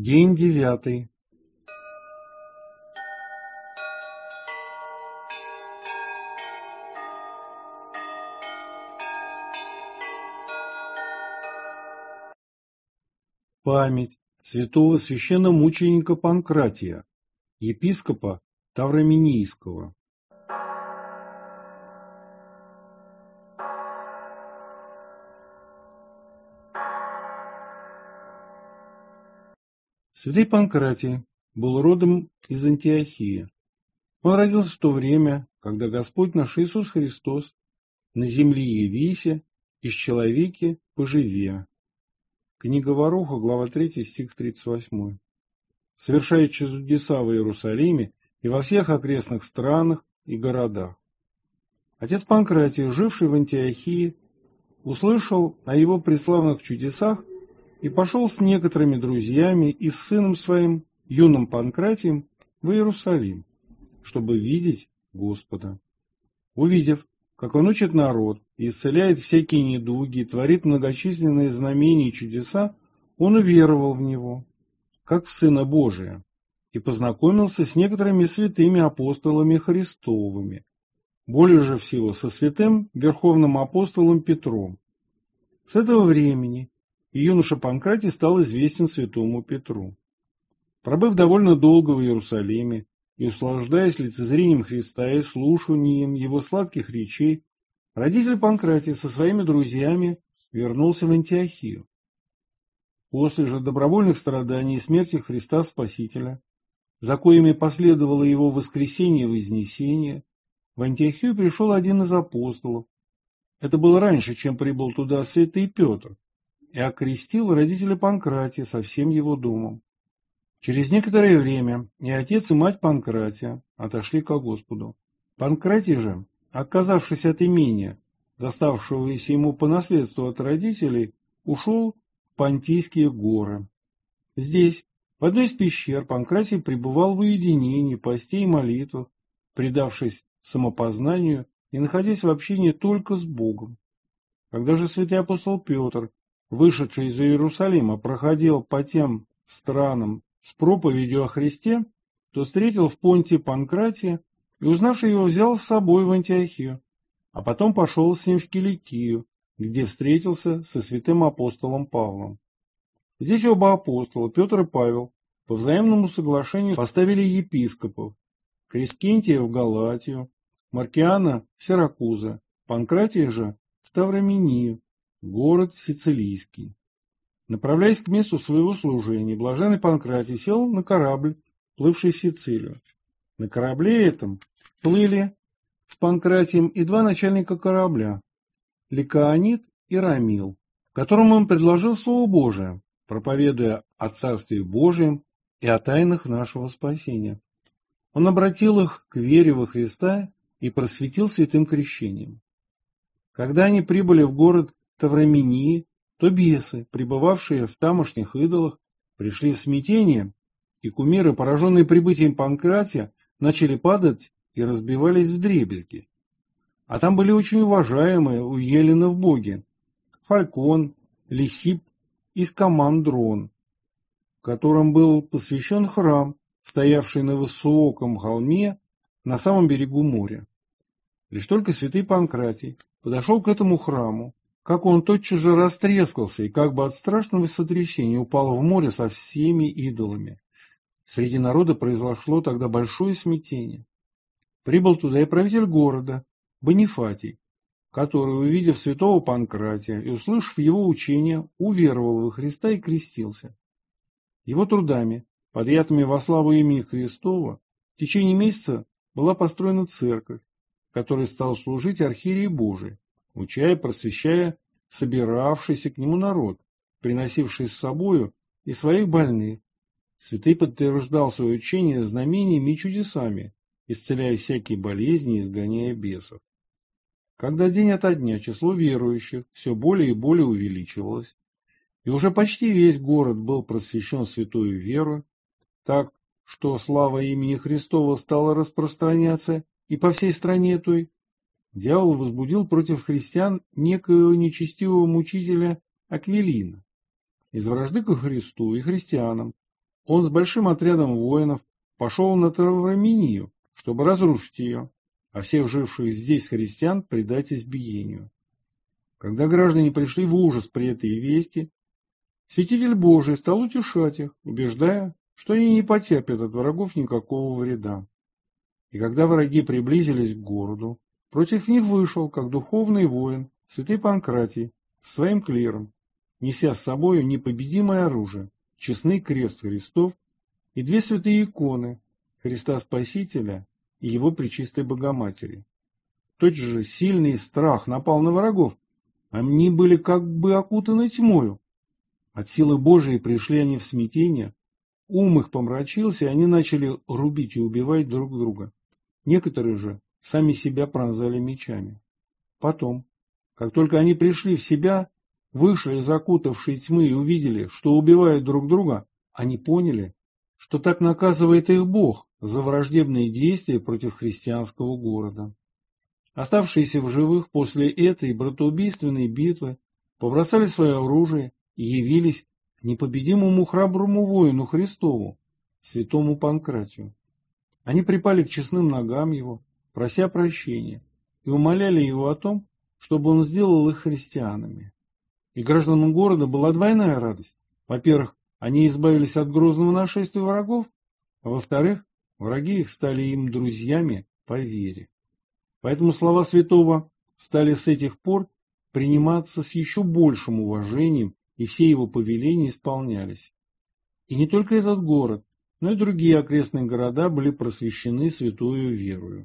День 9. Память святого священномученика Панкратия, епископа Тавраминийского. Святый Панкратий был родом из Антиохии. Он родился в то время, когда Господь наш Иисус Христос на земле явися, из человеки поживе. Книга Варуха, глава 3, стих 38. Совершая чудеса в Иерусалиме и во всех окрестных странах и городах. Отец Панкратий, живший в Антиохии, услышал о его преславных чудесах и пошел с некоторыми друзьями и с сыном своим, юным Панкратием, в Иерусалим, чтобы видеть Господа. Увидев, как он учит народ и исцеляет всякие недуги, и творит многочисленные знамения и чудеса, он уверовал в него, как в Сына Божия, и познакомился с некоторыми святыми апостолами Христовыми, более же всего со святым верховным апостолом Петром. С этого времени юноша Панкратий стал известен святому Петру. Пробыв довольно долго в Иерусалиме и услаждаясь лицезрением Христа и слушанием его сладких речей, родитель Панкратия со своими друзьями вернулся в Антиохию. После же добровольных страданий и смерти Христа Спасителя, за коими последовало его воскресение и вознесение, в Антиохию пришел один из апостолов. Это было раньше, чем прибыл туда святый Петр, и окрестил родителя Панкратия со всем его домом. Через некоторое время и отец, и мать Панкратия отошли ко Господу. Панкратий же, отказавшись от имения, доставшегося ему по наследству от родителей, ушел в Понтийские горы. Здесь, в одной из пещер, Панкратий пребывал в уединении, посте и молитвах, предавшись самопознанию и находясь в общении только с Богом. Когда же святый апостол Петр, вышедший из Иерусалима, проходил по тем странам с проповедью о Христе, то встретил в Понте Панкратия и, узнавший его, взял с собой в Антиохию, а потом пошел с ним в Киликию, где встретился со святым апостолом Павлом. Здесь оба апостола, Петр и Павел, по взаимному соглашению поставили епископов: Крескентия в Галатию, Маркиана в Сиракузы, Панкратия же в Тавраминию, город Сицилийский. Направляясь к месту своего служения, блаженный Панкратий сел на корабль, плывший в Сицилию. На корабле этом плыли с Панкратием и два начальника корабля, Ликаонит и Рамил, которым он предложил Слово Божие, проповедуя о Царстве Божьем и о тайнах нашего спасения. Он обратил их к вере во Христа и просветил святым крещением. Когда они прибыли в город Тавраминии, то бесы, пребывавшие в тамошних идолах, пришли в смятение, и кумиры, пораженные прибытием Панкратия, начали падать и разбивались вдребезги. А там были очень уважаемые у еленов боги Фалькон, Лисип и Скамандрон, которым был посвящен храм, стоявший на высоком холме на самом берегу моря. Лишь только святый Панкратий подошел к этому храму, как он тотчас же растрескался и как бы от страшного сотрясения упал в море со всеми идолами. Среди народа произошло тогда большое смятение. Прибыл туда и правитель города, Бонифатий, который, увидев святого Панкратия и услышав его учение, уверовал во Христа и крестился. Его трудами, подъятыми во славу имени Христова, в течение месяца была построена церковь, в которой стал служить архиерей Божий, уча и просвещая собиравшийся к нему народ, приносивший с собою и своих больных. Святый подтверждал свое учение знамениями и чудесами, исцеляя всякие болезни и изгоняя бесов. Когда день ото дня число верующих все более и более увеличивалось, и уже почти весь город был просвещен святою верою, так что слава имени Христова стала распространяться и по всей стране той, дьявол возбудил против христиан некоего нечестивого мучителя Аквилина из вражды ко Христу и христианам, Он с большим отрядом воинов пошел на Тавраминию, чтобы разрушить ее, а всех живших здесь христиан предать избиению. Когда граждане пришли в ужас при этой вести, святитель Божий стал утешать их, убеждая, что они не потерпят от врагов никакого вреда. И когда враги приблизились к городу, против них вышел, как духовный воин, святый Панкратий с своим клиром, неся с собою непобедимое оружие, честный крест Христов и две святые иконы Христа Спасителя и его Пречистой Богоматери. Тотчас же сильный страх напал на врагов, они были как бы окутаны тьмою. От силы Божией пришли они в смятение, ум их помрачился, и они начали рубить и убивать друг друга. Некоторые же сами себя пронзали мечами. Потом, как только они пришли в себя, вышли из окутавшей тьмы и увидели, что убивают друг друга, они поняли, что так наказывает их Бог за враждебные действия против христианского города. Оставшиеся в живых после этой братоубийственной битвы побросали свое оружие и явились к непобедимому храброму воину Христову, святому Панкратию. Они припали к честным ногам его, прося прощения, и умоляли его о том, чтобы он сделал их христианами. И гражданам города была двойная радость. Во-первых, они избавились от грозного нашествия врагов, а во-вторых, враги их стали им друзьями по вере. Поэтому слова святого стали с этих пор приниматься с еще большим уважением, и все его повеления исполнялись. И не только этот город, но и другие окрестные города были просвещены святою верою.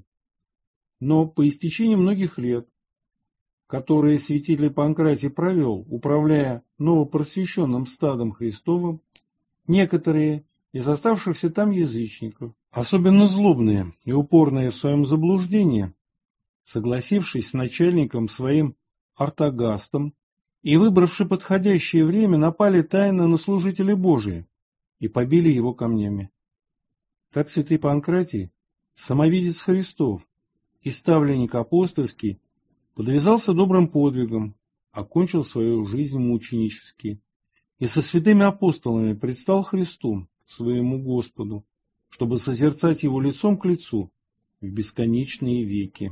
Но по истечении многих лет, которые святитель Панкратий провел, управляя новопросвещенным стадом Христовым, некоторые из оставшихся там язычников, особенно злобные и упорные в своем заблуждении, согласившись с начальником своим Артагастом и выбравши подходящее время, напали тайно на служителей Божия и побили его камнями. Так святый Панкратий, самовидец Христов и ставленник апостольский, подвязался добрым подвигом, окончил свою жизнь мученически и со святыми апостолами предстал Христу, своему Господу, чтобы созерцать его лицом к лицу в бесконечные веки.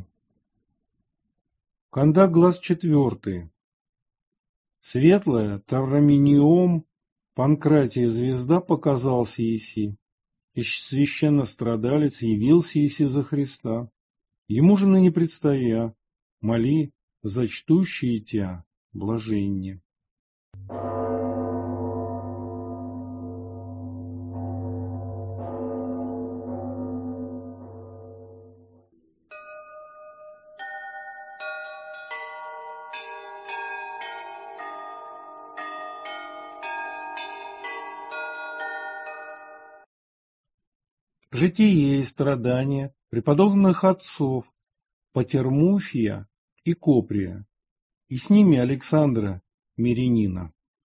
Кандак, глаз 4. Светлая Тавраминиом Панкратия звезда показался еси, и священнострадалец явился еси за Христа. Ему же ныне предстоя, моли за чтущие тя блаженне. Житие и страдания преподобных отцов Патермуфия и Коприя, и с ними Александра Мирянина.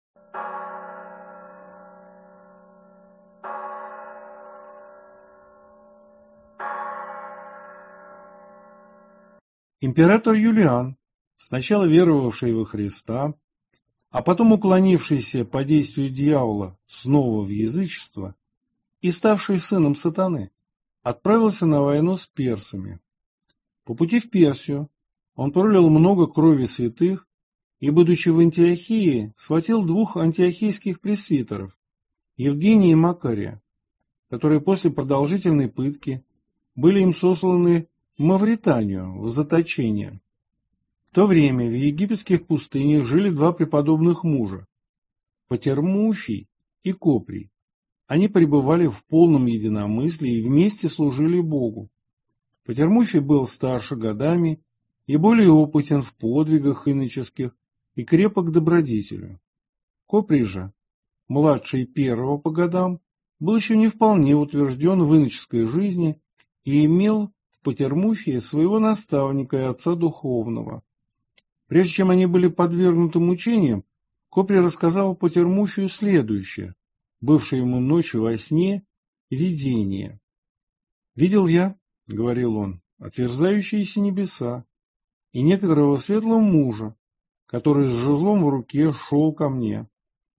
Император Юлиан, сначала веровавший во Христа, а потом уклонившийся по действию дьявола снова в язычество и ставший сыном сатаны, отправился на войну с персами. По пути в Персию он пролил много крови святых и, будучи в Антиохии, схватил двух антиохийских пресвитеров, Евгения и Макария, которые после продолжительной пытки были им сосланы в Мавританию в заточение. В то время в египетских пустынях жили два преподобных мужа – Патермуфий и Коприй. Они пребывали в полном единомыслии и вместе служили Богу. Патермуфий был старше годами и более опытен в подвигах иноческих и крепок к добродетелю. Коприй же, младший первого по годам, был еще не вполне утвержден в иноческой жизни и имел в Патермуфии своего наставника и отца духовного. Прежде чем они были подвергнуты мучениям, Коприй рассказал Патермуфию следующее, бывшее ему ночью во сне, видение. «Видел я, — говорил он, — отверзающиеся небеса и некоторого светлого мужа, который с жезлом в руке шел ко мне.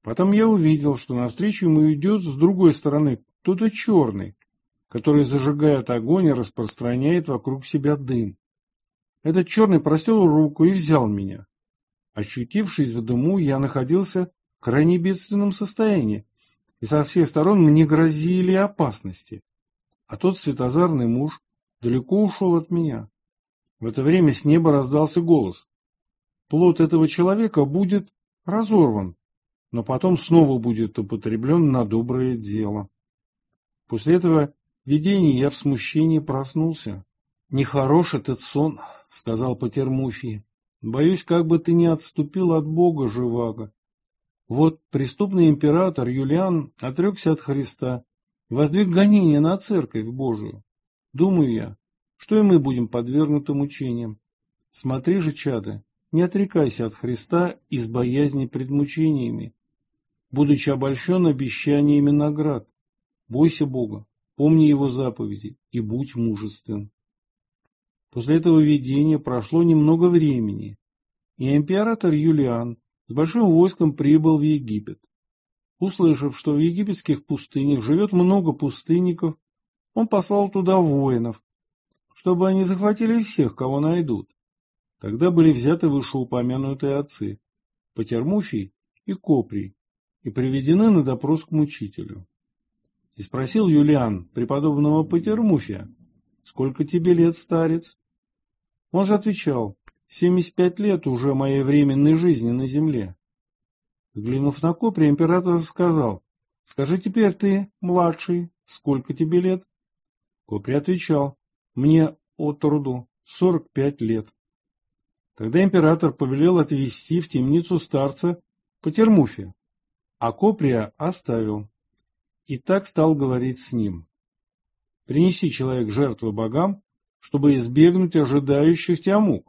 Потом я увидел, что навстречу ему идет с другой стороны кто-то черный, который зажигает огонь и распространяет вокруг себя дым. Этот черный простер руку и взял меня. Очутившись в дыму, я находился в крайне бедственном состоянии, и со всех сторон мне грозили опасности. А тот светозарный муж далеко ушел от меня. В это время с неба раздался голос. Плоть этого человека будет разорван, но потом снова будет употреблен на доброе дело. После этого видения я в смущении проснулся. «Нехорош этот сон», — сказал Патермуфий. «Боюсь, как бы ты не отступил от Бога, живаго. Вот преступный император Юлиан отрекся от Христа и воздвиг гонение на Церковь Божию. Думаю я, что и мы будем подвергнуты мучениям. Смотри же, чады, не отрекайся от Христа из боязни пред мучениями, будучи обольщен обещаниями наград. Бойся Бога, помни Его заповеди и будь мужествен». После этого видения прошло немного времени, и император Юлиан с большим войском прибыл в Египет. Услышав, что в египетских пустынях живет много пустынников, он послал туда воинов, чтобы они захватили всех, кого найдут. Тогда были взяты вышеупомянутые отцы Патермуфий и Коприй и приведены на допрос к мучителю. И спросил Юлиан преподобного Патермуфия: «Сколько тебе лет, старец?» Он же отвечал: 75 лет уже моей временной жизни на земле. Взглянув на Коприя, император сказал: «Скажи теперь ты, младший, сколько тебе лет?» Коприй отвечал: «Мне от роду 45 лет». Тогда император повелел отвести в темницу старца Патермуфия, а Коприя оставил. И так стал говорить с ним: «Принеси, человек, жертвы богам, чтобы избегнуть ожидающих тебя мук.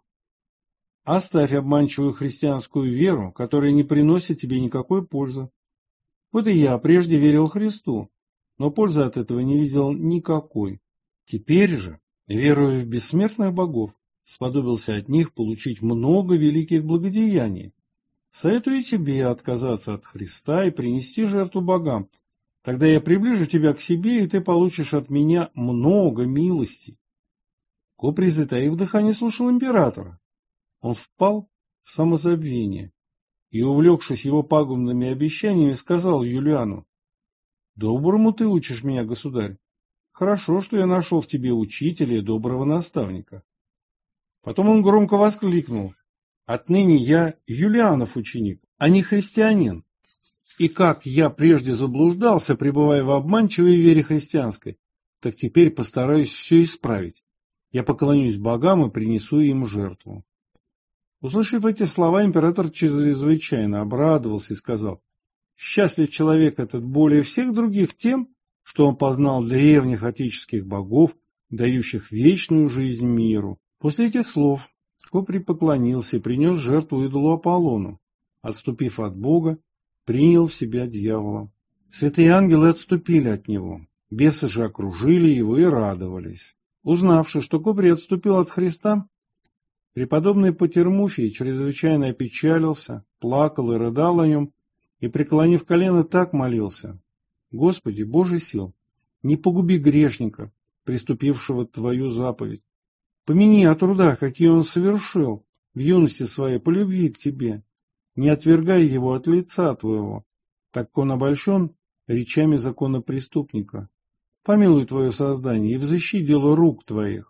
Оставь обманчивую христианскую веру, которая не приносит тебе никакой пользы. Вот и я прежде верил Христу, но пользы от этого не видел никакой. Теперь же, веруя в бессмертных богов, сподобился от них получить много великих благодеяний. Советую тебе отказаться от Христа и принести жертву богам. Тогда я приближу тебя к себе, и ты получишь от меня много милостей». Коприй, затаив дыхание, слушал императора. Он впал в самозабвение и, увлекшись его пагубными обещаниями, сказал Юлиану: «Доброму ты учишь меня, государь. Хорошо, что я нашел в тебе учителя и доброго наставника». Потом он громко воскликнул: «Отныне я Юлианов ученик, а не христианин. И как я прежде заблуждался, пребывая в обманчивой вере христианской, так теперь постараюсь все исправить. Я поклонюсь богам и принесу им жертву». Услышав эти слова, император чрезвычайно обрадовался и сказал: «Счастлив человек этот более всех других тем, что он познал древних отеческих богов, дающих вечную жизнь миру». После этих слов Коприй поклонился и принес жертву идолу Аполлону. Отступив от Бога, принял в себя дьявола. Святые ангелы отступили от него, бесы же окружили его и радовались. Узнавши, что Коприй отступил от Христа, преподобный Патермуфий чрезвычайно опечалился, плакал и рыдал о нем, и, преклонив колено, так молился: «Господи, Боже сил, не погуби грешника, приступившего Твою заповедь. Помяни о трудах, какие он совершил в юности своей по любви к Тебе. Не отвергай его от лица Твоего, так как он обольщен речами закона преступника. Помилуй Твое создание и взыщи дело рук Твоих».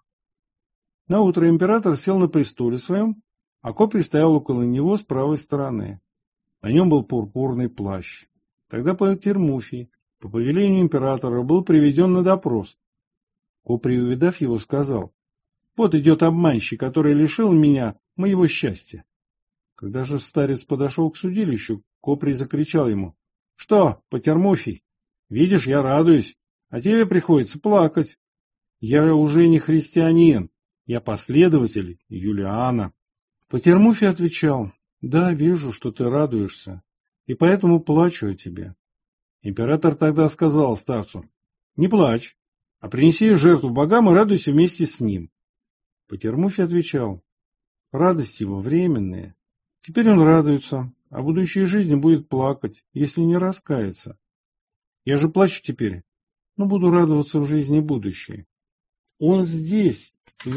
Наутро император сел на престоле своем, а Коприй стоял около него с правой стороны. На нем был пурпурный плащ. Тогда Патермуфий, по повелению императора, был приведен на допрос. Коприй, увидав его, сказал: «Вот идет обманщик, который лишил меня моего счастья». Когда же старец подошел к судилищу, Коприй закричал ему: «Что, Патермуфий, видишь, я радуюсь, а тебе приходится плакать. Я уже не христианин, я последователь Юлиана». Патермуфий отвечал: «Да, вижу, что ты радуешься, и поэтому плачу о тебе». Император тогда сказал старцу: «Не плачь, а принеси жертву богам и радуйся вместе с ним». Патермуфий отвечал: «Радость его временная. Теперь он радуется, а будущей жизни будет плакать, если не раскается. Я же плачу теперь, но буду радоваться в жизни будущей. Он здесь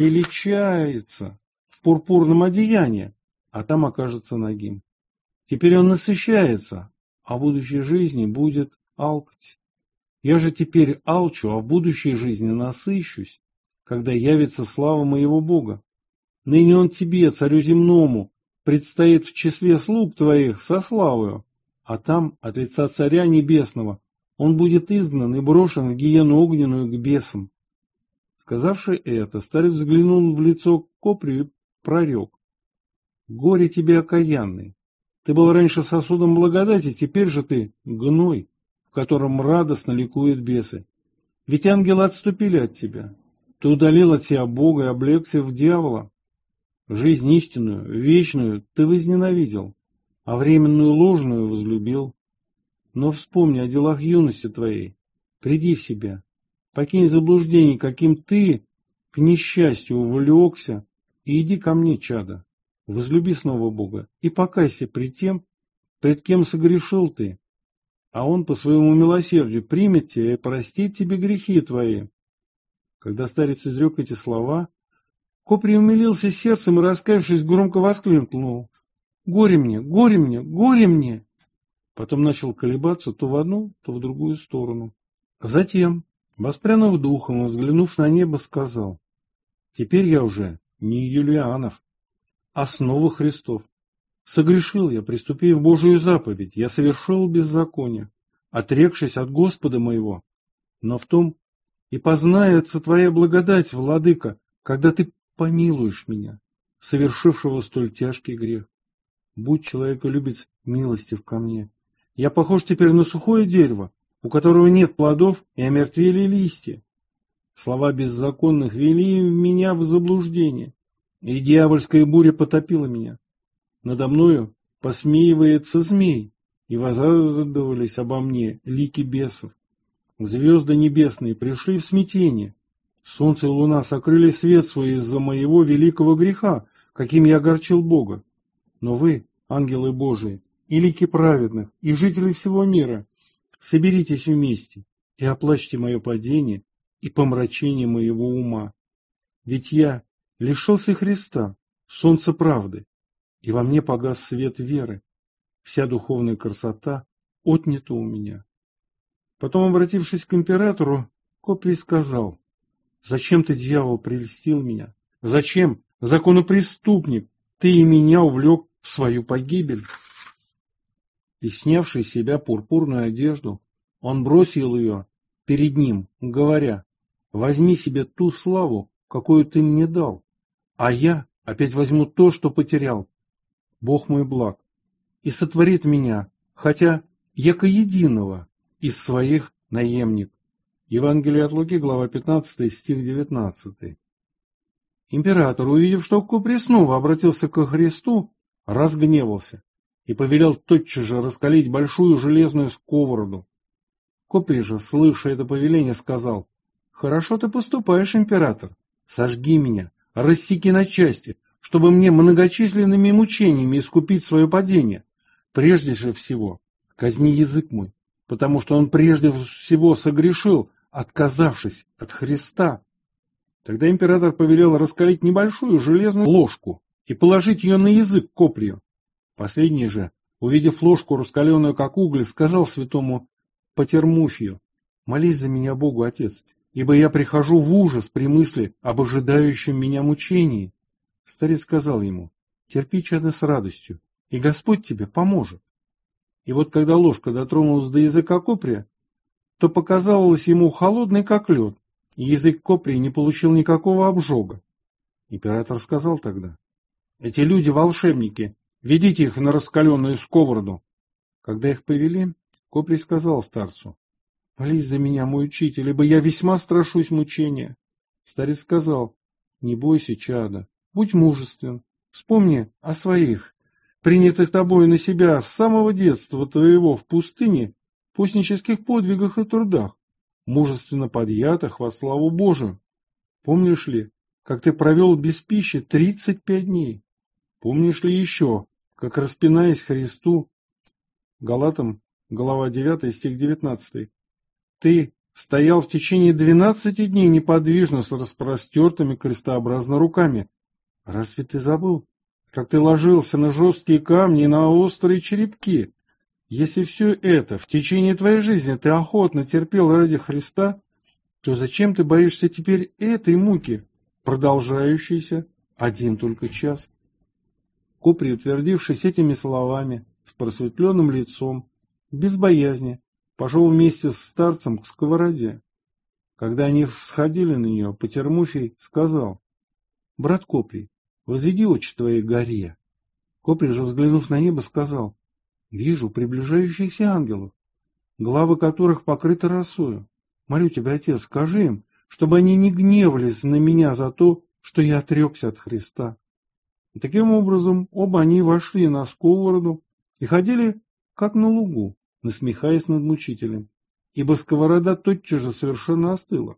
величается в пурпурном одеянии, а там окажется нагим. Теперь он насыщается, а в будущей жизни будет алкать. Я же теперь алчу, а в будущей жизни насыщусь, когда явится слава моего Бога. Ныне он тебе, царю земному, предстоит в числе слуг твоих со славою, а там, от лица царя небесного, он будет изгнан и брошен в гиену огненную к бесам. Сказавши это, старец взглянул в лицо Коприю и прорек: «Горе тебе, окаянный! Ты был раньше сосудом благодати, теперь же ты гной, в котором радостно ликуют бесы. Ведь ангелы отступили от тебя. Ты удалил от себя Бога и облегся в дьявола. Жизнь истинную, вечную ты возненавидел, а временную ложную возлюбил. Но вспомни о делах юности твоей, приди в себя, покинь заблуждение, каким ты к несчастью увлекся, и иди ко мне, чадо. Возлюби снова Бога и покайся пред тем, пред кем согрешил ты, а Он по своему милосердию примет тебя и простит тебе грехи твои». Когда старец изрек эти слова, Коприй умилился сердцем и, раскаявшись, громко воскликнул: «Горе мне, горе мне, горе мне!» Потом начал колебаться то в одну, то в другую сторону. Затем, воспрянув духом и взглянув на небо, сказал: «Теперь я уже не Юлианов, а снова Христов. Согрешил я, приступив Божию заповедь, я совершил беззаконие, отрекшись от Господа моего. Но в том и познается твоя благодать, владыка, когда ты помилуешь меня, совершившего столь тяжкий грех. Будь человеколюбец милостив ко мне. Я похож теперь на сухое дерево, у которого нет плодов и омертвели листья. Слова беззаконных вели меня в заблуждение, и дьявольская буря потопила меня. Надо мною посмеивается змей, и возрадовались обо мне лики бесов. Звезды небесные пришли в смятение. Солнце и луна сокрыли свет свой из-за моего великого греха, каким я огорчил Бога. Но вы, ангелы Божии, и лики праведных, и жители всего мира, соберитесь вместе и оплачьте мое падение и помрачение моего ума. Ведь я лишился Христа, солнца правды, и во мне погас свет веры. Вся духовная красота отнята у меня». Потом, обратившись к императору, Коприй сказал: «Зачем ты, дьявол, прельстил меня? Зачем, законопреступник, ты и меня увлек в свою погибель?» И, снявший с себя пурпурную одежду, он бросил ее перед ним, говоря: «Возьми себе ту славу, какую ты мне дал, а я опять возьму то, что потерял. Бог мой благ, и сотворит меня, хотя яко единого из своих наемник». Евангелие от Луки, глава 15, стих 19. Император, увидев, что Коприй снова обратился ко Христу, разгневался и повелел тотчас же раскалить большую железную сковороду. Коприй же, слыша это повеление, сказал: «Хорошо ты поступаешь, император, сожги меня, рассеки на части, чтобы мне многочисленными мучениями искупить свое падение. Прежде же всего казни язык мой, потому что он прежде всего согрешил, отказавшись от Христа». Тогда император повелел раскалить небольшую железную ложку и положить ее на язык Коприю. Последний же, увидев ложку, раскаленную как уголь, сказал святому Патермуфию: «Молись за меня Богу, Отец, ибо я прихожу в ужас при мысли об ожидающем меня мучении». Старец сказал ему: «Терпи, чадо, с радостью, и Господь тебе поможет». И вот когда ложка дотронулась до языка Коприя, то показалось ему холодной, как лед, и язык Коприя не получил никакого обжога. Император сказал тогда: «Эти люди волшебники, ведите их на раскаленную сковороду». Когда их повели, Коприй сказал старцу: «Молись за меня, мой учитель, ибо я весьма страшусь мучения». Старец сказал: «Не бойся, чадо, будь мужествен, вспомни о своих, принятых тобой на себя с самого детства твоего в пустыне, постнических подвигах и трудах, мужественно подъятых во славу Божию. Помнишь ли, как ты провел без пищи 35 дней? Помнишь ли еще, как распинаясь Христу, Галатам, глава 9, стих 19, ты стоял в течение 12 дней неподвижно с распростертыми крестообразно руками. Разве ты забыл, как ты ложился на жесткие камни и на острые черепки? Если все это в течение твоей жизни ты охотно терпел ради Христа, то зачем ты боишься теперь этой муки, продолжающейся один только час? Коприй, утвердившись этими словами, с просветленным лицом, без боязни, пошел вместе с старцем к сковороде. Когда они всходили на нее, Патермуфий сказал: «Брат Коприй, возведи очи твои к горе». Коприй же, взглянув на небо, сказал: «Вижу приближающихся ангелов, главы которых покрыты росою. Молю тебя, Отец, скажи им, чтобы они не гневались на меня за то, что я отрекся от Христа». И таким образом оба они вошли на сковороду и ходили, как на лугу, насмехаясь над мучителем, ибо сковорода тотчас же совершенно остыла.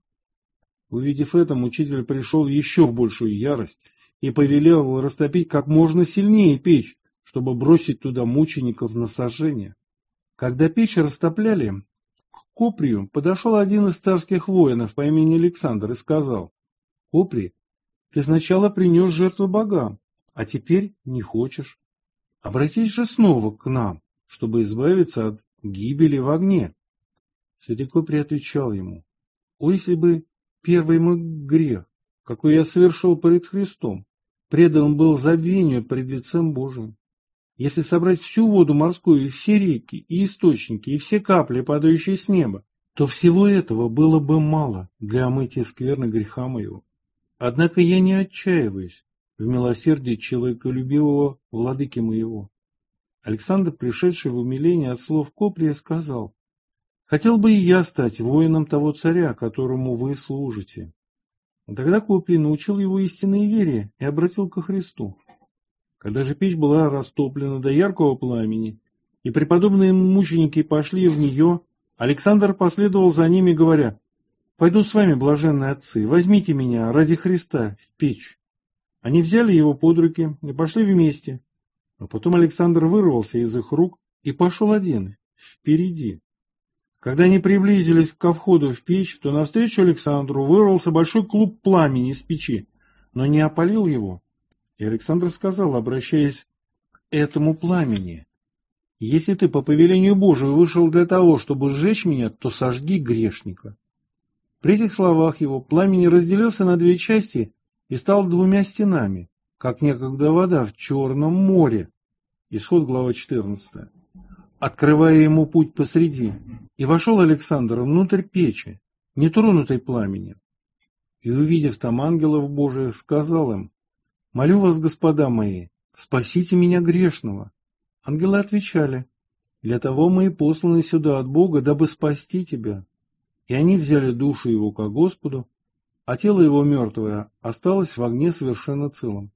Увидев это, мучитель пришел еще в большую ярость и повелел растопить как можно сильнее печь, чтобы бросить туда мучеников на сожжение. Когда печь растопляли, к Коприю подошел один из царских воинов по имени Александр и сказал: «Коприй, ты сначала принес жертву богам, а теперь не хочешь. Обратись же снова к нам, чтобы избавиться от гибели в огне». Святый Коприй отвечал ему: «О, если бы первый мой грех, какой я совершил перед Христом, предан был забвению пред лицем Божиим. Если собрать всю воду морскую, и все реки, и источники, и все капли, падающие с неба, то всего этого было бы мало для омытия скверны греха моего. Однако я не отчаиваюсь в милосердии человеколюбивого владыки моего». Александр, пришедший в умиление от слов Коприя, сказал: «Хотел бы и я стать воином того царя, которому вы служите». А тогда Коприй научил его истинной вере и обратил ко Христу. Когда же печь была растоплена до яркого пламени, и преподобные мученики пошли в нее, Александр последовал за ними, говоря: «Пойду с вами, блаженные отцы, возьмите меня ради Христа в печь». Они взяли его под руки и пошли вместе. Но потом Александр вырвался из их рук и пошел один, впереди. Когда они приблизились ко входу в печь, то навстречу Александру вырвался большой клуб пламени из печи, но не опалил его. И Александр сказал, обращаясь к этому пламени: «Если ты по повелению Божию вышел для того, чтобы сжечь меня, то сожги грешника». При этих словах его пламени разделился на две части и стал двумя стенами, как некогда вода в Черном море. Исход, глава 14. Открывая ему путь посреди, и вошел Александр внутрь печи, нетронутой пламенем. И, увидев там ангелов Божиих, сказал им: «Молю вас, господа мои, спасите меня грешного». Ангелы отвечали: «Для того мы и посланы сюда от Бога, дабы спасти тебя». И они взяли душу его ко Господу, а тело его мертвое осталось в огне совершенно целым.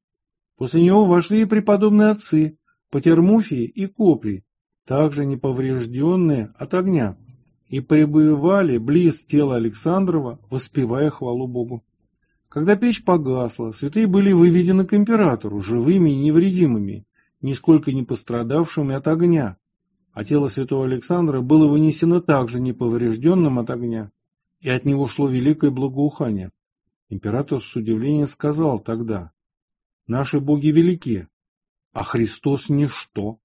После него вошли и преподобные отцы Патермуфий и Коприй, также неповрежденные от огня, и пребывали близ тела Александрова, воспевая хвалу Богу. Когда печь погасла, святые были выведены к императору, живыми и невредимыми, нисколько не пострадавшими от огня, а тело святого Александра было вынесено также неповрежденным от огня, и от него шло великое благоухание. Император с удивлением сказал тогда: «Наши боги велики, а Христос ничто».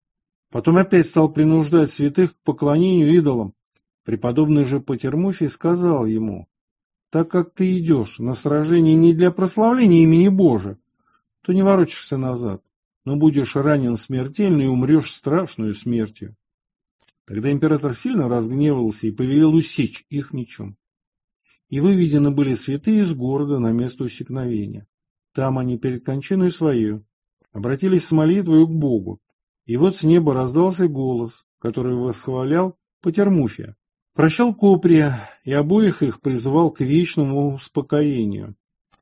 Потом опять стал принуждать святых к поклонению идолам. Преподобный же Патермуфий сказал ему: «Так как ты идешь на сражение не для прославления имени Божия, то не воротишься назад, но будешь ранен смертельно и умрешь страшную смертью». Тогда император сильно разгневался и повелел усечь их мечом. И выведены были святые из города на место усекновения. Там они перед кончиной своей обратились с молитвой к Богу. И вот с неба раздался голос, который восхвалял Патермуфия, прощал Коприя и обоих их призывал к вечному успокоению.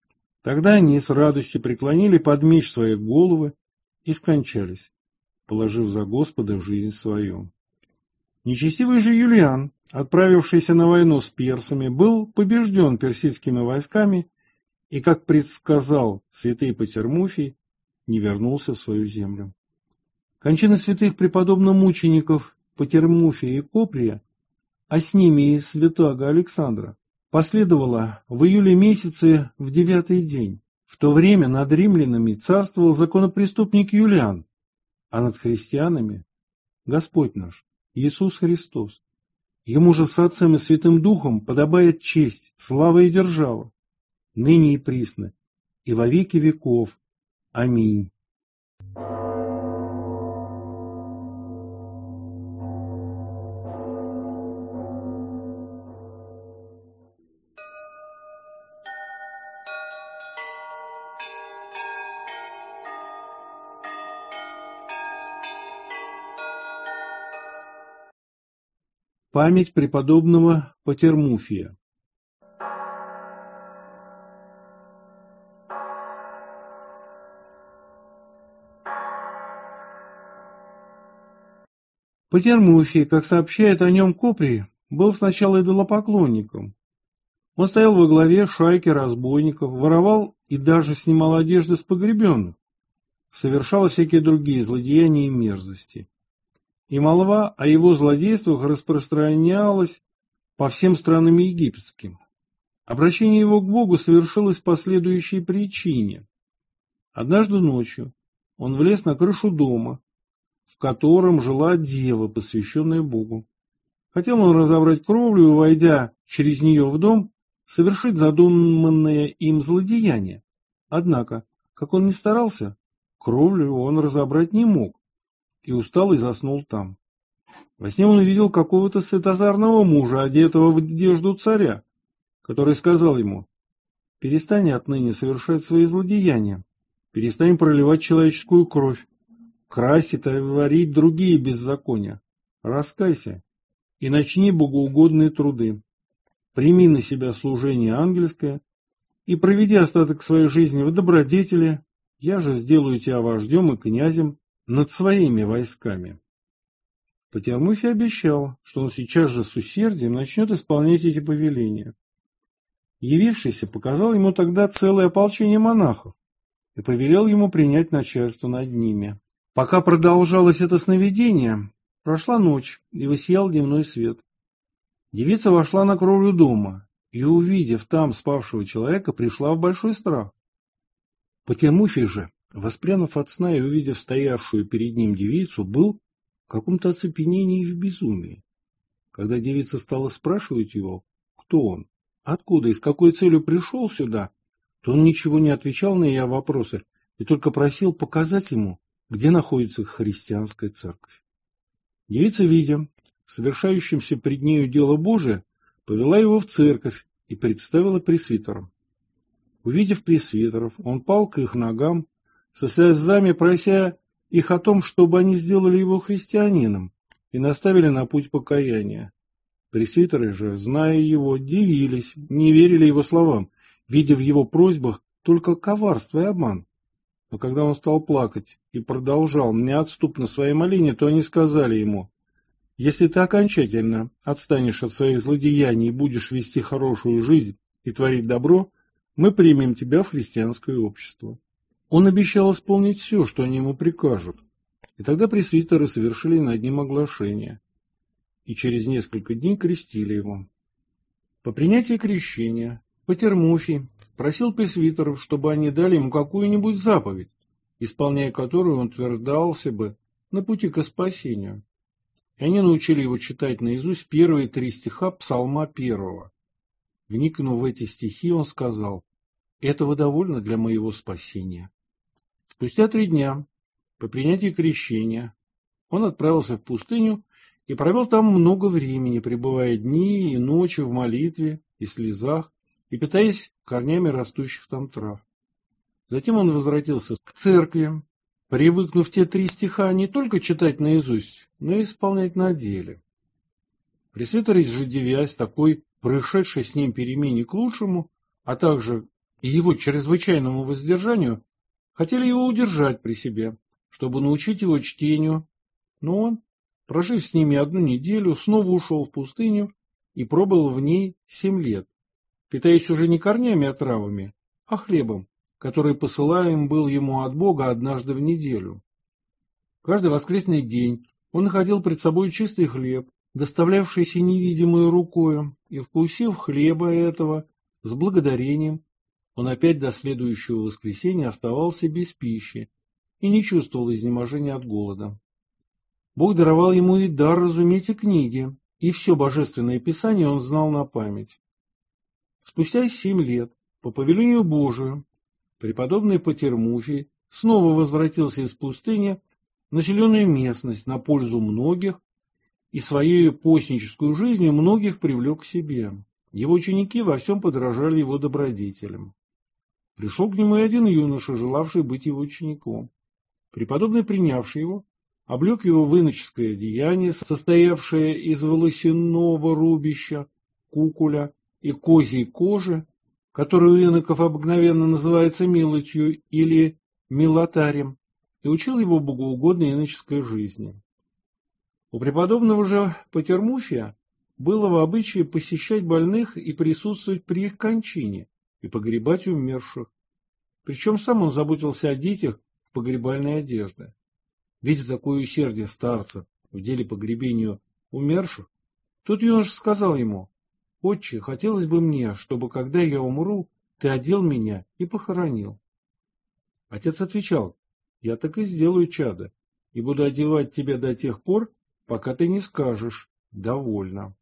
Тогда они с радостью преклонили под меч свои головы и скончались, положив за Господа жизнь свою. Нечестивый же Юлиан, отправившийся на войну с персами, был побежден персидскими войсками и, как предсказал святый Патермуфий, не вернулся в свою землю. Кончины святых преподобно-мучеников Патермуфия и Коприя, а с ними и святаго Александра, последовала в июле месяце в 9-й день. В то время над римлянами царствовал законопреступник Юлиан, а над христианами Господь наш, Иисус Христос. Ему же с Отцем и Святым Духом подобает честь, слава и держава, ныне и присно, и во веки веков. Аминь. Память преподобного Патермуфия. Патермуфий, как сообщает о нем Коприй, был сначала идолопоклонником. Он стоял во главе шайки разбойников, воровал и даже снимал одежды с погребенных, совершал всякие другие злодеяния и мерзости. И молва о его злодействах распространялась по всем странам египетским. Обращение его к Богу совершилось по следующей причине. Однажды ночью он влез на крышу дома, в котором жила дева, посвященная Богу. Хотел он разобрать кровлю и, войдя через нее в дом, совершить задуманное им злодеяние. Однако, как он ни старался, кровлю он разобрать не мог, и устал и заснул там. Во сне он увидел какого-то светозарного мужа, одетого в одежду царя, который сказал ему: «Перестань отныне совершать свои злодеяния, перестань проливать человеческую кровь, красть и творить другие беззакония, раскайся и начни богоугодные труды, прими на себя служение ангельское и проведи остаток своей жизни в добродетели, я же сделаю тебя вождем и князем над своими войсками». Патермуфий обещал, что он сейчас же с усердием начнет исполнять эти повеления. Явившийся показал ему тогда целое ополчение монахов и повелел ему принять начальство над ними. Пока продолжалось это сновидение, прошла ночь, и воссиял дневной свет. Девица вошла на кровлю дома и, увидев там спавшего человека, пришла в большой страх. Патермуфий же, воспрянув от сна и увидев стоявшую перед ним девицу, был в каком-то оцепенении и в безумии. Когда девица стала спрашивать его, кто он, откуда и с какой целью пришел сюда, то он ничего не отвечал на ее вопросы и только просил показать ему, где находится христианская церковь. Девица, видя совершающимся пред нею дело Божие, повела его в церковь и представила пресвитерам. Увидев пресвитеров, он пал к их ногам, со слезами прося их о том, чтобы они сделали его христианином и наставили на путь покаяния. Пресвитеры же, зная его, дивились, не верили его словам, видя в его просьбах только коварство и обман. Но когда он стал плакать и продолжал неотступно свои моления, то они сказали ему: «Если ты окончательно отстанешь от своих злодеяний и будешь вести хорошую жизнь и творить добро, мы примем тебя в христианское общество». Он обещал исполнить все, что они ему прикажут. И тогда пресвитеры совершили над ним оглашение. И через несколько дней крестили его. По принятии крещения Патермуфий просил пресвитеров, чтобы они дали ему какую-нибудь заповедь, исполняя которую он твердался бы на пути ко спасению. И они научили его читать наизусть первые 3 стиха Псалма 1. Вникнув в эти стихи, он сказал: «Этого довольно для моего спасения». Спустя 3 дня, по принятии крещения, он отправился в пустыню и провел там много времени, пребывая дни и ночи в молитве и слезах, и питаясь корнями растущих там трав. Затем он возвратился к церкви, привыкнув те 3 стиха не только читать наизусть, но и исполнять на деле. Пресвитеры же, дивясь такой происшедшей с ним перемене к лучшему, а также и его чрезвычайному воздержанию, хотели его удержать при себе, чтобы научить его чтению, но он, прожив с ними 1 неделю, снова ушел в пустыню и пробыл в ней 7 лет, питаясь уже не корнями и травами, а хлебом, который посылаем был ему от Бога однажды в неделю. Каждый воскресный день он находил пред собой чистый хлеб, доставлявшийся невидимой рукою, и, вкусив хлеба этого с благодарением, он опять до следующего воскресенья оставался без пищи и не чувствовал изнеможения от голода. Бог даровал ему и дар разуметь и книги, и все божественное писание он знал на память. Спустя 7 лет, по повелению Божию, преподобный Патермуфий снова возвратился из пустыни в населенную местность на пользу многих и своей постнической жизнью многих привлек к себе. Его ученики во всем подражали его добродетелям. Пришел к нему и один юноша, желавший быть его учеником. Преподобный, принявший его, облег его в иноческое одеяние, состоявшее из волосяного рубища, кукуля и козьей кожи, которую у иноков обыкновенно называется милотью или милотарем, и учил его богоугодной иноческой жизни. У преподобного же Патермуфия было в обычае посещать больных и присутствовать при их кончине и погребать умерших. Причем сам он заботился о детях в погребальной одежде. Видя такое усердие старца в деле погребения умерших, тот юноша сказал ему: «Отче, хотелось бы мне, чтобы, когда я умру, ты одел меня и похоронил». Отец отвечал: «Я так и сделаю, чадо, и буду одевать тебя до тех пор, пока ты не скажешь «довольно».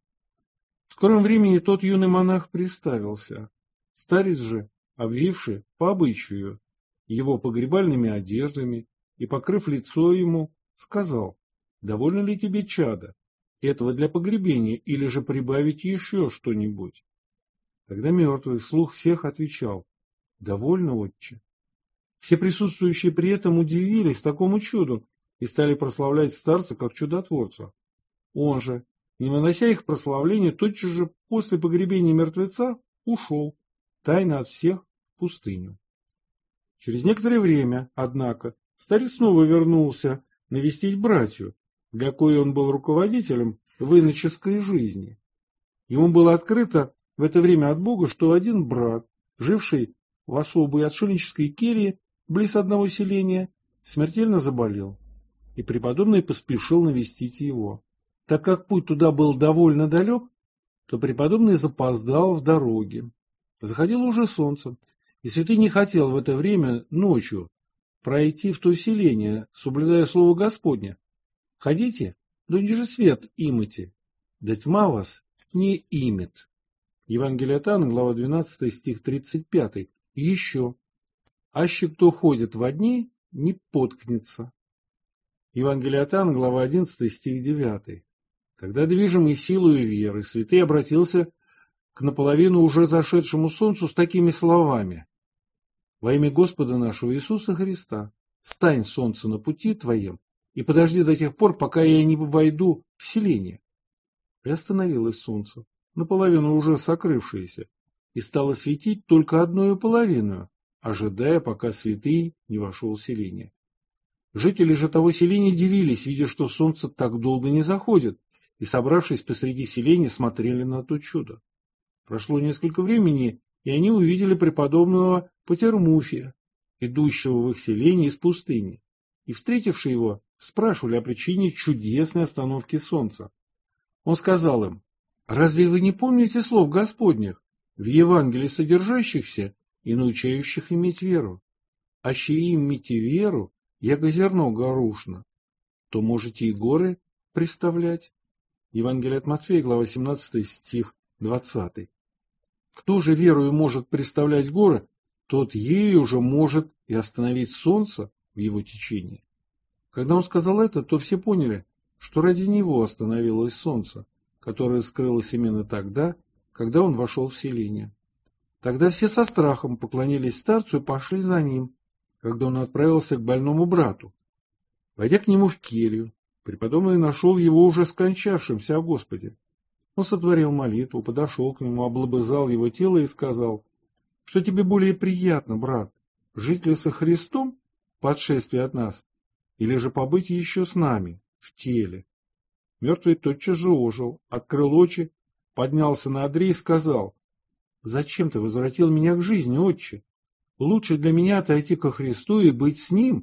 В скором времени тот юный монах приставился. Старец же, обвивший по обычаю его погребальными одеждами и покрыв лицо ему, сказал: «Довольно ли тебе, чадо, этого для погребения, или же прибавить еще что-нибудь?» Тогда мертвый вслух всех отвечал: «Довольно, отче». Все присутствующие при этом удивились такому чуду и стали прославлять старца как чудотворца. Он же, не вынося их прославления, тотчас же после погребения мертвеца ушел, тайно от всех, в пустыню. Через некоторое время, однако, старец снова вернулся навестить братью, для коей он был руководителем в иноческой жизни. Ему было открыто в это время от Бога, что один брат, живший в особой отшельнической келье близ одного селения, смертельно заболел, и преподобный поспешил навестить его. Так как путь туда был довольно далек, то преподобный запоздал в дороге. Заходило уже солнце, и святый не хотел в это время ночью пройти в то селение, соблюдая слово Господне: «Ходите, да ниже свет имите, да тьма вас не имет». Евангелие от Иоанна, глава 12, стих 35. И еще: «Аще кто ходит во дни, не поткнется». Евангелие от Иоанна, глава 11, стих 9. Тогда, движимый силой веры, святый обратился к наполовину уже зашедшему солнцу с такими словами: «Во имя Господа нашего Иисуса Христа, стань, солнце, на пути твоем, и подожди до тех пор, пока я не войду в селение». И остановилось солнце, наполовину уже сокрывшееся, и стало светить только одною половиною, ожидая, пока святый не вошел в селение. Жители же того селения дивились, видя, что солнце так долго не заходит, и, собравшись посреди селения, смотрели на то чудо. Прошло несколько времени, и они увидели преподобного Патермуфия, идущего в их селение из пустыни, и, встретивши его, спрашивали о причине чудесной остановки солнца. Он сказал им: «Разве вы не помните слов Господних, в Евангелии содержащихся и научающих иметь веру? Аще имите веру, яко зерно горушно, то можете и горы представлять». Евангелие от Матфея, глава 17, стих 20. Кто же верою может представлять горы, тот ею уже может и остановить солнце в его течении. Когда он сказал это, то все поняли, что ради него остановилось солнце, которое скрылось именно тогда, когда он вошел в селение. Тогда все со страхом поклонились старцу и пошли за ним, когда он отправился к больному брату. Войдя к нему в келью, преподобный нашел его уже скончавшимся о Господе. Он сотворил молитву, подошел к нему, облобызал его тело и сказал: «Что тебе более приятно, брат, жить ли со Христом по отшествии от нас, или же побыть еще с нами в теле?» Мертвый тотчас же ожил, открыл очи, поднялся на одре и сказал: «Зачем ты возвратил меня к жизни, отче? Лучше для меня отойти ко Христу и быть с Ним,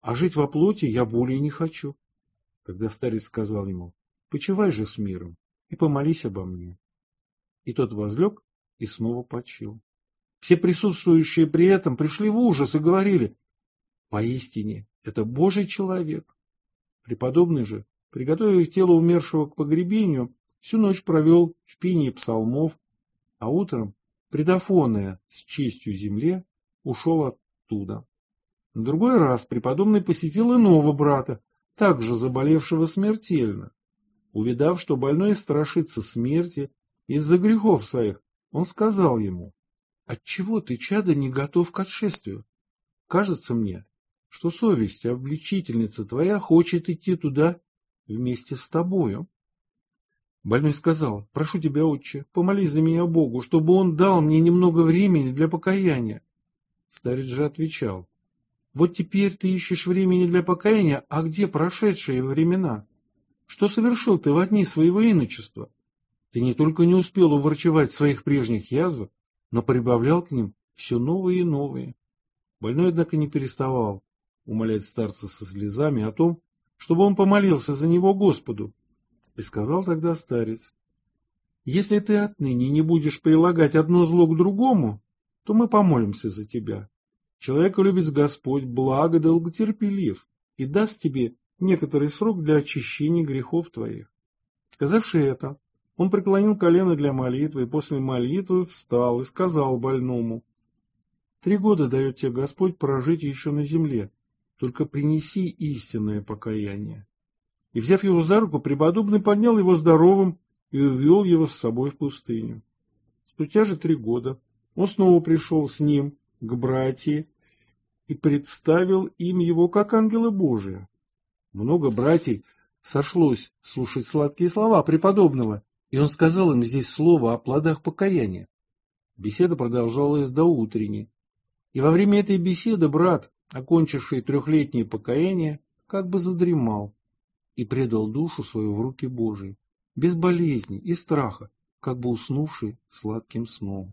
а жить во плоти я более не хочу. Тогда старец сказал ему: почивай же с миром и помолись обо мне. И тот возлег и снова почил. Все присутствующие при этом пришли в ужас и говорили: поистине, это Божий человек. Преподобный же, приготовив тело умершего к погребению, всю ночь провел в пении псалмов, а утром, предав оное с честью земле, ушел оттуда. На другой раз преподобный посетил иного брата, также заболевшего смертельно. Увидав, что больной страшится смерти из-за грехов своих, он сказал ему: отчего ты, чадо, не готов к отшествию? Кажется мне, что совесть, обличительница твоя, хочет идти туда вместе с тобою. Больной сказал: прошу тебя, отче, помолись за меня Богу, чтобы он дал мне немного времени для покаяния. Старец же отвечал: вот теперь ты ищешь времени для покаяния, а где прошедшие времена? Что совершил ты во дни своего иночества? Ты не только не успел уврачевать своих прежних язв, но прибавлял к ним все новые и новые. Больной, однако, не переставал умолять старца со слезами о том, чтобы он помолился за него Господу. И сказал тогда старец: если ты отныне не будешь прилагать одно зло к другому, то мы помолимся за тебя. Человеколюбец Господь благо долготерпелив и даст тебе некоторый срок для очищения грехов твоих. Сказавши это, он преклонил колено для молитвы и после молитвы встал и сказал больному: 3 года дает тебе Господь прожить еще на земле, только принеси истинное покаяние. И, взяв его за руку, преподобный поднял его здоровым и увел его с собой в пустыню. Спустя же 3 года он снова пришел с ним к братьям и представил им его как ангела Божия. Много братьев сошлось слушать сладкие слова преподобного, и он сказал им здесь слово о плодах покаяния. Беседа продолжалась до утренней, и во время этой беседы брат, окончивший 3-летнее покаяние, как бы задремал и предал душу свою в руки Божии, без болезни и страха, как бы уснувший сладким сном.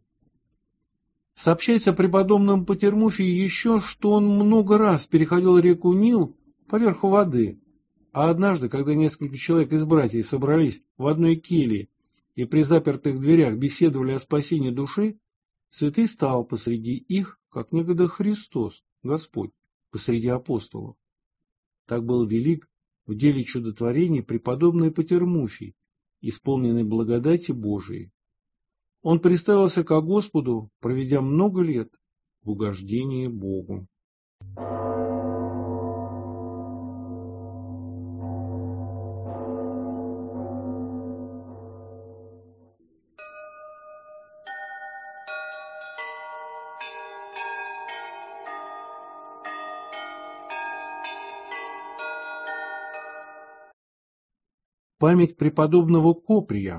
Сообщается о преподобном Патермуфии еще, что он много раз переходил реку Нил поверху воды, а однажды, когда несколько человек из братьев собрались в одной келье и при запертых дверях беседовали о спасении души, святый стал посреди их, как некогда Христос, Господь, посреди апостолов. Так был велик в деле чудотворений преподобный Патермуфий, исполненный благодати Божией. Он представился ко Господу, проведя много лет в угождении Богу. Память преподобного Коприя.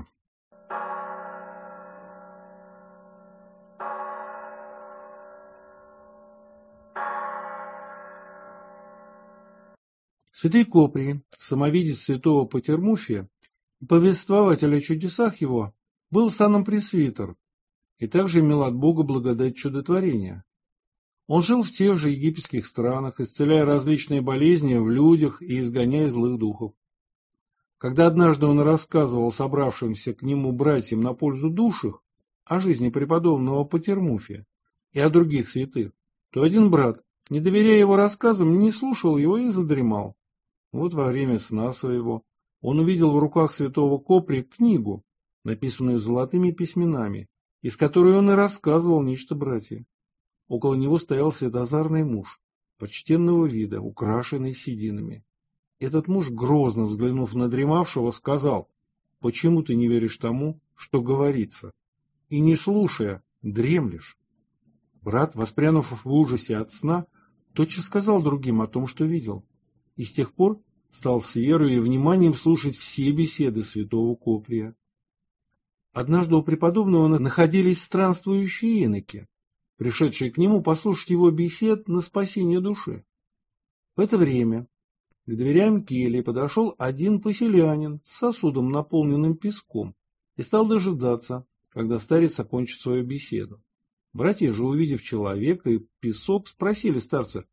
Святый Коприй, самовидец святого Патермуфия, повествователь о чудесах его, был саном пресвитер и также имел от Бога благодать чудотворения. Он жил в тех же египетских странах, исцеляя различные болезни в людях и изгоняя злых духов. Когда однажды он рассказывал собравшимся к нему братьям на пользу душах о жизни преподобного Патермуфия и о других святых, то один брат, не доверяя его рассказам, не слушал его и задремал. Вот во время сна своего он увидел в руках святого Коприя книгу, написанную золотыми письменами, из которой он и рассказывал нечто братьям. Около него стоял светозарный муж, почтенного вида, украшенный сединами. Этот муж, грозно взглянув на дремавшего, сказал: «Почему ты не веришь тому, что говорится, и, не слушая, дремлешь?» Брат, воспрянув в ужасе от сна, тотчас сказал другим о том, что видел, и с тех пор стал с верой и вниманием слушать все беседы святого Коприя. Однажды у преподобного находились странствующие иноки, пришедшие к нему послушать его бесед на спасение души. В это время к дверям кельи подошел один поселянин с сосудом, наполненным песком, и стал дожидаться, когда старец окончит свою беседу. Братья же, увидев человека и песок, спросили старца: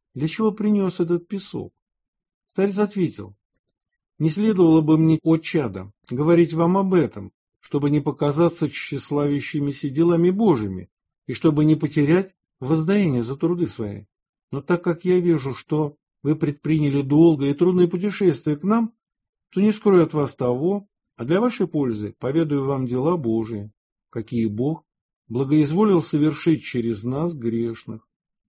для чего принес этот песок? Старец ответил: не следовало бы мне, о чадо, говорить вам об этом, чтобы не показаться тщеславящимися делами Божьими и чтобы не потерять воздаяние за труды свои. Но так как я вижу, что вы предприняли долгое и трудное путешествие к нам, то не скрою от вас того, а для вашей пользы поведаю вам дела Божии, какие Бог благоизволил совершить через нас, грешных.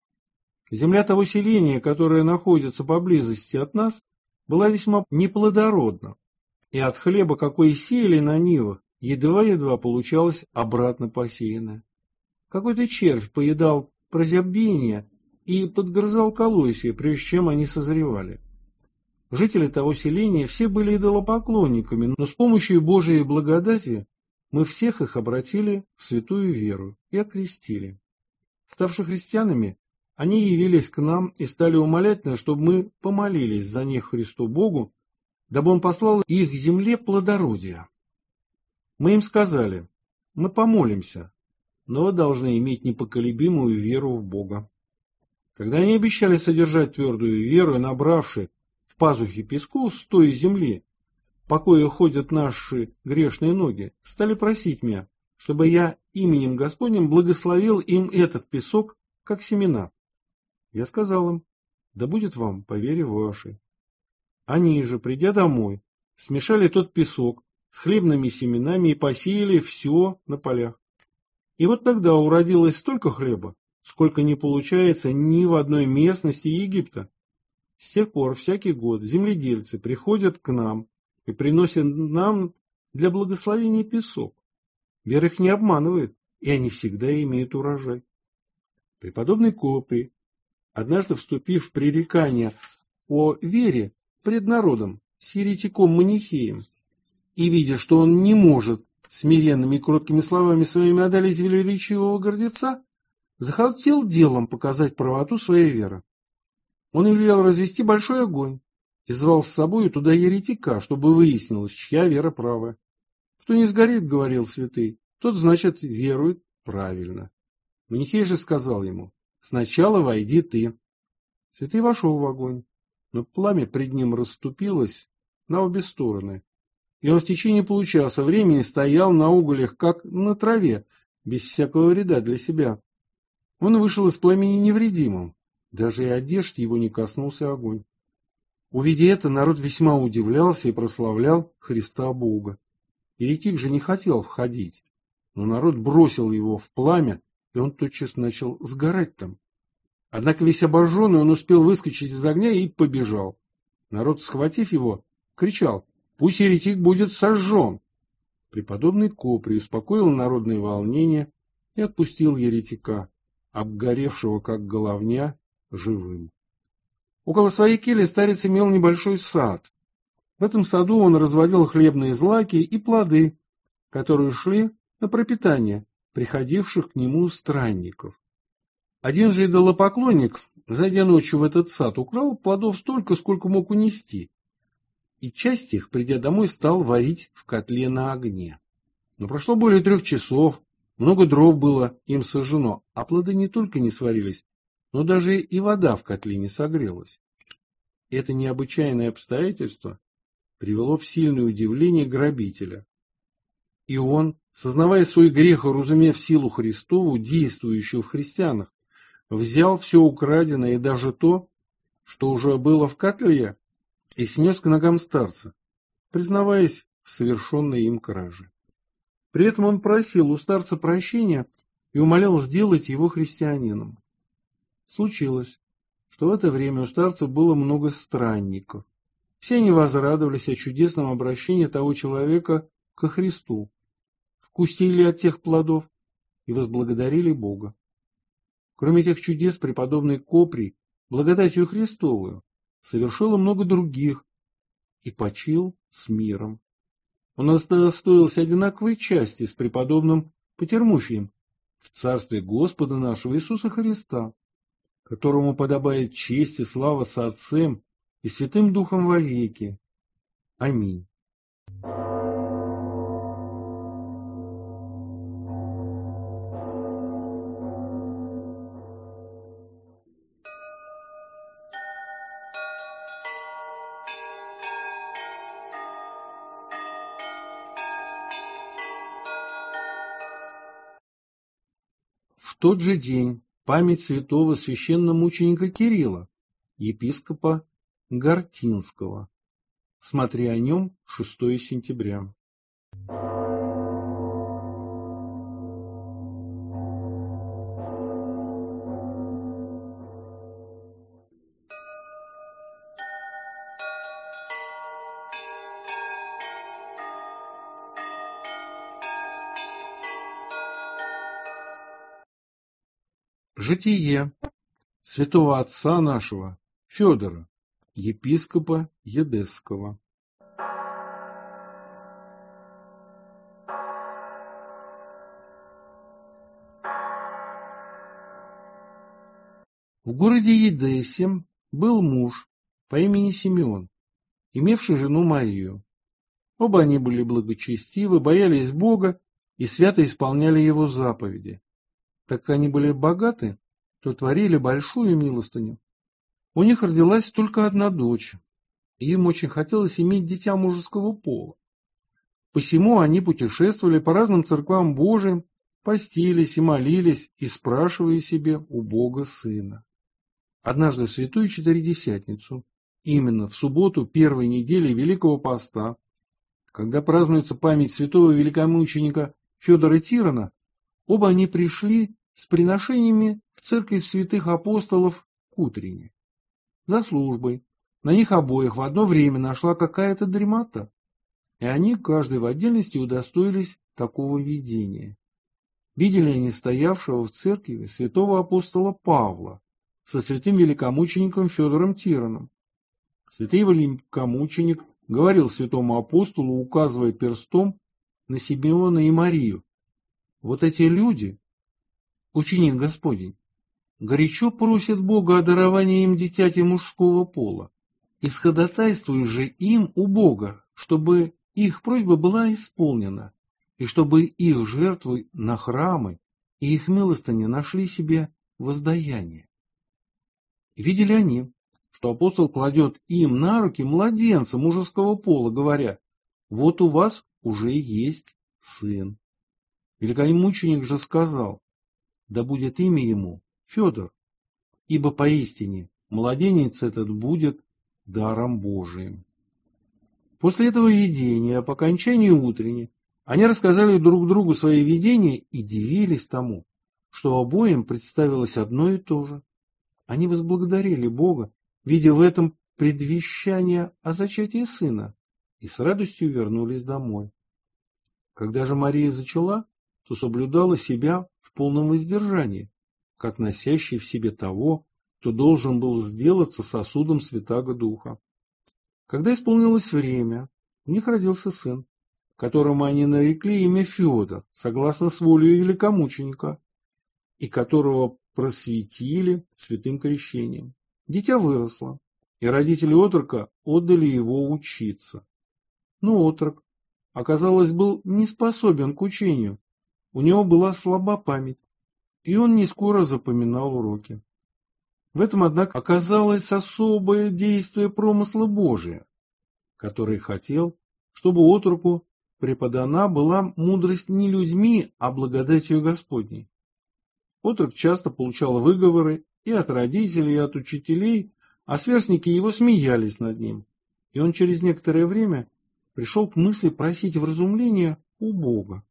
Земля того селения, которое находится поблизости от нас, была весьма неплодородна, и от хлеба, какой сеяли на нивах, едва-едва получалось обратно посеянное. Какой-то червь поедал прозябение и подгрызал колосья, прежде чем они созревали. Жители того селения все были идолопоклонниками, но с помощью Божией благодати мы всех их обратили в святую веру и окрестили. Ставши христианами, они явились к нам и стали умолять нас, чтобы мы помолились за них Христу Богу, дабы Он послал их земле плодородия. Мы им сказали: мы помолимся, но вы должны иметь непоколебимую веру в Бога. Когда они обещали содержать твердую веру и набравши в пазухи песку с той земли, по кое ходят наши грешные ноги, стали просить меня, чтобы я именем Господним благословил им этот песок, как семена. Я сказал им: да будет вам по вере вашей. Они же, придя домой, смешали тот песок с хлебными семенами и посеяли все на полях. И вот тогда уродилось столько хлеба, сколько не получается ни в одной местности Египта. С тех пор всякий год земледельцы приходят к нам и приносят нам для благословения песок. Вера их не обманывает, и они всегда имеют урожай. Преподобный Коприй, однажды вступив в пререкание о вере пред народом с еретиком-манихеем, и видя, что он не может смиренными и кроткими словами своими одолеть велеречивого гордеца, захотел делом показать правоту своей веры. Он велел развести большой огонь и звал с собой туда еретика, чтобы выяснилось, чья вера правая. Кто не сгорит, говорил святый, тот, значит, верует правильно. Манихей же сказал ему: сначала войди ты. Святый вошел в огонь, но пламя пред ним расступилось на обе стороны, и он в течение получаса времени стоял на углях, как на траве, без всякого вреда для себя. Он вышел из пламени невредимым, даже и одежд его не коснулся огонь. Увидя это, народ весьма удивлялся и прославлял Христа Бога. Еретик же не хотел входить, но народ бросил его в пламя, и он тотчас начал сгорать там. Однако весь обожженный он успел выскочить из огня и побежал. Народ, схватив его, кричал: пусть еретик будет сожжен. Преподобный Коприй успокоил народное волнение и отпустил еретика, обгоревшего как головня, живым. Около своей кельи старец имел небольшой сад. В этом саду он разводил хлебные злаки и плоды, которые шли на пропитание приходивших к нему странников. Один же идолопоклонник, зайдя ночью в этот сад, украл плодов столько, сколько мог унести, и часть их, придя домой, стал варить в котле на огне. Но прошло более 3 часов, много дров было им сожжено, а плоды не только не сварились, но даже и вода в котле не согрелась. Это необычайное обстоятельство привело в сильное удивление грабителя. И он, сознавая свой грех и разумев силу Христову, действующую в христианах, взял все украденное и даже то, что уже было в котле, и снес к ногам старца, признаваясь в совершенной им краже. При этом он просил у старца прощения и умолял сделать его христианином. Случилось, что в это время у старца было много странников. Все они возрадовались о чудесном обращении того человека ко Христу, вкусили от тех плодов и возблагодарили Бога. Кроме этих чудес, преподобный Коприй, благодатью Христовую, совершил много других и почил с миром. Он удостоился одинаковой части с преподобным Патермуфием в царстве Господа нашего Иисуса Христа, которому подобает честь и слава со Отцем и Святым Духом вовеки. Аминь. в тот же день память святого священномученика Кирилла, епископа Гортинского. Смотри о нем 6 сентября. Житие святого отца нашего Федора, епископа Едесского. В городе Едессе был муж по имени Симеон, имевший жену Марию. Оба они были благочестивы, боялись Бога и свято исполняли его заповеди. Так как они были богаты, то творили большую милостыню. У них родилась только одна дочь, и им очень хотелось иметь дитя мужеского пола. Посему они путешествовали по разным церквам Божиим, постились и молились, и спрашивая себе у Бога сына. Однажды в Святую Четыредесятницу, именно в субботу первой недели Великого Поста, когда празднуется память святого великомученика Федора Тирона, оба они пришли с приношениями в церковь святых апостолов к утренне. За службой на них обоих в одно время нашла какая-то дремота, и они, каждый в отдельности, удостоились такого видения. Видели они стоявшего в церкви святого апостола Павла со святым великомучеником Федором Тироном. Святый великомученик говорил святому апостолу, указывая перстом на Симеона и Марию: вот эти люди, ученик Господень, горячо просят Бога о даровании им дитяти мужского пола, исходатайствуй же им у Бога, чтобы их просьба была исполнена, и чтобы их жертвы на храмы и их милостыни нашли себе воздаяние. И видели они, что апостол кладет им на руки младенца мужеского пола, говоря: вот у вас уже есть сын. Великомученик же сказал: да будет имя ему Федор, ибо поистине младенец этот будет даром Божиим. После этого видения, по окончании утренней, они рассказали друг другу свои видения и дивились тому, что обоим представилось одно и то же. Они возблагодарили Бога, видя в этом предвещание о зачатии сына, и с радостью вернулись домой. Когда же Мария зачала, то соблюдала себя в полном воздержании, как носящий в себе того, кто должен был сделаться сосудом Святаго Духа. Когда исполнилось время, у них родился сын, которому они нарекли имя Федор, согласно с волей великомученика, и которого просветили святым крещением. Дитя выросло, и родители отрока отдали его учиться. Но отрок, оказалось, был не способен к учению, у него была слаба память, и он не скоро запоминал уроки. В этом, однако, оказалось особое действие промысла Божия, который хотел, чтобы отроку преподана была мудрость не людьми, а благодатью Господней. Отрок часто получал выговоры и от родителей, и от учителей, а сверстники его смеялись над ним, и он через некоторое время пришел к мысли просить вразумления у Бога.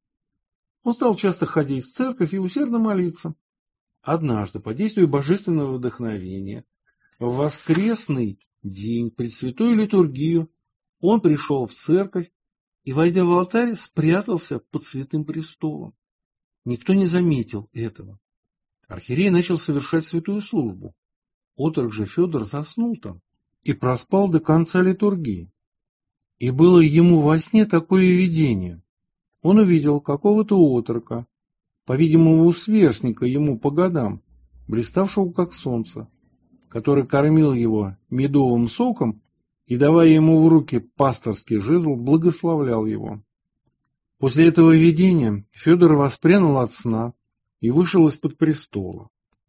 Он стал часто ходить в церковь и усердно молиться. Однажды, по действию божественного вдохновения, в воскресный день пред святой литургию он пришел в церковь и, войдя в алтарь, спрятался под святым престолом. Никто не заметил этого. Архиерей начал совершать святую службу. Отрок же Федор заснул там и проспал до конца литургии. И было ему во сне такое видение. Он увидел какого-то отрока, по-видимому, сверстника ему по годам, блиставшего как солнце, который кормил его медовым соком и, давая ему в руки пасторский жезл, благословлял его. После этого видения Федор воспрянул от сна и вышел из-под престола.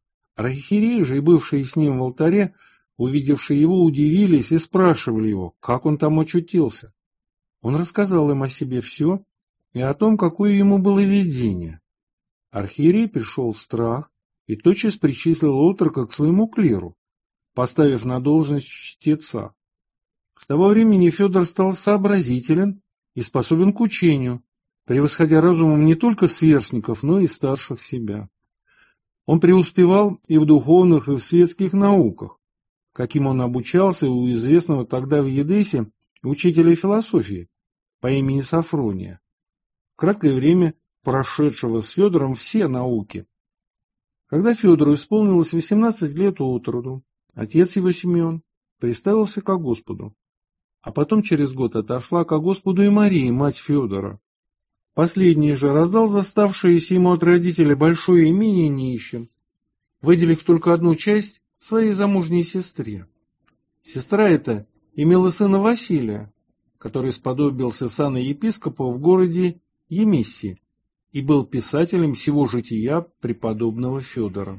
Архиереи же и бывшие с ним в алтаре, увидевшие его, удивились и спрашивали его, как он там очутился. Он рассказал им о себе все и о том, какое ему было видение. Архиерей пришел в страх и тотчас причислил отрока к своему клиру, поставив на должность чтеца. С того времени Федор стал сообразителен и способен к учению, превосходя разумом не только сверстников, но и старших себя. Он преуспевал и в духовных, и в светских науках, каким он обучался у известного тогда в Едессе учителя философии по имени Сафрония, в краткое время прошедшего с Федором все науки. Когда Федору исполнилось 18 лет от роду, отец его Симеон приставился ко Господу, а потом через год отошла ко Господу и Мария, мать Федора. Последний же раздал заставшееся ему от родителей большое имение нищим, выделив только одну часть своей замужней сестре. Сестра эта имела сына Василия, который сподобился сана епископа в городе Емиссе и был писателем всего жития преподобного Федора.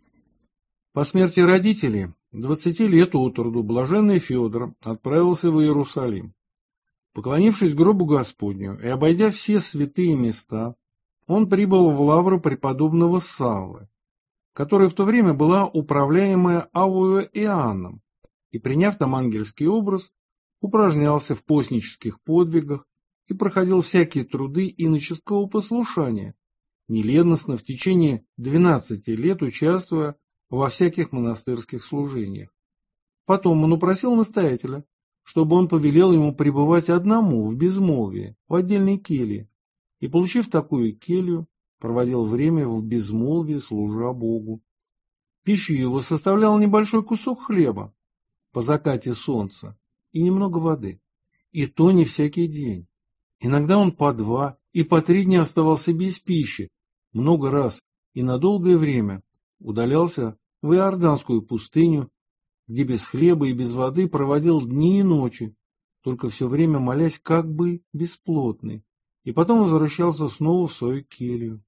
По смерти родителей, 20 лет от роду, блаженный Федор отправился в Иерусалим. Поклонившись гробу Господню и обойдя все святые места, он прибыл в лавру преподобного Саввы, которая в то время была управляемая Аввою Иоанном, и, приняв там ангельский образ, упражнялся в постнических подвигах и проходил всякие труды иноческого послушания, неленностно в течение 12 лет участвуя во всяких монастырских служениях. Потом он упросил настоятеля, чтобы он повелел ему пребывать одному в безмолвии, в отдельной келье, и, получив такую келью, проводил время в безмолвии, служа Богу. Пищей его составлял небольшой кусок хлеба по закате солнца и немного воды, и то не всякий день. Иногда он по 2 и по 3 дня оставался без пищи, много раз и на долгое время удалялся в Иорданскую пустыню, где без хлеба и без воды проводил дни и ночи, только все время молясь как бы бесплотный, и потом возвращался снова в свою келью.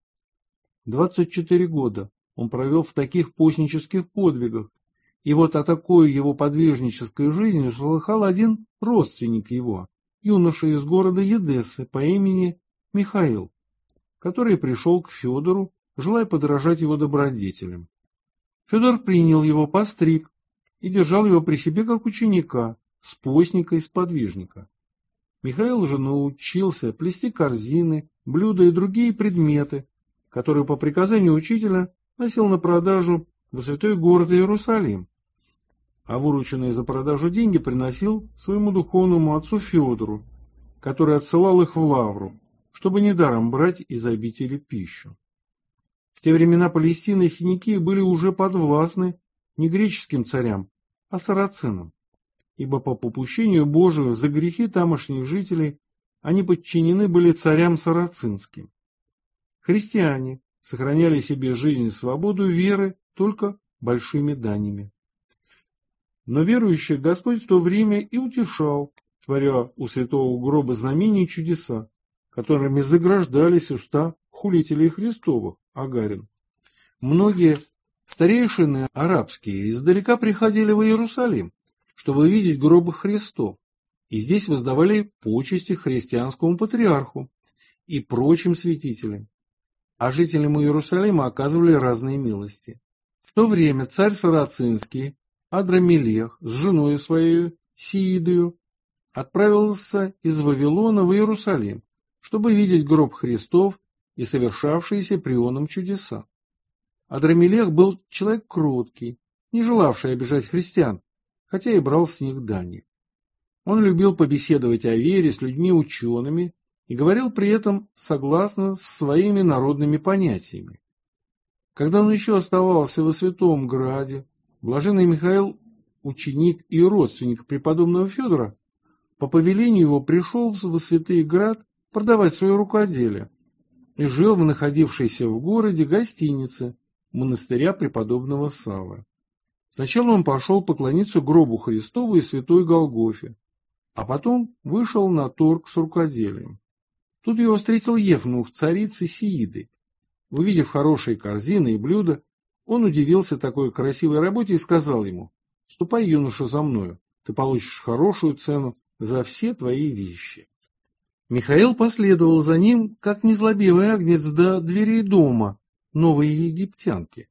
24 года он провел в таких постнических подвигах, и вот о такой его подвижнической жизни услыхал один родственник его, юноша из города Едессы по имени Михаил, который пришел к Федору, желая подражать его добродетелям. Федор принял его, постриг и держал его при себе как ученика, спостника и сподвижника. Михаил же научился плести корзины, блюда и другие предметы, которые по приказанию учителя носил на продажу во святой город Иерусалим, а вырученные за продажу деньги приносил своему духовному отцу Федору, который отсылал их в лавру, чтобы недаром брать из обители пищу. В те времена Палестина и Финикия были уже подвластны не греческим царям, а сарацинам, ибо по попущению Божию за грехи тамошних жителей они подчинены были царям сарацинским. Христиане сохраняли себе жизнь и свободу веры только большими даниями. Но верующих Господь в то время и утешал, творя у святого гроба знамения и чудеса, которыми заграждались уста хулителей Христовых, Агарин. Многие старейшины арабские издалека приходили в Иерусалим, чтобы видеть гробы Христов, и здесь воздавали почести христианскому патриарху и прочим святителям, а жителям Иерусалима оказывали разные милости. В то время царь Сарацинский Адрамелех с женой своей Сиидою отправился из Вавилона в Иерусалим, чтобы видеть гроб Христов и совершавшиеся при оном чудеса. Адрамелех был человек кроткий, не желавший обижать христиан, хотя и брал с них дани. Он любил побеседовать о вере с людьми-учеными и говорил при этом согласно с своими народными понятиями. Когда он еще оставался во Святом Граде, блаженный Михаил, ученик и родственник преподобного Федора, по повелению его пришел во Святый Град продавать свое рукоделие и жил в находившейся в городе гостинице монастыря преподобного Саввы. Сначала он пошел поклониться гробу Христову и святой Голгофе, а потом вышел на торг с рукоделием. Тут его встретил евнух царицы Сииды. Увидев хорошие корзины и блюда, он удивился такой красивой работе и сказал ему: «Ступай, юноша, за мною, ты получишь хорошую цену за все твои вещи». Михаил последовал за ним, как незлобивый агнец, до дверей дома, новой египтянки.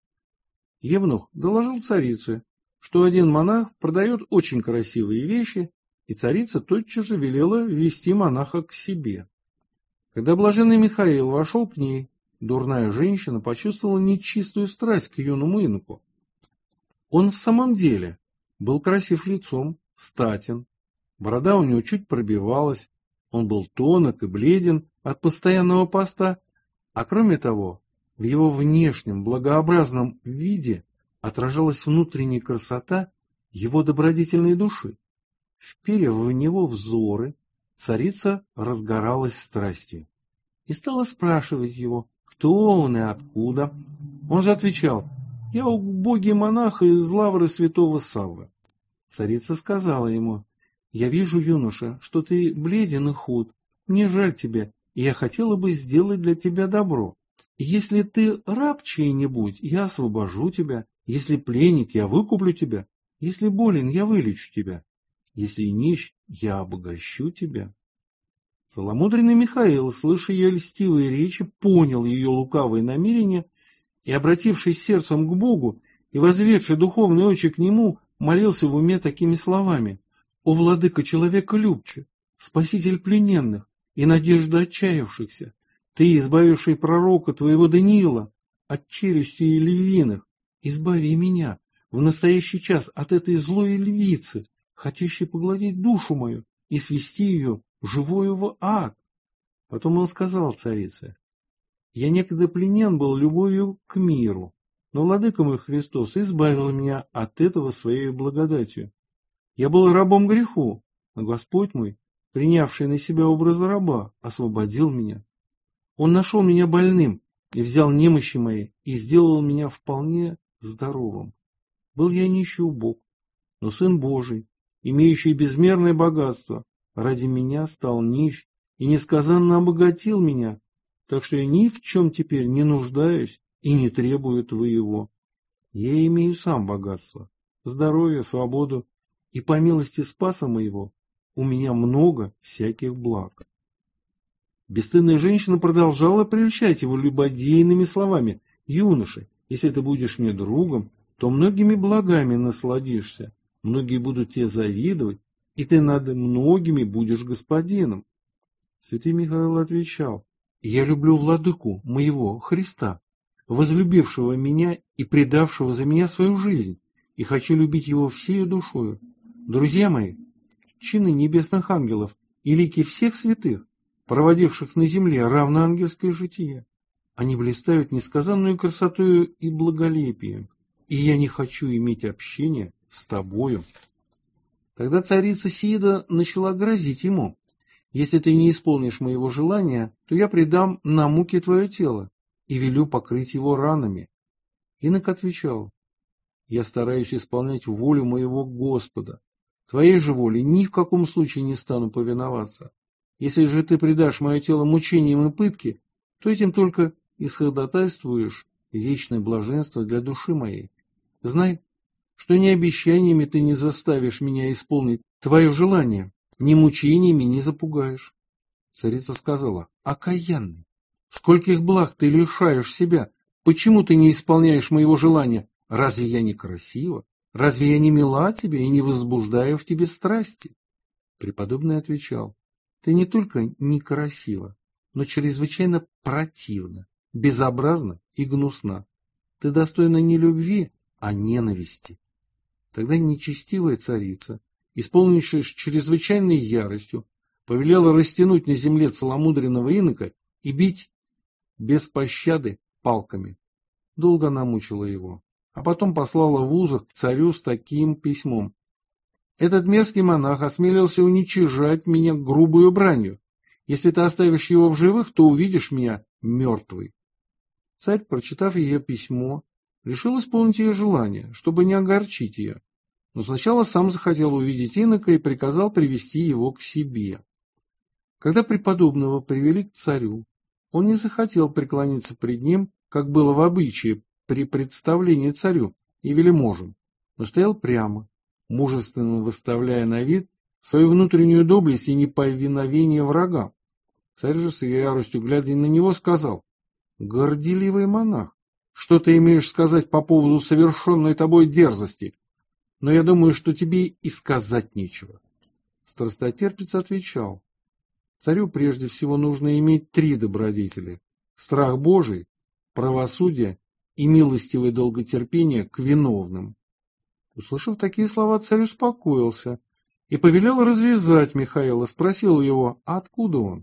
Евнух доложил царице, что один монах продает очень красивые вещи, и царица тотчас же велела ввести монаха к себе. Когда блаженный Михаил вошел к ней, дурная женщина почувствовала нечистую страсть к юному иноку. Он в самом деле был красив лицом, статен, борода у него чуть пробивалась, он был тонок и бледен от постоянного поста, а кроме того, в его внешнем благообразном виде отражалась внутренняя красота его добродетельной души. Вперев в него взоры, царица разгоралась страстью и стала спрашивать его, кто он и откуда. Он же отвечал: «Я убогий монах из лавры святого Саввы». Царица сказала ему: «Я вижу, юноша, что ты бледен и худ. Мне жаль тебя, и я хотела бы сделать для тебя добро. Если ты раб чей-нибудь, я освобожу тебя. Если пленник, я выкуплю тебя. Если болен, я вылечу тебя. Если нищ, я обогащу тебя». Целомудренный Михаил, слыша ее льстивые речи, понял ее лукавые намерения и, обратившись сердцем к Богу и возведший духовные очи к нему, молился в уме такими словами: «О, владыка человеколюбче, спаситель плененных и надежда отчаявшихся, ты, избавивший пророка твоего Даниила от челюстей львиных, избави меня в настоящий час от этой злой львицы, хотящей поглотить душу мою и свести ее живою в ад». Потом он сказал царице: «Я некогда пленен был любовью к миру, но владыка мой Христос избавил меня от этого своей благодатью. Я был рабом греху, но Господь мой, принявший на себя образ раба, освободил меня. Он нашел меня больным и взял немощи мои и сделал меня вполне здоровым. Был я нищий убог, но Сын Божий, имеющий безмерное богатство, ради меня стал нищ и несказанно обогатил меня, так что я ни в чем теперь не нуждаюсь и не требую твоего. Я имею сам богатство, здоровье, свободу, и по милости Спаса моего у меня много всяких благ». Бесстыдная женщина продолжала прельщать его любодейными словами: «Юноша, если ты будешь мне другом, то многими благами насладишься, многие будут тебе завидовать, и ты над многими будешь господином». Святый Михаил отвечал: «Я люблю владыку моего, Христа, возлюбившего меня и предавшего за меня свою жизнь, и хочу любить его всею душою. Друзья мои, чины небесных ангелов и лики всех святых, проводивших на земле равноангельское житие, они блистают несказанную красотою и благолепием, и я не хочу иметь общения с тобою». Тогда царица Сида начала грозить ему: «Если ты не исполнишь моего желания, то я предам на муки твое тело и велю покрыть его ранами». Инок отвечал: «Я стараюсь исполнять волю моего Господа. Твоей же воле ни в каком случае не стану повиноваться. Если же ты предашь мое тело мучениям и пытке, то этим только исходатайствуешь вечное блаженство для души моей. Знай, что ни обещаниями ты не заставишь меня исполнить твое желание, ни мучениями не запугаешь». Царица сказала: «Окаянный, скольких благ ты лишаешь себя? Почему ты не исполняешь моего желания? Разве я не красива? Разве я не мила тебе и не возбуждаю в тебе страсти?» Преподобный отвечал: «Ты не только некрасива, но чрезвычайно противна, безобразна и гнусна. Ты достойна не любви, а ненависти». Тогда нечестивая царица, исполнившись чрезвычайной яростью, повелела растянуть на земле целомудренного инока и бить без пощады палками. Долго она мучила его, а потом послала в узах к царю с таким письмом: «Этот мерзкий монах осмелился уничижать меня грубою бранью. Если ты оставишь его в живых, то увидишь меня мертвой». Царь, прочитав ее письмо, решил исполнить ее желание, чтобы не огорчить ее, но сначала сам захотел увидеть инока и приказал привести его к себе. Когда преподобного привели к царю, он не захотел преклониться пред ним, как было в обычае при представлении царю и вельможам, но стоял прямо, мужественно выставляя на вид свою внутреннюю доблесть и неповиновение врагам. Царь же с яростью, глядя на него, сказал: «Горделивый монах, что ты имеешь сказать по поводу совершенной тобой дерзости, но я думаю, что тебе и сказать нечего. Страстотерпец отвечал: царю прежде всего нужно иметь 3 добродетели: страх Божий, правосудие и милостивое долготерпение к виновным. Услышав такие слова, царь успокоился и повелел развязать Михаила, спросил его, а откуда он?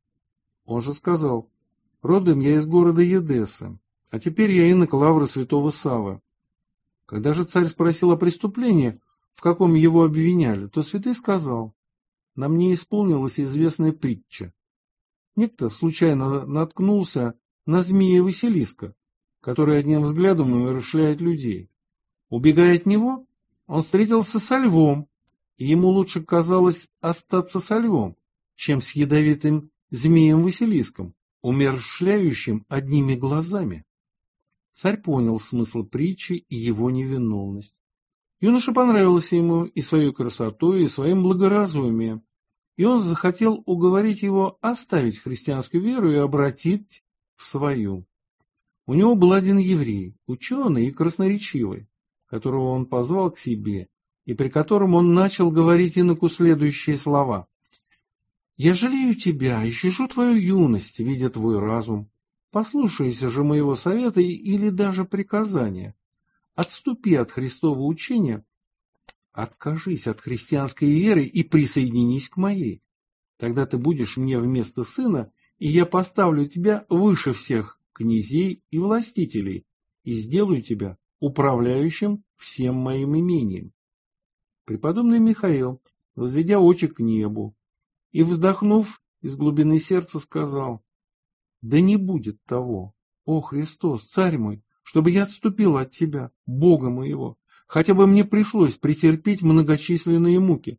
Он же сказал: родом я из города Едесса, а теперь я инок лавры святого Саввы. Когда же царь спросил о преступлении, в каком его обвиняли, то святый сказал: на мне исполнилась известная притча. Некто случайно наткнулся на змея Василиска, который одним взглядом умерщвляет людей. Убегая от него, он встретился со львом, и ему лучше казалось остаться со львом, чем с ядовитым змеем Василиском, умерщвляющим одними глазами. Царь понял смысл притчи и его невиновность. Юноша понравился ему и своей красотой, и своим благоразумием, и он захотел уговорить его оставить христианскую веру и обратить в свою. У него был один еврей, ученый и красноречивый, которого он позвал к себе, и при котором он начал говорить иноку следующие слова: «Я жалею тебя и щажу твою юность, видя твой разум. Послушайся же моего совета или даже приказания. Отступи от Христова учения, откажись от христианской веры и присоединись к моей. Тогда ты будешь мне вместо сына, и я поставлю тебя выше всех князей и властителей и сделаю тебя управляющим всем моим имением». Преподобный Михаил, возведя очи к небу и вздохнув из глубины сердца, сказал: «Да не будет того, о Христос, царь мой, чтобы я отступил от тебя, Бога моего, хотя бы мне пришлось претерпеть многочисленные муки».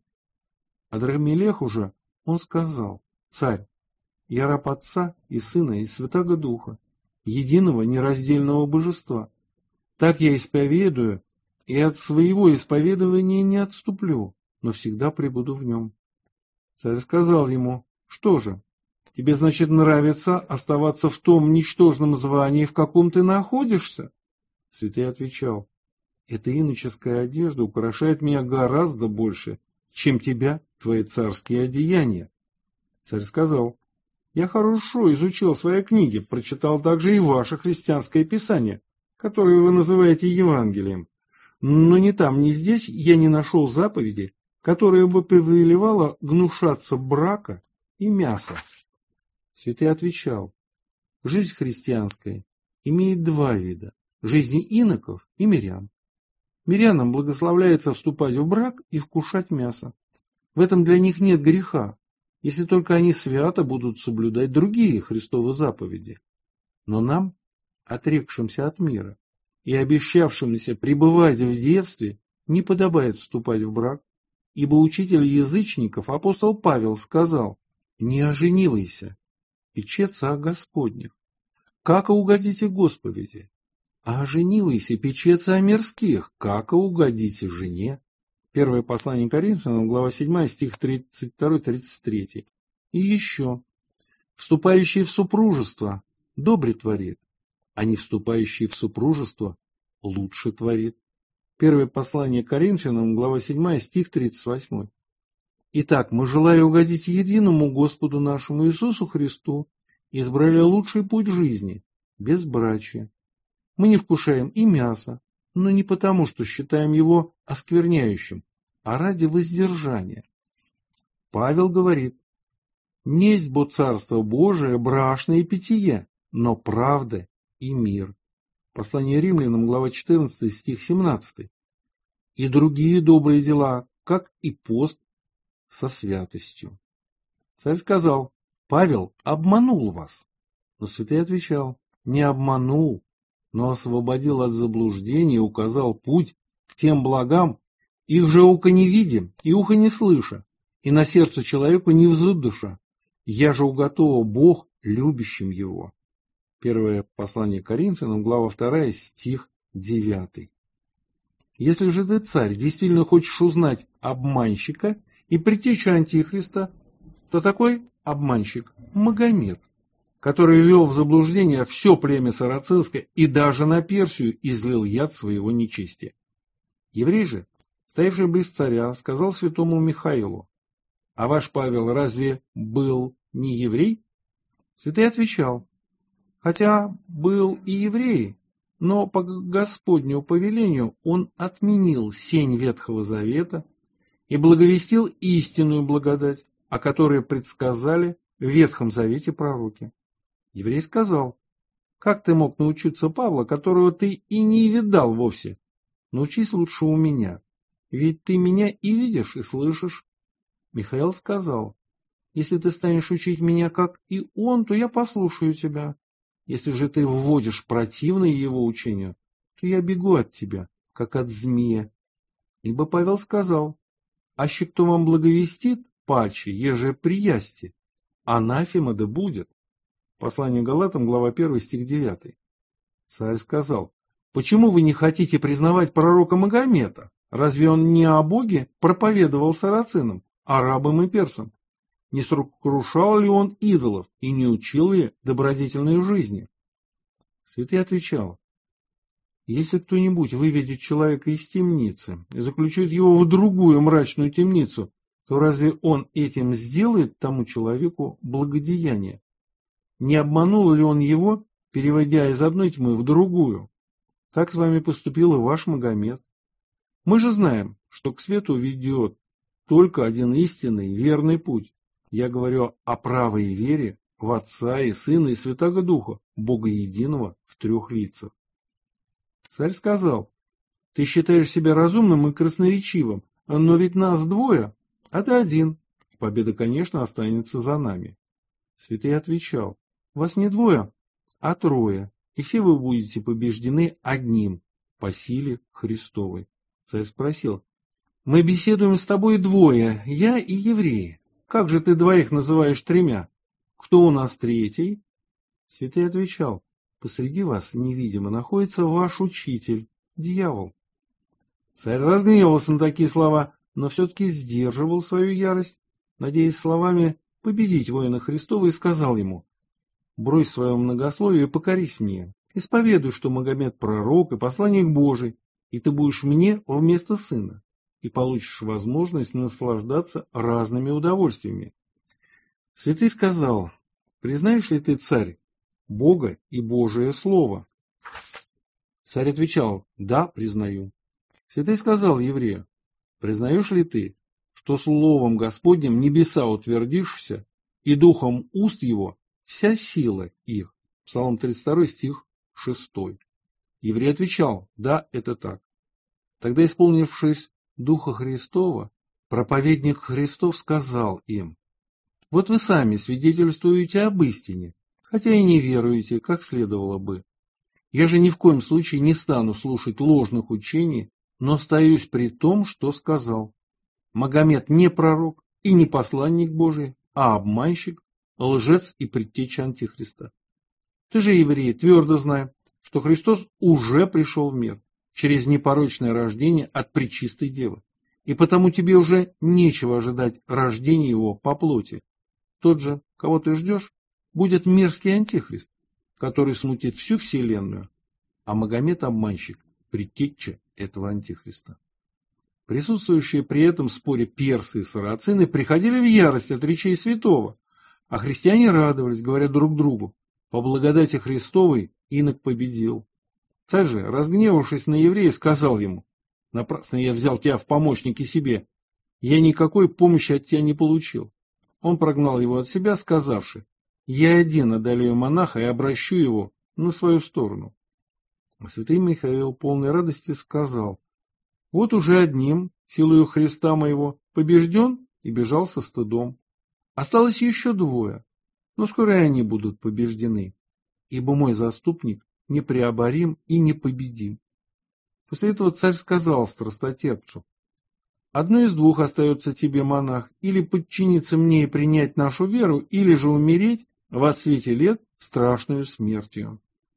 Адрамелеху же он сказал: «Царь, я раб Отца и Сына и Святаго Духа, единого нераздельного божества. Так я исповедую, и от своего исповедования не отступлю, но всегда пребуду в нем». Царь сказал ему: «Что же, тебе, значит, нравится оставаться в том ничтожном звании, в каком ты находишься?» Святый отвечал: «Эта иноческая одежда украшает меня гораздо больше, чем тебя, твои царские одеяния». Царь сказал: «Я хорошо изучил свои книги, прочитал также и ваше христианское писание, которое вы называете Евангелием. Но ни там, ни здесь я не нашел заповеди, которая бы повелевала гнушаться брака и мяса». Святый отвечал: «Жизнь христианская имеет 2 вида – жизни иноков и мирян. Мирянам благословляется вступать в брак и вкушать мясо. В этом для них нет греха, если только они свято будут соблюдать другие Христовы заповеди. Но нам, отрекшимся от мира и обещавшимся пребывать в девстве, не подобает вступать в брак, ибо учитель язычников апостол Павел сказал: не оженивайся, печется о Господних. Как угодите Господи? А оженивайся, печется о мирских, как угодите жене». Первое послание Коринфянам, глава 7, стих 32-33. И еще: «Вступающий в супружество добре творит, а не вступающий в супружество лучше творит». Первое послание Коринфянам, глава 7, стих 38. Итак, мы, желая угодить единому Господу нашему Иисусу Христу, избрали лучший путь жизни – безбрачие. Мы не вкушаем и мясо, но не потому, что считаем его оскверняющим, а ради воздержания. Павел говорит: «Несть бо царство Божие брашное и питье, но правда и мир». Послание Римлянам, глава 14, стих 17. «И другие добрые дела, как и пост со святостью». Царь сказал: «Павел обманул вас». Но святый отвечал: «Не обманул, но освободил от заблуждения и указал путь к тем благам, их же око не видя и ухо не слыша, и на сердце человеку не взыт душа. Я же уготовил Бог любящим его». Первое послание Коринфянам, глава 2, стих 9. Если же ты, царь, действительно хочешь узнать обманщика и предтечу Антихриста, то такой обманщик – Магомед, который ввел в заблуждение все племя сарацинское и даже на Персию излил яд своего нечестия. Еврей же, стоявший близ царя, сказал святому Михаилу: «А ваш Павел разве был не еврей?» Святый отвечал: «Хотя был и еврей, но по Господню повелению он отменил сень Ветхого Завета и благовестил истинную благодать, о которой предсказали в Ветхом Завете пророки». Еврей сказал: «Как ты мог научиться Павла, которого ты и не видал вовсе? Научись лучше у меня, ведь ты меня и видишь, и слышишь». Михаил сказал: «Если ты станешь учить меня, как и он, то я послушаю тебя. Если же ты вводишь противное его учению, то я бегу от тебя, как от змея». Ибо Павел сказал: «Аще кто вам благовестит, паче, еже приясти, анафема да будет». Послание Галатам, глава 1, стих 9. Царь сказал: «Почему вы не хотите признавать пророка Магомета? Разве он не о Боге проповедовал сарацинам, арабам и персам? Не сокрушал ли он идолов и не учил ли добродетельной жизни?» Святый отвечал: «Если кто-нибудь выведет человека из темницы и заключит его в другую мрачную темницу, то разве он этим сделает тому человеку благодеяние? Не обманул ли он его, переводя из одной тьмы в другую? Так с вами поступил и ваш Магомет. Мы же знаем, что к свету ведет только один истинный, верный путь. Я говорю о правой вере в Отца и Сына и Святаго Духа, Бога Единого в трех лицах». Царь сказал: «Ты считаешь себя разумным и красноречивым, но ведь нас двое, а ты один. Победа, конечно, останется за нами». Святый отвечал: «Вас не двое, а трое, и все вы будете побеждены одним по силе Христовой». Царь спросил: «Мы беседуем с тобой двое, я и евреи. Как же ты двоих называешь тремя? Кто у нас третий?» Святый отвечал: «Посреди вас невидимо находится ваш учитель, дьявол». Царь разгневался на такие слова, но все-таки сдерживал свою ярость, надеясь словами победить воина Христова, и сказал ему: «Брось свое многословие и покорись мне. Исповедуй, что Магомет пророк и посланник Божий, и ты будешь мне вместо сына, и получишь возможность наслаждаться разными удовольствиями». Святый сказал: «Признаешь ли ты, царь, Бога и Божие Слово?» Царь отвечал: «Да, признаю». Святый сказал еврею: «Признаешь ли ты, что Словом Господним небеса утвердишься, и духом уст его вся сила их?» Псалом 32, стих 6. Еврей отвечал: «Да, это так». Тогда, исполнившись Духа Христова, проповедник Христов сказал им: «Вот вы сами свидетельствуете об истине, хотя и не веруете, как следовало бы. Я же ни в коем случае не стану слушать ложных учений, но остаюсь при том, что сказал. Магомет не пророк и не посланник Божий, а обманщик, лжец и предтеча Антихриста. Ты же, еврей, твердо знай, что Христос уже пришел в мир через непорочное рождение от пречистой девы, и потому тебе уже нечего ожидать рождения его по плоти. Тот же, кого ты ждешь, будет мерзкий Антихрист, который смутит всю вселенную, а Магомет обманщик, предтеча этого Антихриста». Присутствующие при этом споре персы и сарацины приходили в ярость от речей святого, а христиане радовались, говоря друг другу: «По благодати Христовой инок победил». Царь же, разгневавшись на еврея, сказал ему: «Напрасно я взял тебя в помощники себе, я никакой помощи от тебя не получил». Он прогнал его от себя, сказавши: «Я один одолею монаха и обращу его на свою сторону». А святый Михаил, полной радости, сказал: «Вот уже одним, силою Христа моего, побежден и бежал со стыдом. Осталось еще двое, но скоро и они будут побеждены, ибо мой заступник непреоборим и непобедим». После этого царь сказал страстотерпцу: «Одно из двух остается тебе, монах, или подчиниться мне и принять нашу веру, или же умереть во свете лет страшную смертью».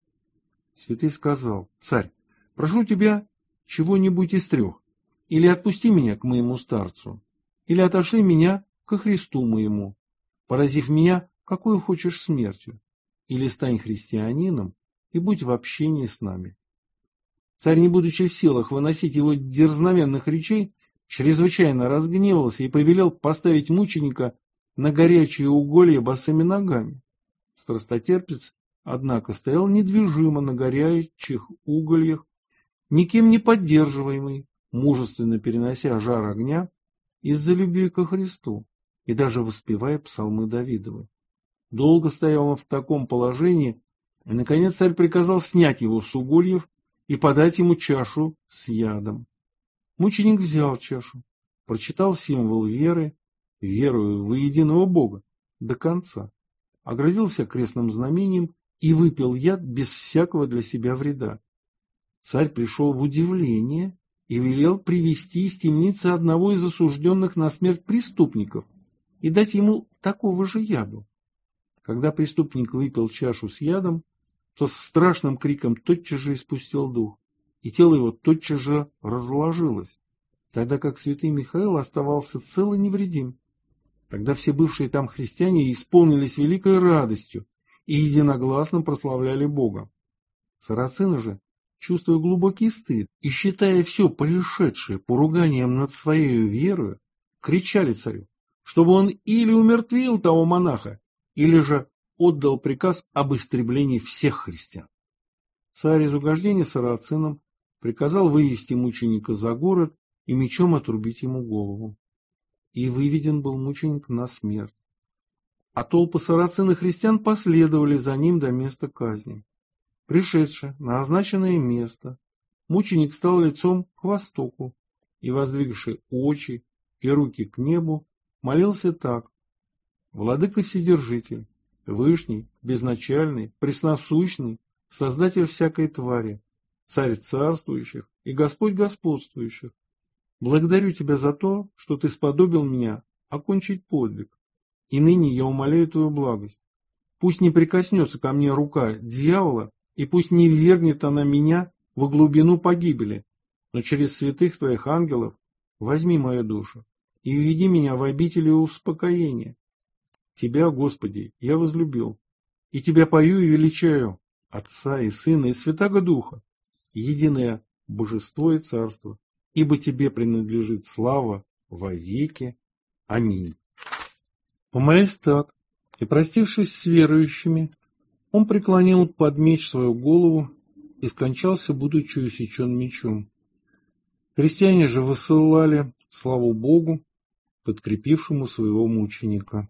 Святый сказал: «Царь, прошу тебя чего-нибудь из трех. Или отпусти меня к моему старцу, или отошли меня ко Христу моему, поразив меня какой хочешь смертью. или стань христианином и будь в общении с нами. Царь, не будучи в силах выносить его дерзновенных речей, чрезвычайно разгневался и повелел поставить мученика на горячие уголья босыми ногами. Страстотерпец, однако, стоял недвижимо на горячих угольях, никем не поддерживаемый, мужественно перенося жар огня из-за любви ко Христу и даже воспевая псалмы Давидовы. Долго стоял он в таком положении, и, наконец, царь приказал снять его с угольев и подать ему чашу с ядом. Мученик взял чашу, прочитал символ веры, верую во единого Бога, до конца, оградился крестным знамением и выпил яд без всякого для себя вреда. Царь пришел в удивление и велел привести из темницы одного из осужденных на смерть преступников и дать ему такого же яду. Когда преступник выпил чашу с ядом, то с страшным криком тотчас же испустил дух, и тело его тотчас же разложилось, тогда как святый Михаил оставался цел и невредим. Тогда все бывшие там христиане исполнились великой радостью и единогласно прославляли Бога. Сарацины же, чувствуя глубокий стыд и считая все происшедшее поруганием над своей верою, кричали царю, чтобы он или умертвил того монаха, или же отдал приказ об истреблении всех христиан. Царь из угождения сарацинам приказал вывести мученика за город и мечом отрубить ему голову. И выведен был мученик на смерть. А толпы сарацин и христиан последовали за ним до места казни. Пришедши на означенное место, мученик стал лицом к востоку и, воздвигши очи и руки к небу, молился так: «Владыка Вседержитель, Вышний, Безначальный, Пресносущный, Создатель всякой твари, Царь царствующих и Господь господствующих, благодарю Тебя за то, что Ты сподобил меня окончить подвиг, и ныне я умоляю Твою благость. Пусть не прикоснется ко мне рука дьявола, и пусть не ввергнет она меня во глубину погибели, но через святых Твоих ангелов возьми мою душу и введи меня в обители успокоения. Тебя, Господи, я возлюбил, и Тебя пою и величаю, Отца и Сына и Святаго Духа, единое Божество и Царство, ибо Тебе принадлежит слава во веки. Аминь». Помолясь так и простившись с верующими, он преклонил под меч свою голову и скончался, будучи усечен мечом. Христиане же высылали славу Богу, подкрепившему своего мученика.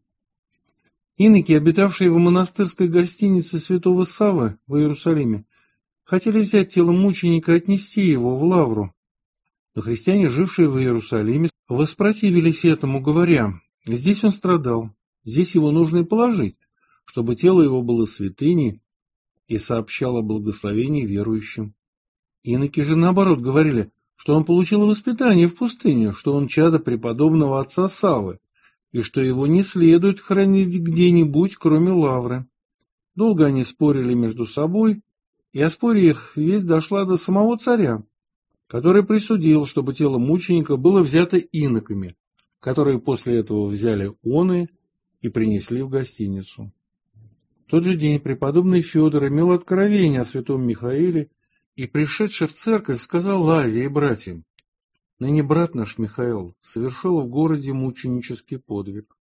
Иноки, обитавшие в монастырской гостинице святого Саввы в Иерусалиме, хотели взять тело мученика и отнести его в Лавру. Но христиане, жившие в Иерусалиме, воспротивились этому, говоря: здесь он страдал, здесь его нужно и положить, чтобы тело его было святыней и сообщало благословение верующим. Иноки же, наоборот, говорили, что он получил воспитание в пустыне, что он чадо преподобного отца Саввы, и что его не следует хранить где-нибудь, кроме Лавры. Долго они спорили между собой, и о споре их весть дошла до самого царя, который присудил, чтобы тело мученика было взято иноками, которые после этого взяли оны и принесли в гостиницу. В тот же день преподобный Федор имел откровение о святом Михаиле и, пришедший в церковь, сказал Лаве и братьям: «Ныне брат наш Михаил совершил в городе мученический подвиг».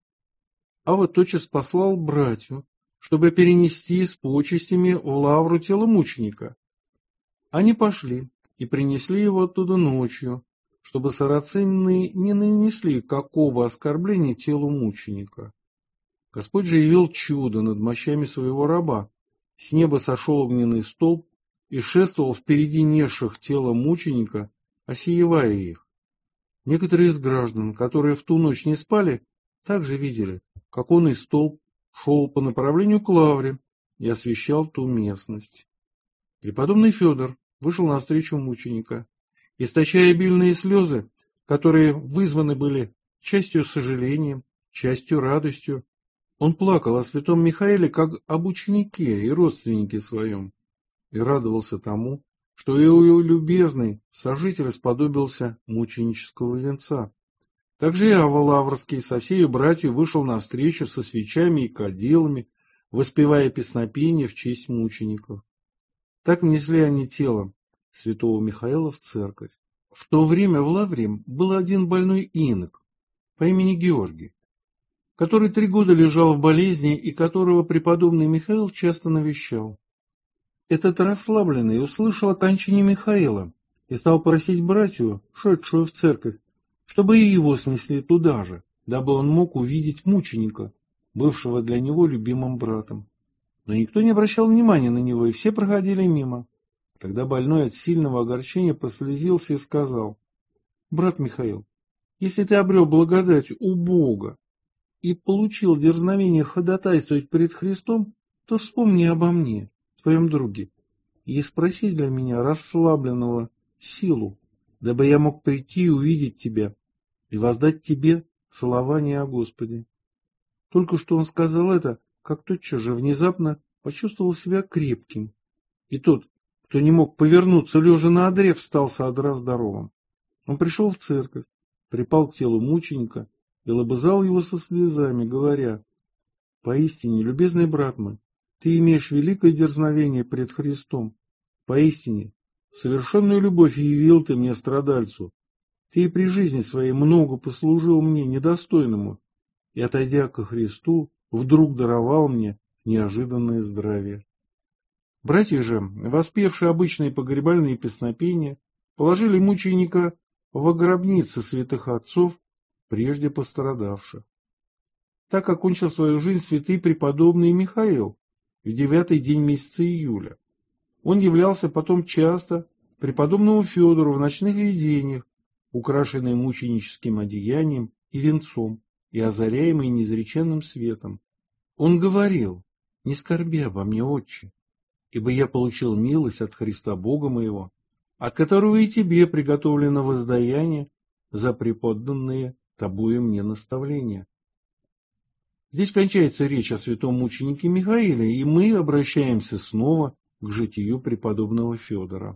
А вот тотчас послал братью, чтобы перенести с почестями в Лавру тело мученика. Они пошли и принесли его оттуда ночью, чтобы сарацины не нанесли какого оскорбления телу мученика. Господь же явил чудо над мощами своего раба. С неба сошел огненный столб и шествовал впереди несших тело мученика, осеевая их. Некоторые из граждан, которые в ту ночь не спали, также видели, как огненный столб шел по направлению к Лавре и освещал ту местность. Преподобный Федор вышел навстречу мученика, источая обильные слезы, которые вызваны были частью сожалением, частью радостью. Он плакал о святом Михаиле как об ученике и родственнике своем, и радовался тому, что его любезный сожитель сподобился мученического венца. Также и Ава Лаврский со всей братьей вышел навстречу со свечами и кадилами, воспевая песнопения в честь мучеников. Так внесли они тело святого Михаила в церковь. В то время в Лавре был один больной инок по имени Георгий, который 3 года лежал в болезни и которого преподобный Михаил часто навещал. Этот расслабленный услышал о кончине Михаила и стал просить братью, шедшую в церковь, чтобы и его снесли туда же, дабы он мог увидеть мученика, бывшего для него любимым братом. Но никто не обращал внимания на него, и все проходили мимо. Тогда больной от сильного огорчения прослезился и сказал: «Брат Михаил, если ты обрел благодать у Бога и получил дерзновение ходатайствовать перед Христом, то вспомни обо мне, твоем друге, и спроси для меня расслабленного силу, дабы я мог прийти и увидеть тебя и воздать тебе целование о Господе». Только что он сказал это, как тотчас же внезапно почувствовал себя крепким, и тот, кто не мог повернуться лежа на одре, встал со одра здоровым. Он пришел в церковь, припал к телу мученика и лобызал его со слезами, говоря: «Поистине, любезный брат мой, ты имеешь великое дерзновение пред Христом. Поистине, совершенную любовь явил ты мне, страдальцу. Ты и при жизни своей много послужил мне, недостойному, и, отойдя ко Христу, вдруг даровал мне неожиданное здравие». Братья же, воспевшие обычные погребальные песнопения, положили мученика во гробницы святых отцов, прежде пострадавших. Так окончил свою жизнь святый преподобный Михаил в 9-й день месяца июля. Он являлся потом часто преподобному Федору в ночных видениях, украшенный мученическим одеянием и венцом, и озаряемый неизреченным светом. Он говорил: «Не скорби обо мне, Отче, ибо я получил милость от Христа Бога моего, от которого и тебе приготовлено воздаяние за преподанные тобою мне наставления». Здесь кончается речь о святом мученике Михаиле, и мы обращаемся снова к житию преподобного Федора.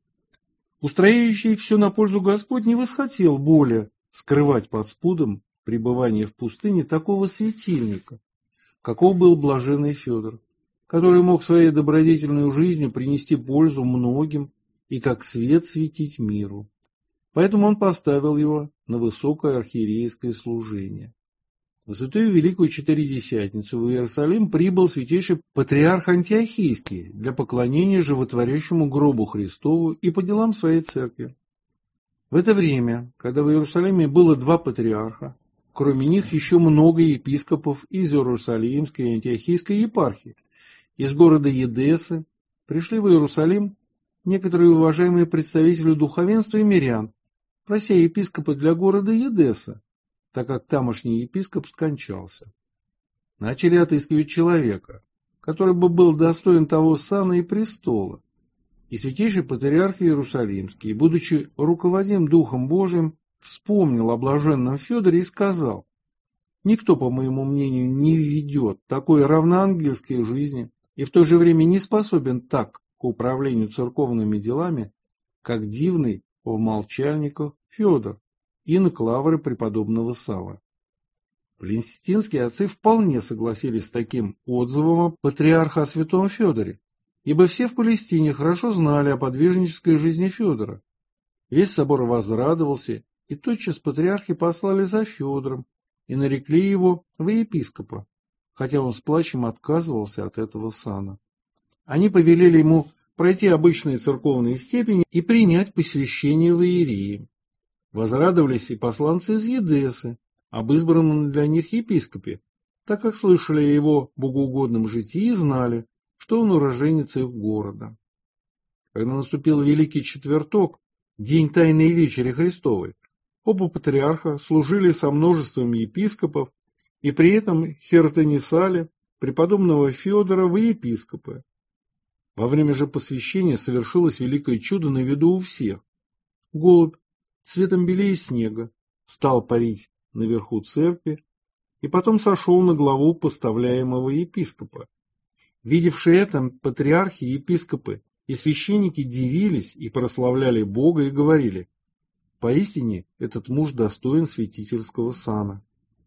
Устрояющий все на пользу Господь не восхотел более скрывать под спудом пребывания в пустыне такого светильника, каков был блаженный Федор, который мог своей добродетельной жизнью принести пользу многим и как свет светить миру. Поэтому он поставил его на высокое архиерейское служение. В Святую Великую Четыредесятницу в Иерусалим прибыл святейший патриарх Антиохийский для поклонения животворящему гробу Христову и по делам своей церкви. В это время, когда в Иерусалиме было 2 патриарха, кроме них еще много епископов из Иерусалимской и Антиохийской епархии, из города Едессы пришли в Иерусалим некоторые уважаемые представители духовенства и мирян, прося епископа для города Едесса, так как тамошний епископ скончался. Начали отыскивать человека, который бы был достоин того сана и престола. И святейший патриарх Иерусалимский, будучи руководим Духом Божиим, вспомнил о блаженном Федоре и сказал: «Никто, по моему мнению, не ведет такой равноангельской жизни и в то же время не способен так к управлению церковными делами, как дивный в молчальниках Федор, инок Лавры преподобного Саввы». Палестинские отцы вполне согласились с таким отзывом патриарха о святом Федоре, ибо все в Палестине хорошо знали о подвижнической жизни Федора. Весь собор возрадовался, и тотчас патриархи послали за Федором и нарекли его во епископа, хотя он с плачем отказывался от этого сана. Они повелели ему пройти обычные церковные степени и принять посвящение в иерии. Возрадовались и посланцы из Едессы об избранном для них епископе, так как слышали о его богоугодном житии и знали, что он уроженец их города. Когда наступил Великий Четверток, день Тайной Вечери Христовой, оба патриарха служили со множеством епископов и при этом херотонисали преподобного Федора во епископы. Во время же посвящения совершилось великое чудо на виду у всех. Голубь цветом белее снега стал парить наверху церкви и потом сошел на главу поставляемого епископа. Видевшие это, патриархи, епископы и священники дивились и прославляли Бога и говорили: «Поистине этот муж достоин святительского сана».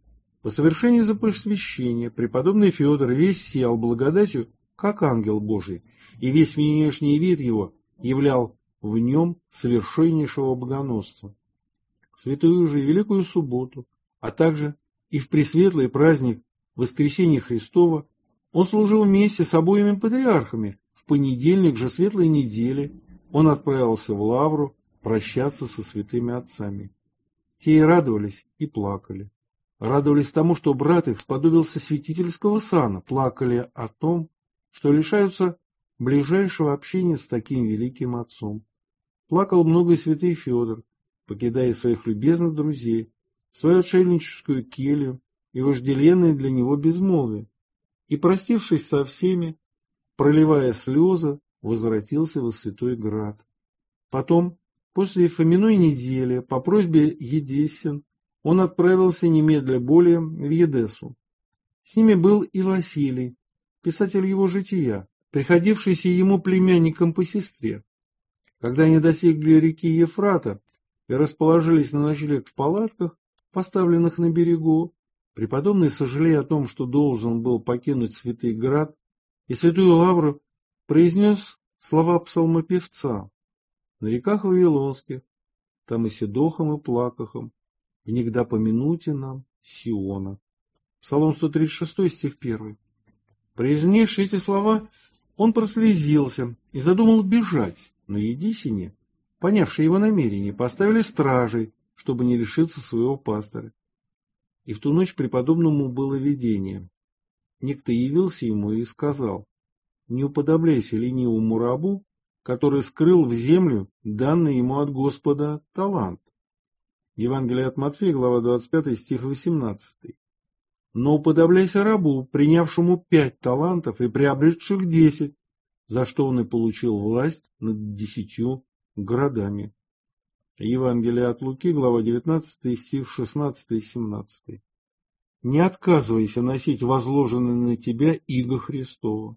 По совершении запосвящения преподобный Феодор весь сиял благодатью, как ангел Божий, и весь внешний вид его являл в нем совершеннейшего богоносца. В святую же и Великую Субботу, а также и в пресветлый праздник Воскресения Христова он служил вместе с обоими патриархами. В понедельник же светлой недели он отправился в Лавру прощаться со святыми отцами. Те и радовались, и плакали. Радовались тому, что брат их сподобился святительского сана, плакали о том, что лишаются ближайшего общения с таким великим отцом. Плакал много и святый Феодор, покидая своих любезных друзей, свою отшельническую келью и вожделенное для него безмолвие, и, простившись со всеми, проливая слезы, возвратился во Святой Град. Потом, после Фоминой недели, по просьбе Едессин, он отправился немедля более в Едессу. С ними был и Василий, писатель его жития, приходившийся ему племянником по сестре. Когда они достигли реки Ефрата и расположились на ночлег в палатках, поставленных на берегу, преподобный, сожалея о том, что должен был покинуть Святый Град и Святую Лавру, произнес слова псалмопевца: «На реках Вавилонских, там и седохом, и плакахом, внегда помянуте нам Сиона». Псалом 136, стих 1. Произнесши эти слова, он прослезился и задумал бежать, но Едиссине, понявшие его намерение, поставили стражей, чтобы не лишиться своего пастыря. И в ту ночь преподобному было видение. Некто явился ему и сказал: «Не уподобляйся ленивому рабу, который скрыл в землю данный ему от Господа талант». Евангелие от Матфея, глава 25, стих 18. «Но уподобляйся рабу, принявшему 5 талантов и приобретших 10, за что он и получил власть над 10 городами». Евангелие от Луки, глава 19, стих 16 и 17. «Не отказывайся носить возложенное на тебя иго Христово».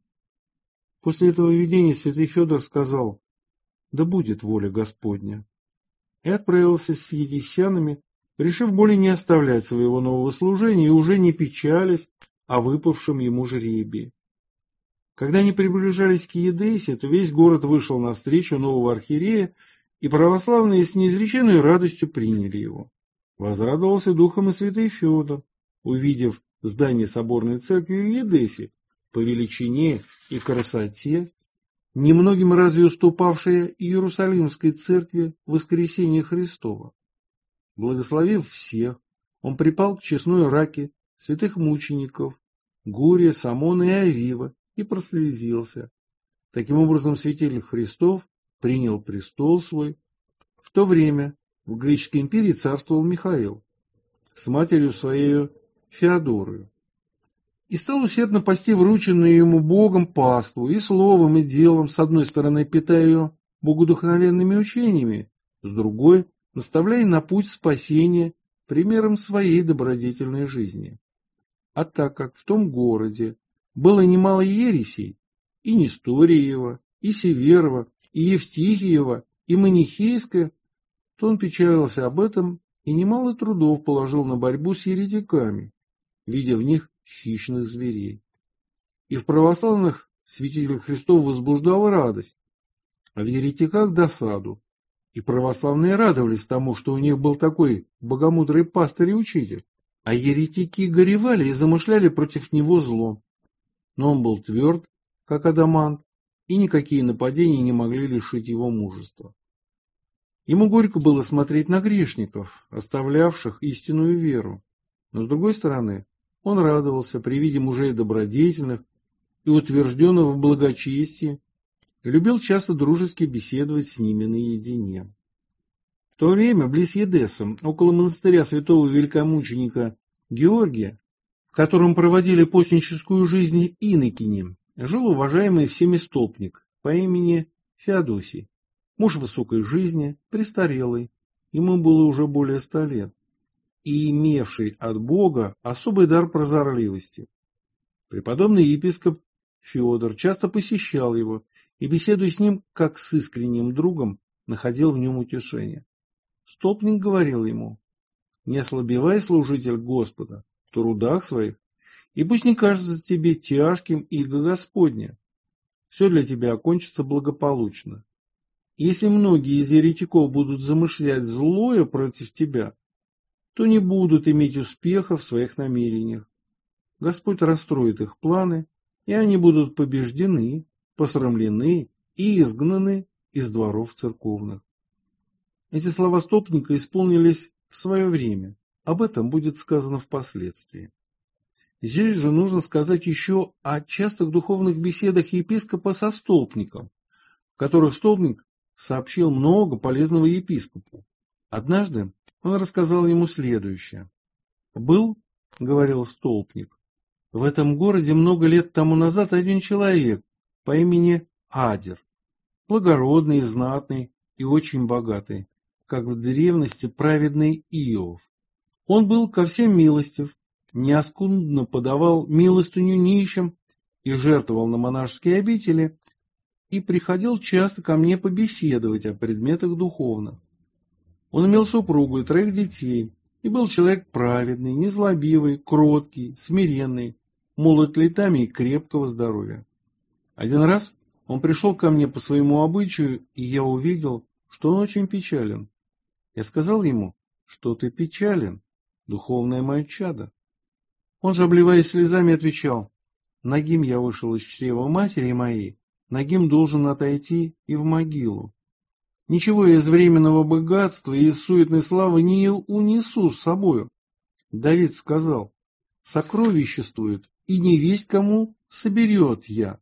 После этого видения святый Феодор сказал: «Да будет воля Господня», и отправился с едессянами, решив более не оставлять своего нового служения и уже не печались о выпавшем ему жребии. Когда они приближались к Едессе, то весь город вышел навстречу нового архиерея, и православные с неизреченной радостью приняли его. Возрадовался духом и святый Феодор, увидев здание соборной церкви в Едессе, по величине и красоте, немногим разве уступавшее Иерусалимской церкви Воскресения Христова. Благословив всех, он припал к честной раке святых мучеников Гурия, Самона и Авива и прослезился. Таким образом, святитель Христов принял престол свой. В то время в Греческой империи царствовал Михаил с матерью своей Феодорою, и стал усердно пасти врученную ему Богом паству, и словом, и делом, с одной стороны, питая ее богодухновенными учениями, с другой — наставляя на путь спасения примером своей добродетельной жизни. А так как в том городе было немало ересей, и Несториева, и Северова, и Евтихиева, и Манихейская, то он печалился об этом и немало трудов положил на борьбу с еретиками, видя в них хищных зверей. И в православных святитель Христов возбуждал радость, а в еретиках досаду. И православные радовались тому, что у них был такой богомудрый пастырь и учитель, а еретики горевали и замышляли против него зло. Но он был тверд, как адамант, и никакие нападения не могли лишить его мужества. Ему горько было смотреть на грешников, оставлявших истинную веру, но с другой стороны, он радовался при виде мужей добродетельных и утвержденных в благочестии, и любил часто дружески беседовать с ними наедине. В то время близ Едессы, около монастыря святого великомученика Георгия, в котором проводили постническую жизнь инокини, жил уважаемый всеми столпник по имени Феодосий, муж высокой жизни, престарелый, ему было уже более 100 лет, и имевший от Бога особый дар прозорливости. Преподобный епископ Феодор часто посещал его и, беседуя с ним, как с искренним другом, находил в нем утешение. Столпник говорил ему: «Не ослабевай, служитель Господа, трудах своих, и пусть не кажется тебе тяжким иго Господне. Все для тебя окончится благополучно. Если многие из еретиков будут замышлять злое против тебя, то не будут иметь успеха в своих намерениях. Господь расстроит их планы, и они будут побеждены, посрамлены и изгнаны из дворов церковных. Эти слова столпника исполнились в свое время. Об этом будет сказано впоследствии. Здесь же нужно сказать еще о частых духовных беседах епископа со столпником, в которых столпник сообщил много полезного епископу. Однажды он рассказал ему следующее. «Был, — говорил столпник, — в этом городе много лет тому назад один человек по имени Адер, благородный, знатный и очень богатый, как в древности праведный Иов. Он был ко всем милостив, неоскудно подавал милостыню нищим и жертвовал на монашеские обители, и приходил часто ко мне побеседовать о предметах духовных. Он имел супругу и 3 детей, и был человек праведный, незлобивый, кроткий, смиренный, молод летами и крепкого здоровья. Один раз он пришел ко мне по своему обычаю, и я увидел, что он очень печален. Я сказал ему, что ты печален, духовное мое чадо. Он же, обливаясь слезами, отвечал, нагим я вышел из чрева матери моей, нагим должен отойти и в могилу. Ничего я из временного богатства и из суетной славы не унесу с собою. Давид сказал, сокровиществует, и не весть кому соберет я.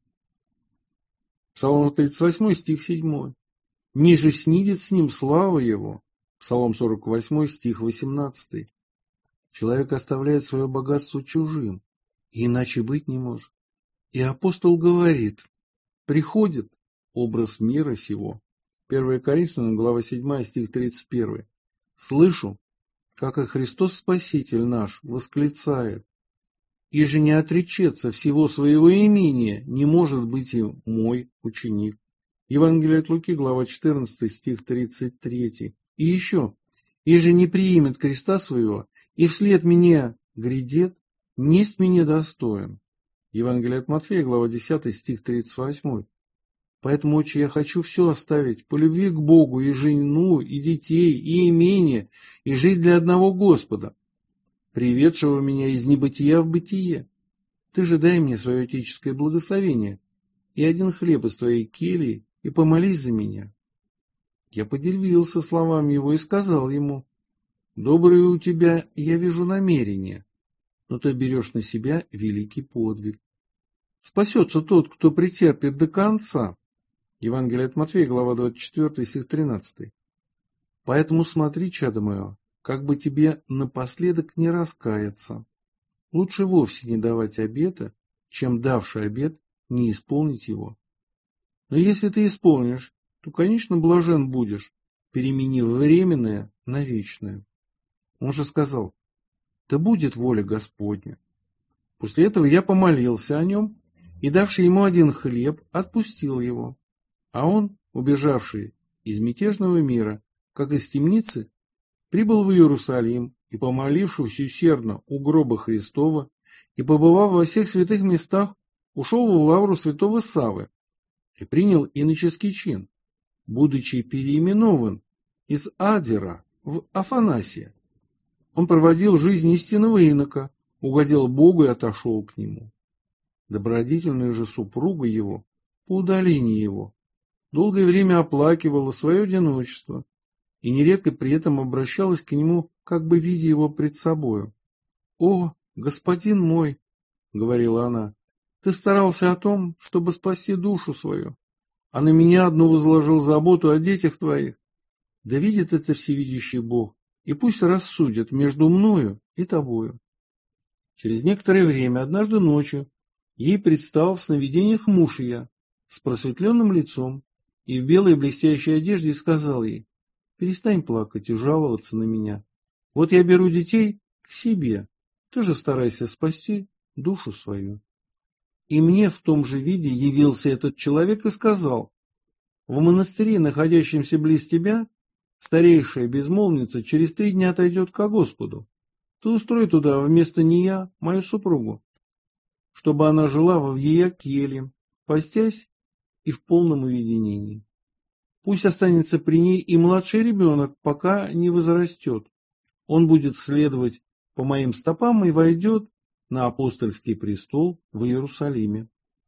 Псалом 38, стих 7. Ниже снидет с ним слава его. Псалом 48, стих 18. Человек оставляет свое богатство чужим, и иначе быть не может. И апостол говорит, приходит образ мира сего. 1 Коринфянам, глава 7, стих 31. Слышу, как и Христос Спаситель наш восклицает, и же не отречется всего своего имения, не может быть и мой ученик. Евангелие от Луки, глава 14, стих 33. И еще, и же не приимет креста своего, и вслед меня грядет, несть меня достоин. Евангелие от Матфея, глава 10, стих 38. Поэтому, отче, я хочу все оставить по любви к Богу, и жену, и детей, и имение, и жить для одного Господа, приведшего меня из небытия в бытие. Ты же дай мне свое отеческое благословение, и один хлеб из твоей кельи, и помолись за меня. Я поделился словами его и сказал ему, добрые у тебя, я вижу, намерения, но ты берешь на себя великий подвиг. Спасется тот, кто претерпит до конца. Евангелие от Матфея, глава 24, стих 13. Поэтому смотри, чадо мое, как бы тебе напоследок не раскаяться. Лучше вовсе не давать обета, чем давший обет не исполнить его. Но если ты исполнишь, то, конечно, блажен будешь, переменив временное на вечное. Он же сказал, да будет воля Господня. После этого я помолился о нем, и, давший ему один хлеб, отпустил его. А он, убежавший из мятежного мира, как из темницы, прибыл в Иерусалим и, помолившись усердно у гроба Христова и побывав во всех святых местах, ушел в лавру святого Саввы и принял иноческий чин, будучи переименован из Адера в Афанасия. Он проводил жизнь истинного инока, угодил Богу и отошел к нему. Добродетельная же супруга его, по удалении его, долгое время оплакивала свое одиночество и нередко при этом обращалась к нему, как бы видя его пред собою. «О, господин мой, — говорила она, — ты старался о том, чтобы спасти душу свою, а на меня одну возложил заботу о детях твоих. Да видит это всевидящий Бог, и пусть рассудит между мною и тобою». Через некоторое время, однажды ночью, ей предстал в сновидениях муж ее с просветленным лицом и в белой блестящей одежде и сказал ей, перестань плакать и жаловаться на меня. Вот я беру детей к себе, ты же старайся спасти душу свою. И мне в том же виде явился этот человек и сказал, в монастыре, находящемся близ тебя, старейшая безмолвница через 3 дня отойдет ко Господу. ты устрой туда вместо нее мою супругу, чтобы она жила в ее келье, постясь и в полном уединении. Пусть останется при ней и младший ребенок, пока не возрастет. Он будет следовать по моим стопам и войдет на апостольский престол в Иерусалиме.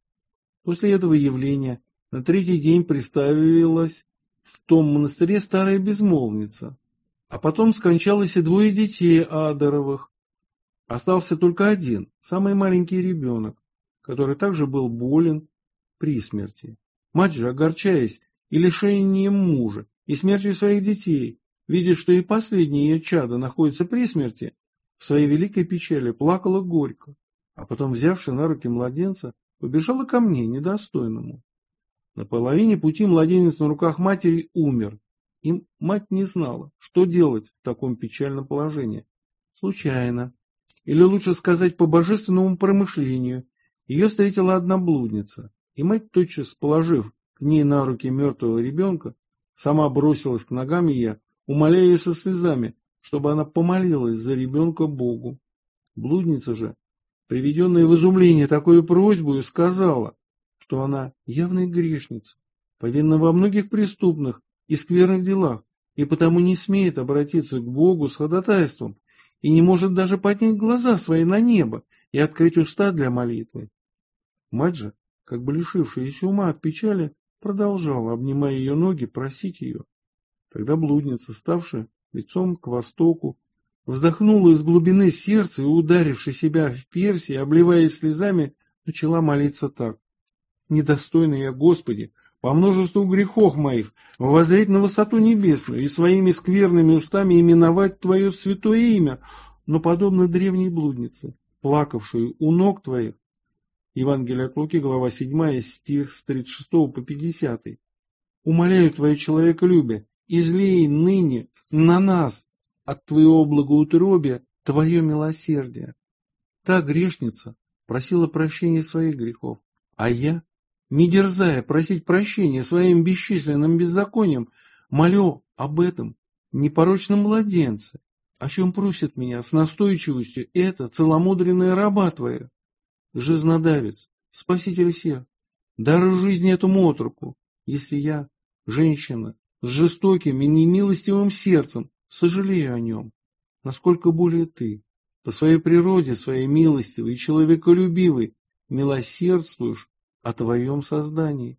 После этого явления на третий день представилась в том монастыре старая безмолвница, а потом скончалось и двое детей Аадаровых. Остался только один, самый маленький ребенок, который также был болен при смерти. Мать же, огорчаясь и лишением мужа, и смертью своих детей, видя, что и последнее ее чадо находится при смерти, в своей великой печали плакала горько, а потом, взявши на руки младенца, побежала ко мне, недостойному. На половине пути младенец на руках матери умер, и мать не знала, что делать в таком печальном положении. Случайно, или лучше сказать по божественному промышлению, ее встретила одна блудница, и мать, тотчас положив к ней на руки мертвого ребенка, сама бросилась к ногам ее, умоляя ее со слезами, чтобы она помолилась за ребенка Богу. Блудница же, приведенная в изумление такой просьбой, сказала, что она явная грешница, повинна во многих преступных и скверных делах, и потому не смеет обратиться к Богу с ходатайством, и не может даже поднять глаза свои на небо и открыть уста для молитвы. Мать же, как бы лишившаяся ума от печали, продолжала, обнимая ее ноги, просить ее. Тогда блудница, ставшая лицом к востоку, вздохнула из глубины сердца и, ударивши себя в перси, обливаясь слезами, начала молиться так. «Недостойный я, Господи, по множеству грехов моих, воззреть на высоту небесную и своими скверными устами именовать Твое святое имя, но подобно древней блуднице, плакавшей у ног Твоих». Евангелие от Луки, глава 7, стих с 36 по 50. «Умоляю Твое человеколюбие, излей ныне на нас от Твоего благоутробия Твое милосердие». Та грешница просила прощения своих грехов, а я, не дерзая просить прощения своим бесчисленным беззаконием, молю об этом непорочном младенце, о чем просит меня с настойчивостью эта целомудренная раба Твоя. Жизнодавец, спаситель всех, даруй жизни этому отроку, если я, женщина, с жестоким и немилостивым сердцем, сожалею о нем, насколько более ты, по своей природе, своей милостивой и человеколюбивой, милосердствуешь о Твоем создании.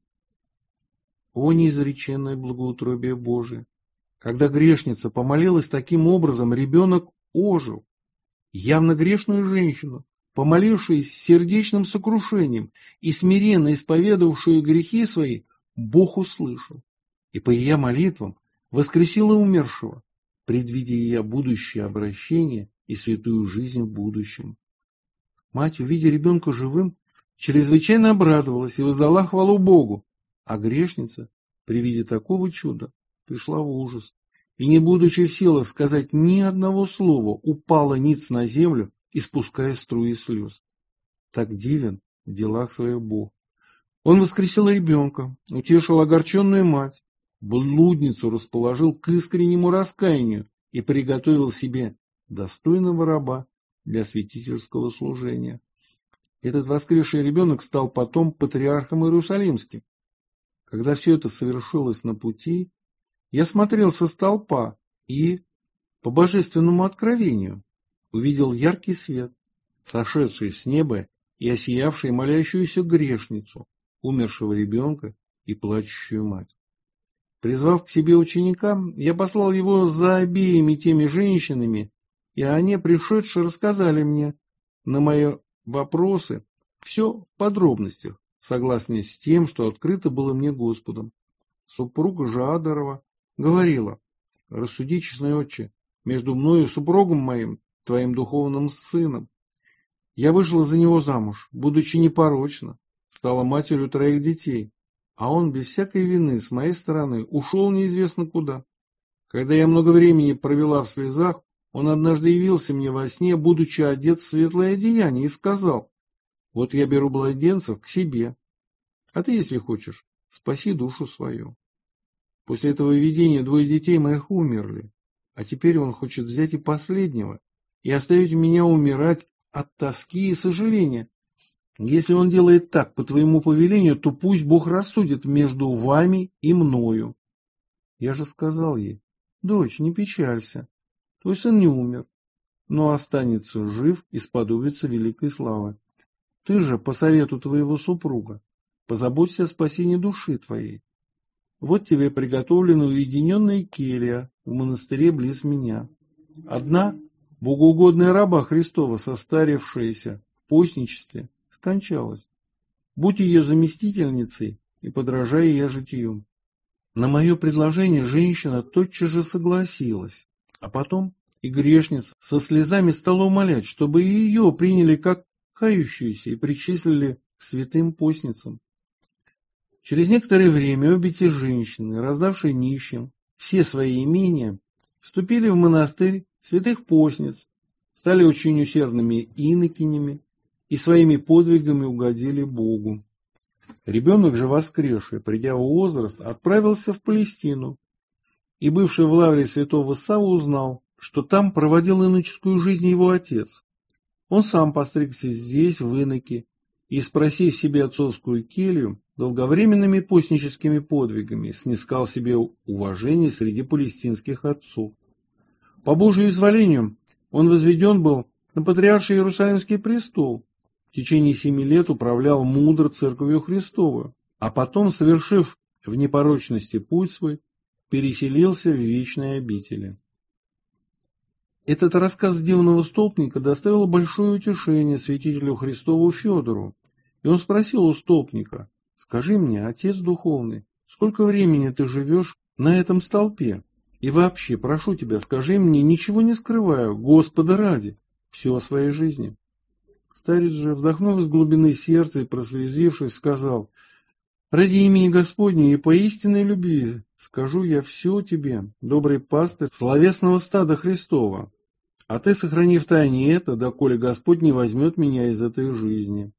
О неизреченное благоутробие Божие! Когда грешница помолилась таким образом, ребенок ожил. Явно грешную женщину, помолившись сердечным сокрушением и смиренно исповедовавшую грехи свои, Бог услышал, и по ее молитвам воскресила умершего, предвидя ее будущее обращение и святую жизнь в будущем. Мать, увидя ребенка живым, чрезвычайно обрадовалась и воздала хвалу Богу, а грешница, при виде такого чуда, пришла в ужас и, не будучи в силах сказать ни одного слова, упала ниц на землю, испуская струи слез. Так дивен в делах своих Бог. Он воскресил ребенка, утешил огорченную мать, блудницу расположил к искреннему раскаянию и приготовил себе достойного раба для святительского служения. Этот воскресший ребенок стал потом патриархом Иерусалимским. Когда все это совершилось на пути, я смотрел со столпа и, по божественному откровению, увидел яркий свет, сошедший с неба и осиявший молящуюся грешницу, умершего ребенка и плачущую мать. Призвав к себе ученика, я послал его за обеими теми женщинами, и они, пришедшие, рассказали мне на мои вопросы все в подробностях, согласно с тем, что открыто было мне Господом. Супруга же Аадарова говорила: «Рассуди, честный отче, между мною и супругом моим, твоим духовным сыном. Я вышла за него замуж, будучи непорочна, стала матерью 3 детей, а он без всякой вины с моей стороны ушел неизвестно куда. Когда я много времени провела в слезах, он однажды явился мне во сне, будучи одет в светлое одеяние, и сказал: вот я беру младенцев к себе, а ты, если хочешь, спаси душу свою. После этого видения 2 детей моих умерли, а теперь он хочет взять и последнего, и оставить меня умирать от тоски и сожаления. Если он делает так по твоему повелению, то пусть Бог рассудит между вами и мною. Я же сказал ей: дочь, не печалься, твой сын не умер, но останется жив и сподобится великой славы. Ты же, по совету твоего супруга, позаботься о спасении души твоей. Вот тебе приготовлена уединенная келья в монастыре близ меня. Одна богоугодная раба Христова, состарившаяся в постничестве, скончалась. Будь ее заместительницей и подражай ее житию. На мое предложение женщина тотчас же согласилась, а потом и грешница со слезами стала умолять, чтобы и ее приняли как кающуюся и причислили к святым постницам. Через некоторое время обе те женщины, раздавшие нищим все свои имения, вступили в монастырь святых постниц, стали очень усердными инокинями и своими подвигами угодили Богу. Ребенок же воскресший, придя в возраст, отправился в Палестину, и бывший в лавре святого Савва узнал, что там проводил иноческую жизнь его отец. Он сам постригся здесь, в иноке, и, спросив себе отцовскую келью, долговременными постническими подвигами снискал себе уважение среди палестинских отцов. По Божию изволению он возведен был на патриарший Иерусалимский престол, в течение 7 лет управлял мудро Церковью Христовую, а потом, совершив в непорочности путь свой, переселился в вечные обители. Этот рассказ дивного столпника доставил большое утешение святителю Христову Федору, и он спросил у столпника: «Скажи мне, отец духовный, сколько времени ты живешь на этом столпе? И вообще, прошу тебя, скажи мне, ничего не скрывая, Господа ради, все о своей жизни». Старец же, вздохнув из глубины сердца и прослезившись, сказал: «Ради имени Господня и по истинной любви скажу я все тебе, добрый пастырь словесного стада Христова. А ты сохрани в тайне это, доколе Господь не возьмет меня из этой жизни.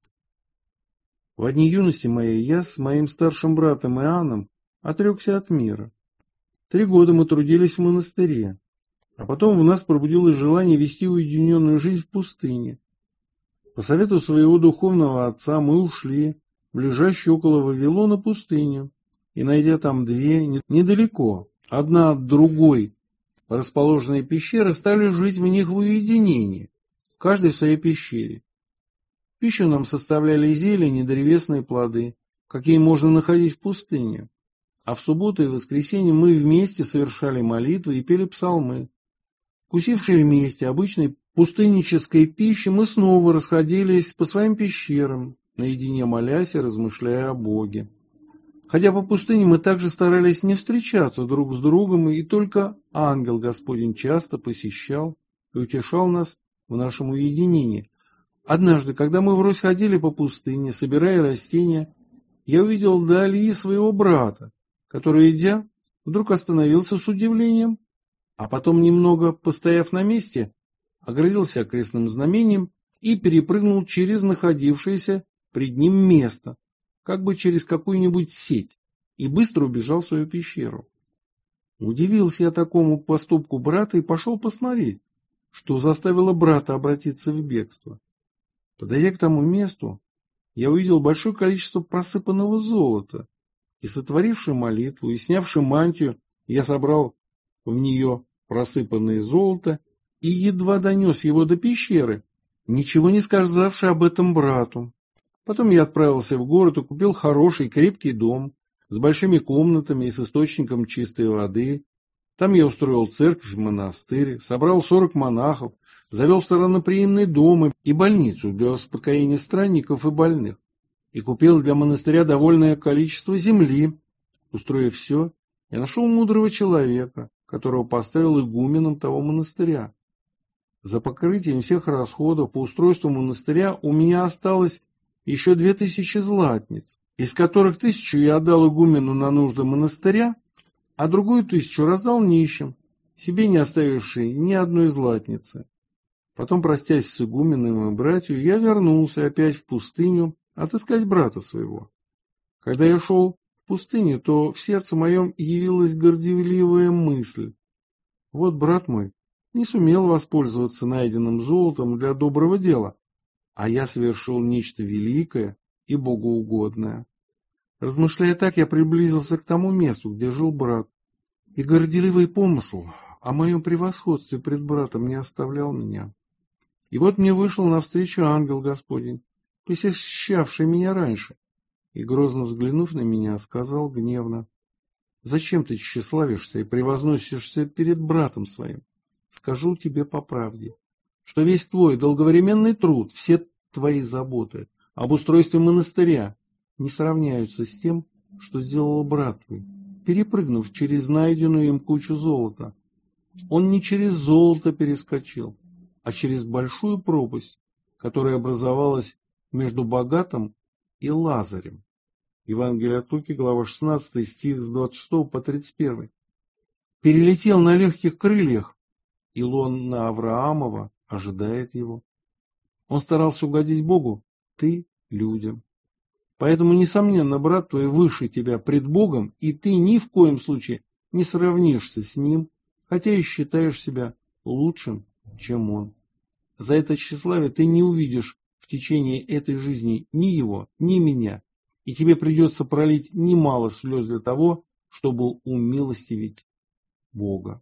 В дни юности моей я с моим старшим братом Иоанном отрекся от мира. 3 года мы трудились в монастыре, а потом в нас пробудилось желание вести уединенную жизнь в пустыне. По совету своего духовного отца мы ушли в лежащую около Вавилона пустыню, и, найдя там 2 недалеко, одна от другой, расположенные пещеры, стали жить в них в уединении, каждый в своей пещере. Пищу нам составляли зелень и древесные плоды, какие можно находить в пустыне, а в субботу и воскресенье мы вместе совершали молитвы и пели псалмы. Вкусившие вместе обычной пустыннической пищи, мы снова расходились по своим пещерам, наедине молясь и размышляя о Боге. Ходя по пустыне, мы также старались не встречаться друг с другом, и только ангел Господень часто посещал и утешал нас в нашем уединении. Однажды, когда мы врозь ходили по пустыне, собирая растения, я увидел вдали своего брата, который, идя, вдруг остановился с удивлением, а потом, немного постояв на месте, оградился крестным знамением и перепрыгнул через находившееся пред ним место, как бы через какую-нибудь сеть, и быстро убежал в свою пещеру. Удивился я такому поступку брата и пошел посмотреть, что заставило брата обратиться в бегство. Подойдя к тому месту, я увидел большое количество просыпанного золота, и, сотворивши молитву и снявши мантию, я собрал в нее просыпанное золото и едва донес его до пещеры, ничего не сказавши об этом брату. Потом я отправился в город и купил хороший крепкий дом с большими комнатами и с источником чистой воды. Там я устроил церковь и монастырь, собрал 40 монахов, завел странноприимный дом и больницу для успокоения странников и больных, и купил для монастыря довольное количество земли. Устроив все, я нашел мудрого человека, которого поставил игуменом того монастыря. За покрытием всех расходов по устройству монастыря у меня осталось еще 2000 златниц, из которых 1000 я отдал игумену на нужды монастыря, а другую 1000 раздал нищим, себе не оставившей ни одной златницы. Потом, простясь с игуменом и братью, я вернулся опять в пустыню отыскать брата своего. Когда я шел в пустыню, то в сердце моем явилась горделивая мысль. Вот брат мой не сумел воспользоваться найденным золотом для доброго дела, а я совершил нечто великое и богоугодное. Размышляя так, я приблизился к тому месту, где жил брат, и горделивый помысл о моем превосходстве пред братом не оставлял меня. И вот мне вышел навстречу ангел Господень, посещавший меня раньше, и, грозно взглянув на меня, сказал гневно: «Зачем ты тщеславишься и превозносишься перед братом своим? Скажу тебе по правде, что весь твой долговременный труд, все твои заботы об устройстве монастыря не сравняются с тем, что сделал брат твой, перепрыгнув через найденную им кучу золота. Он не через золото перескочил, а через большую пропасть, которая образовалась между богатым и Лазарем». Евангелие от Луки, глава 16, стих с 26 по 31. «Перелетел на легких крыльях, и лона Авраамова ожидает его». Он старался угодить Богу, ты — людям. Поэтому, несомненно, брат твой выше тебя пред Богом, и ты ни в коем случае не сравнишься с ним, хотя и считаешь себя лучшим, чем он. За это тщеславие ты не увидишь в течение этой жизни ни его, ни меня, и тебе придется пролить немало слез для того, чтобы умилостивить Бога.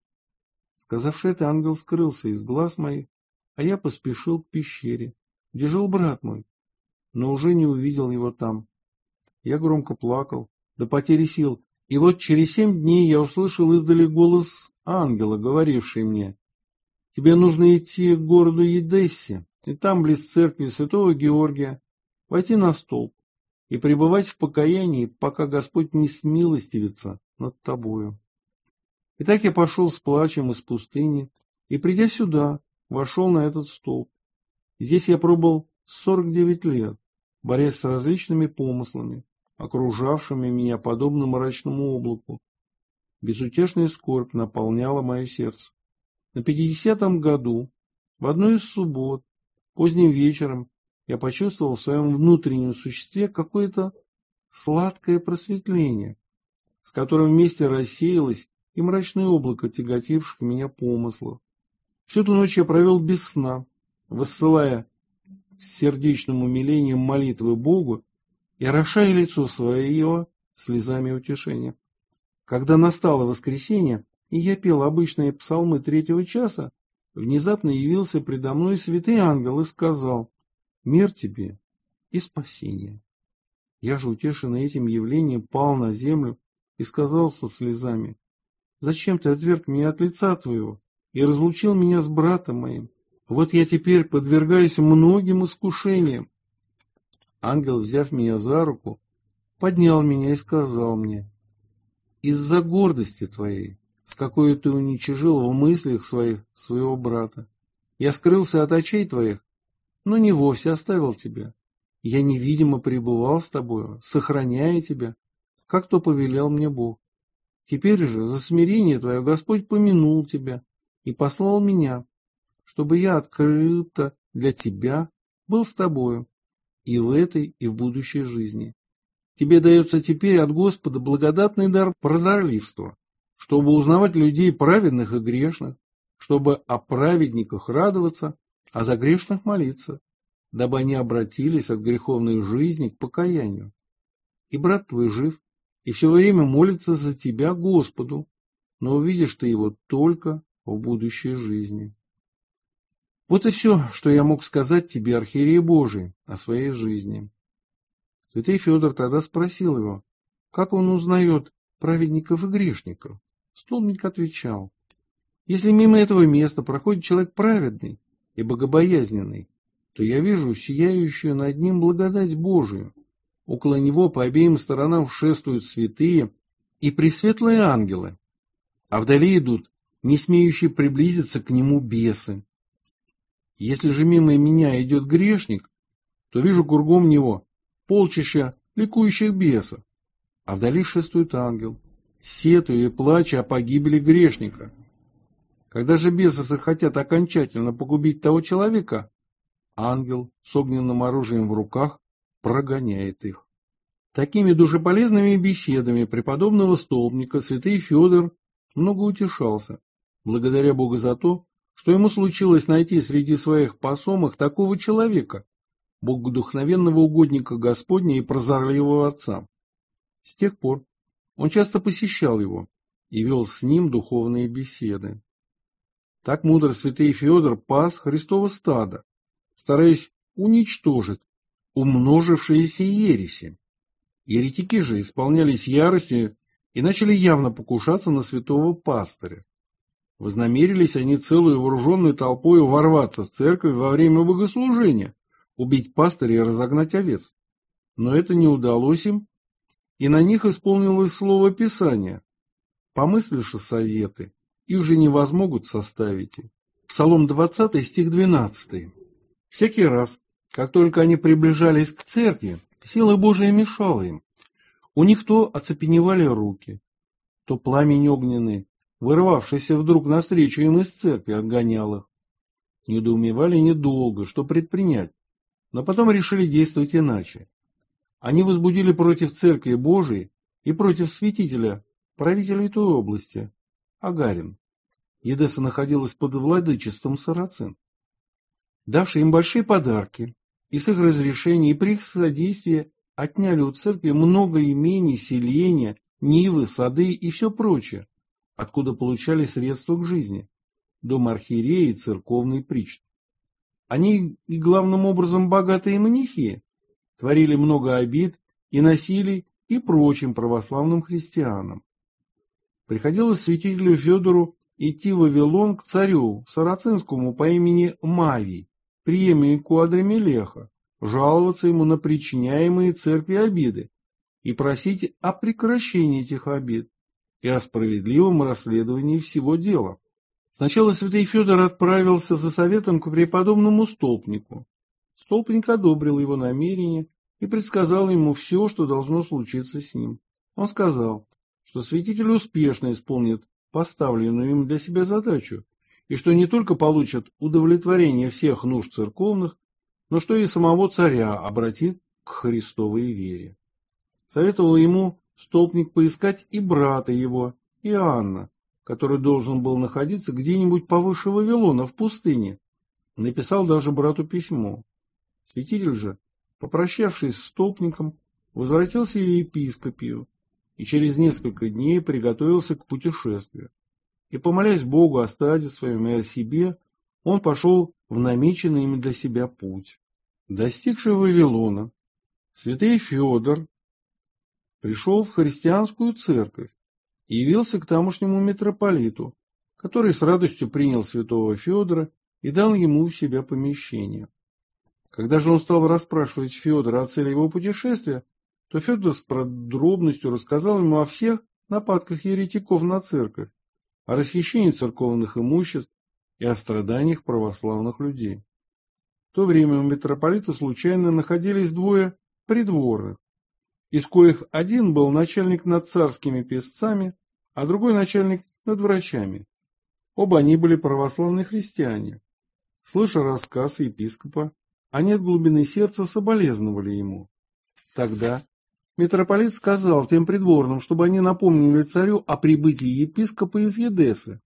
Сказавши это, ангел скрылся из глаз моих, а я поспешил к пещере, где жил брат мой, но уже не увидел его там. Я громко плакал до потери сил, и вот через 7 дней я услышал издали голос ангела, говоривший мне: «Тебе нужно идти к городу Едессе, и там, близ церкви святого Георгия, войти на столб и пребывать в покаянии, пока Господь не смилостивится над тобою». Итак, я пошел с плачем из пустыни, и, придя сюда, вошел на этот столб. Здесь я пробыл 49 лет, борясь с различными помыслами, окружавшими меня подобно мрачному облаку. Безутешная скорбь наполняла мое сердце. На 50-м году, в одну из суббот, поздним вечером, я почувствовал в своем внутреннем существе какое-то сладкое просветление, с которым вместе рассеялось и мрачное облако тяготивших меня помыслов. Всю ту ночь я провел без сна, воссылая с сердечным умилением молитвы Богу и орошая лицо свое слезами утешения. Когда настало воскресенье, и я пел обычные псалмы 3-го часа, внезапно явился предо мной святый ангел и сказал: «Мир тебе и спасение». Я же, утешенный этим явлением, пал на землю и сказал со слезами: «Зачем ты отверг меня от лица твоего и разлучил меня с братом моим? Вот я теперь подвергаюсь многим искушениям». Ангел, взяв меня за руку, поднял меня и сказал мне: «Из-за гордости твоей, с какой ты уничижил в мыслях своих своего брата, я скрылся от очей твоих, но не вовсе оставил тебя. Я невидимо пребывал с тобою, сохраняя тебя, как то повелел мне Бог. Теперь же за смирение твое Господь помянул тебя и послал меня, чтобы я открыто для тебя был с тобою и в этой, и в будущей жизни. Тебе дается теперь от Господа благодатный дар прозорливства, чтобы узнавать людей праведных и грешных, чтобы о праведниках радоваться, а за грешных молиться, дабы они обратились от греховной жизни к покаянию. И брат твой жив, и все время молится за тебя Господу, но увидишь ты его только в будущей жизни». Вот и все, что я мог сказать тебе, архиерей Божий, о своей жизни. Святый Федор тогда спросил его, как он узнает праведников и грешников. Столбник отвечал: «Если мимо этого места проходит человек праведный и богобоязненный, то я вижу сияющую над ним благодать Божию. Около него по обеим сторонам шествуют святые и пресветлые ангелы, а вдали идут не смеющие приблизиться к нему бесы. Если же мимо меня идет грешник, то вижу кругом него полчища ликующих бесов, а вдали шествует ангел, сетуя и плача о погибели грешника. Когда же бесы захотят окончательно погубить того человека, ангел с огненным оружием в руках прогоняет их». Такими душеполезными беседами преподобного столбника святый Федор много утешался благодаря Богу за то, что ему случилось найти среди своих посомых такого человека, богодухновенного угодника Господня и прозорливого отца. С тех пор он часто посещал его и вел с ним духовные беседы. Так мудро святый Феодор пас Христово стадо, стараясь уничтожить умножившиеся ереси. Еретики же исполнялись яростью и начали явно покушаться на святого пастыря. Вознамерились они целую вооруженную толпою ворваться в церковь во время богослужения, убить пастыря и разогнать овец. Но это не удалось им, и на них исполнилось слово Писания. Помыслишь советы, их же не возмогут составить. Псалом 20, стих 12. Всякий раз, как только они приближались к церкви, сила Божия мешала им. У них то оцепеневали руки, то пламень огненный, вырвавшийся вдруг навстречу им из церкви, отгонял их. Недоумевали недолго, что предпринять, но потом решили действовать иначе. Они возбудили против церкви Божией и против святителя, правителя той области, Агарин. Едесса находилась под владычеством сарацин. Давшие им большие подарки, и с их разрешения и при их содействии отняли у церкви много имений, селения, нивы, сады и все прочее, откуда получали средства к жизни, дом архиерея и церковный причт. Они и главным образом богатые монахи, творили много обид и насилий и прочим православным христианам. Приходилось святителю Федору идти в Вавилон к царю сарацинскому по имени Мавий, преемнику Адрамелеха, жаловаться ему на причиняемые церкви обиды и просить о прекращении этих обид и о справедливом расследовании всего дела. Сначала святый Федор отправился за советом к преподобному столпнику. Столпник одобрил его намерение и предсказал ему все, что должно случиться с ним. Он сказал, что святитель успешно исполнит поставленную им для себя задачу, и что не только получит удовлетворение всех нужд церковных, но что и самого царя обратит к Христовой вере. Советовал ему столпник поискать и брата его, Иоанна, который должен был находиться где-нибудь повыше Вавилона в пустыне. Написал даже брату письмо. Святитель же, попрощавшись с столпником, возвратился в епископию и через несколько дней приготовился к путешествию. И, помолясь Богу о стаде своем и о себе, он пошел в намеченный им для себя путь. Достигший Вавилона, святый Федор пришел в христианскую церковь и явился к тамошнему митрополиту, который с радостью принял святого Федора и дал ему у себя помещение. Когда же он стал расспрашивать Федора о цели его путешествия, то Федор с подробностью рассказал ему о всех нападках еретиков на церковь, о расхищении церковных имуществ и о страданиях православных людей. В то время у митрополита случайно находились двое придворных, из коих один был начальник над царскими песцами, а другой начальник над врачами. Оба они были православные христиане. Слыша рассказ епископа, они от глубины сердца соболезновали ему. Тогда митрополит сказал тем придворным, чтобы они напомнили царю о прибытии епископа из Едессы.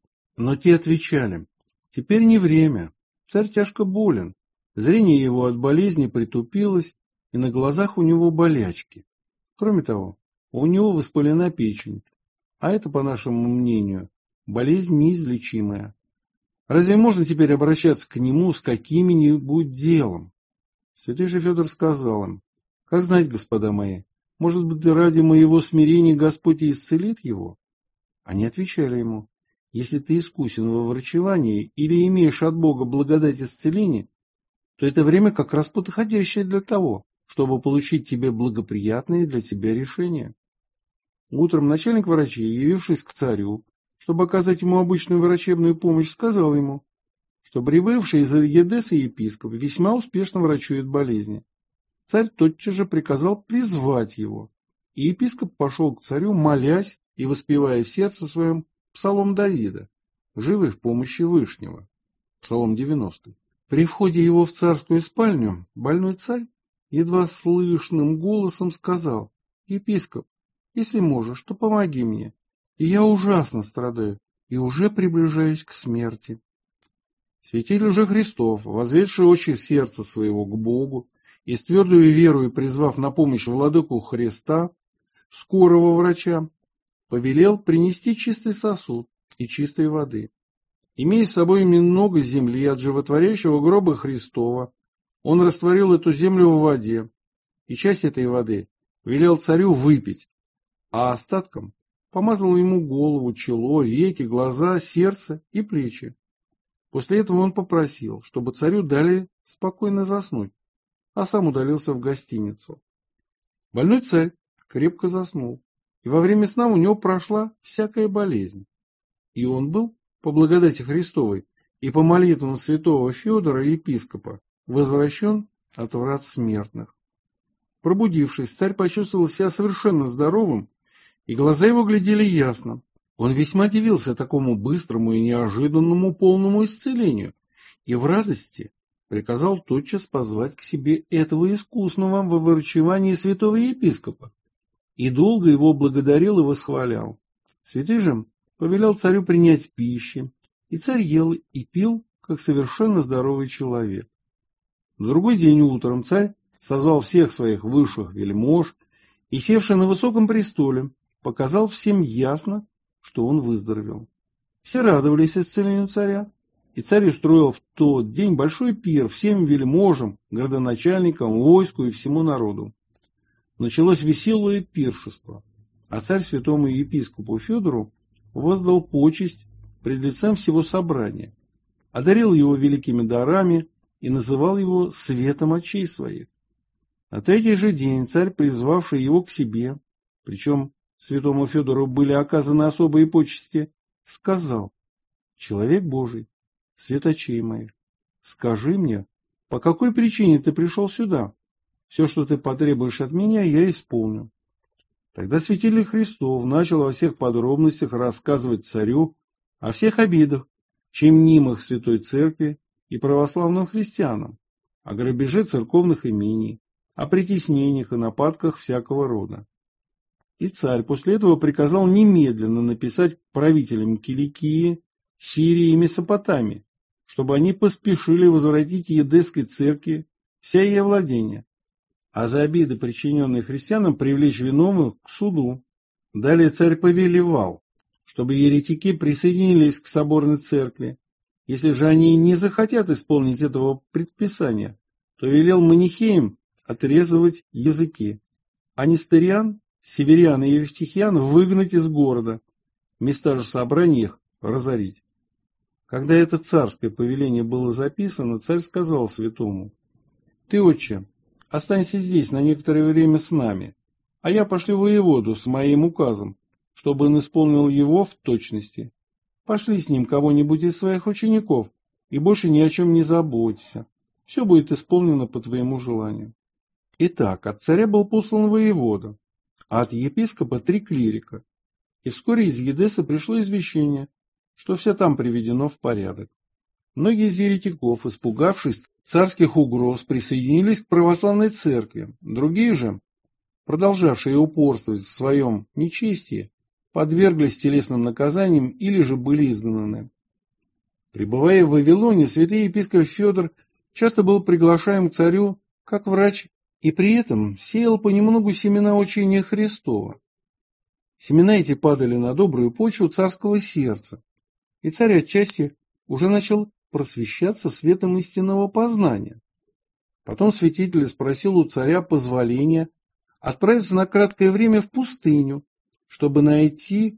Но те отвечали: теперь не время, царь тяжко болен, зрение его от болезни притупилось, и на глазах у него болячки. Кроме того, у него воспалена печень, а это, по нашему мнению, болезнь неизлечимая. Разве можно теперь обращаться к нему с каким-нибудь делом? Святый же Федор сказал им: как знать, господа мои, может быть, ради моего смирения Господь и исцелит его? Они отвечали ему: если ты искусен во врачевании или имеешь от Бога благодать исцеления, то это время как раз подходящее для того, чтобы получить тебе благоприятные для тебя решения. Утром начальник врачей, явившись к царю, чтобы оказать ему обычную врачебную помощь, сказал ему, что прибывший из Едессы епископ весьма успешно врачует болезни. Царь тотчас же приказал призвать его, и епископ пошел к царю, молясь и воспевая в сердце своем псалом Давида, живый в помощи Вышнего, псалом 90. При входе его в царскую спальню больной царь едва слышным голосом сказал: епископ, если можешь, то помоги мне, и я ужасно страдаю, и уже приближаюсь к смерти. Святитель же Христов, возведший очи сердца своего к Богу и с твердою верою призвав на помощь владыку Христа, скорого врача, повелел принести чистый сосуд и чистой воды. Имея с собой много земли от животворящего гроба Христова, он растворил эту землю в воде, и часть этой воды велел царю выпить, а остатком помазал ему голову, чело, веки, глаза, сердце и плечи. После этого он попросил, чтобы царю дали спокойно заснуть, а сам удалился в гостиницу. Больной царь крепко заснул, и во время сна у него прошла всякая болезнь. И он был, по благодати Христовой и по молитвам святого Федора, епископа, возвращен от врат смертных. Пробудившись, царь почувствовал себя совершенно здоровым, и глаза его глядели ясно. Он весьма дивился такому быстрому и неожиданному полному исцелению, и в радости приказал тотчас позвать к себе этого искусного во врачевании святого епископа, и долго его благодарил и восхвалял. Святый же повелел царю принять пищи, и царь ел и пил, как совершенно здоровый человек. На другой день утром царь созвал всех своих высших вельмож и, севший на высоком престоле, показал всем ясно, что он выздоровел. Все радовались исцелению царя, и царь устроил в тот день большой пир всем вельможам, градоначальникам, войску и всему народу. Началось веселое пиршество, а царь святому епископу Федору воздал почесть пред лицем всего собрания, одарил его великими дарами и называл его светом очей своих. На третий же день царь, призвавший его к себе, причем святому Федору были оказаны особые почести, сказал: «Человек Божий, свет очей моих, скажи мне, по какой причине ты пришел сюда? Все, что ты потребуешь от меня, я исполню». Тогда святитель Христов начал во всех подробностях рассказывать царю о всех обидах, чинимых Святой Церкви и православным христианам, о грабеже церковных имений, о притеснениях и нападках всякого рода. И царь после этого приказал немедленно написать правителям Киликии, Сирии и Месопотамии, чтобы они поспешили возвратить Едесской церкви вся ее владения, а за обиды, причиненные христианам, привлечь виновных к суду. Далее царь повелевал, чтобы еретики присоединились к соборной церкви. Если же они не захотят исполнить этого предписания, то велел манихеям отрезывать языки, а нестериан, северян и евтихиян выгнать из города, места же собрания их разорить. Когда это царское повеление было записано, царь сказал святому: «Ты, отче, останься здесь на некоторое время с нами, а я пошлю воеводу с моим указом, чтобы он исполнил его в точности. Пошли с ним кого-нибудь из своих учеников, и больше ни о чем не заботься. Все будет исполнено по твоему желанию». Итак, от царя был послан воевода, а от епископа 3 клирика, и вскоре из Едессы пришло извещение, что все там приведено в порядок. Многие из еретиков, испугавшись царских угроз, присоединились к православной церкви, другие же, продолжавшие упорствовать в своем нечестии, подверглись телесным наказаниям или же были изгнаны. Пребывая в Вавилоне, святый епископ Федор часто был приглашаем к царю как врач, и при этом сеял понемногу семена учения Христова. Семена эти падали на добрую почву царского сердца, и царь отчасти уже начал просвещаться светом истинного познания. Потом святитель спросил у царя позволения отправиться на краткое время в пустыню, чтобы найти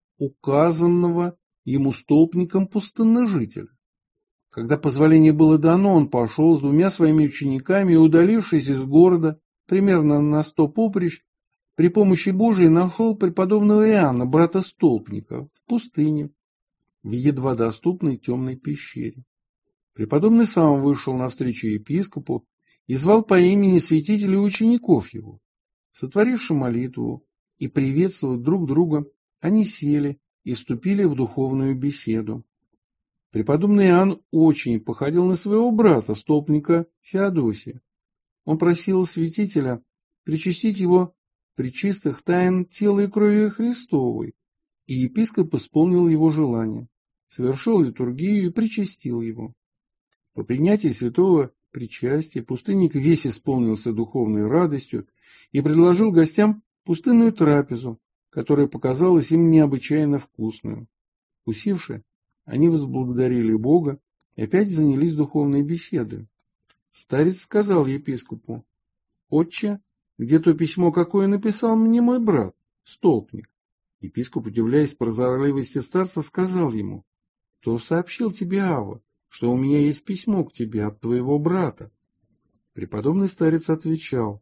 указанного ему столпником пустынножителя. Когда позволение было дано, он пошел с 2 своими учениками и, удалившись из города примерно на 100 поприщ, при помощи Божией нашел преподобного Иоанна, брата столпника, в пустыне, в едва доступной темной пещере. Преподобный сам вышел навстречу епископу и звал по имени святителя и учеников его. Сотворивши молитву и приветствовав друг друга, они сели и вступили в духовную беседу. Преподобный Иоанн очень походил на своего брата, столпника Феодосия. Он просил святителя причастить его пречистых тайн тела и крови Христовой, И епископ исполнил его желание, совершил литургию и причастил его. По принятии святого причастия пустынник весь исполнился духовной радостью и предложил гостям пустынную трапезу, которая показалась им необычайно вкусную. Вкусивши, они возблагодарили Бога и опять занялись духовной беседой. Старец сказал епископу: «Отче, где то письмо, какое написал мне мой брат, столпник?» Епископ, удивляясь прозорливости старца, сказал ему: «Кто сообщил тебе, Ава, что у меня есть письмо к тебе от твоего брата?» Преподобный старец отвечал: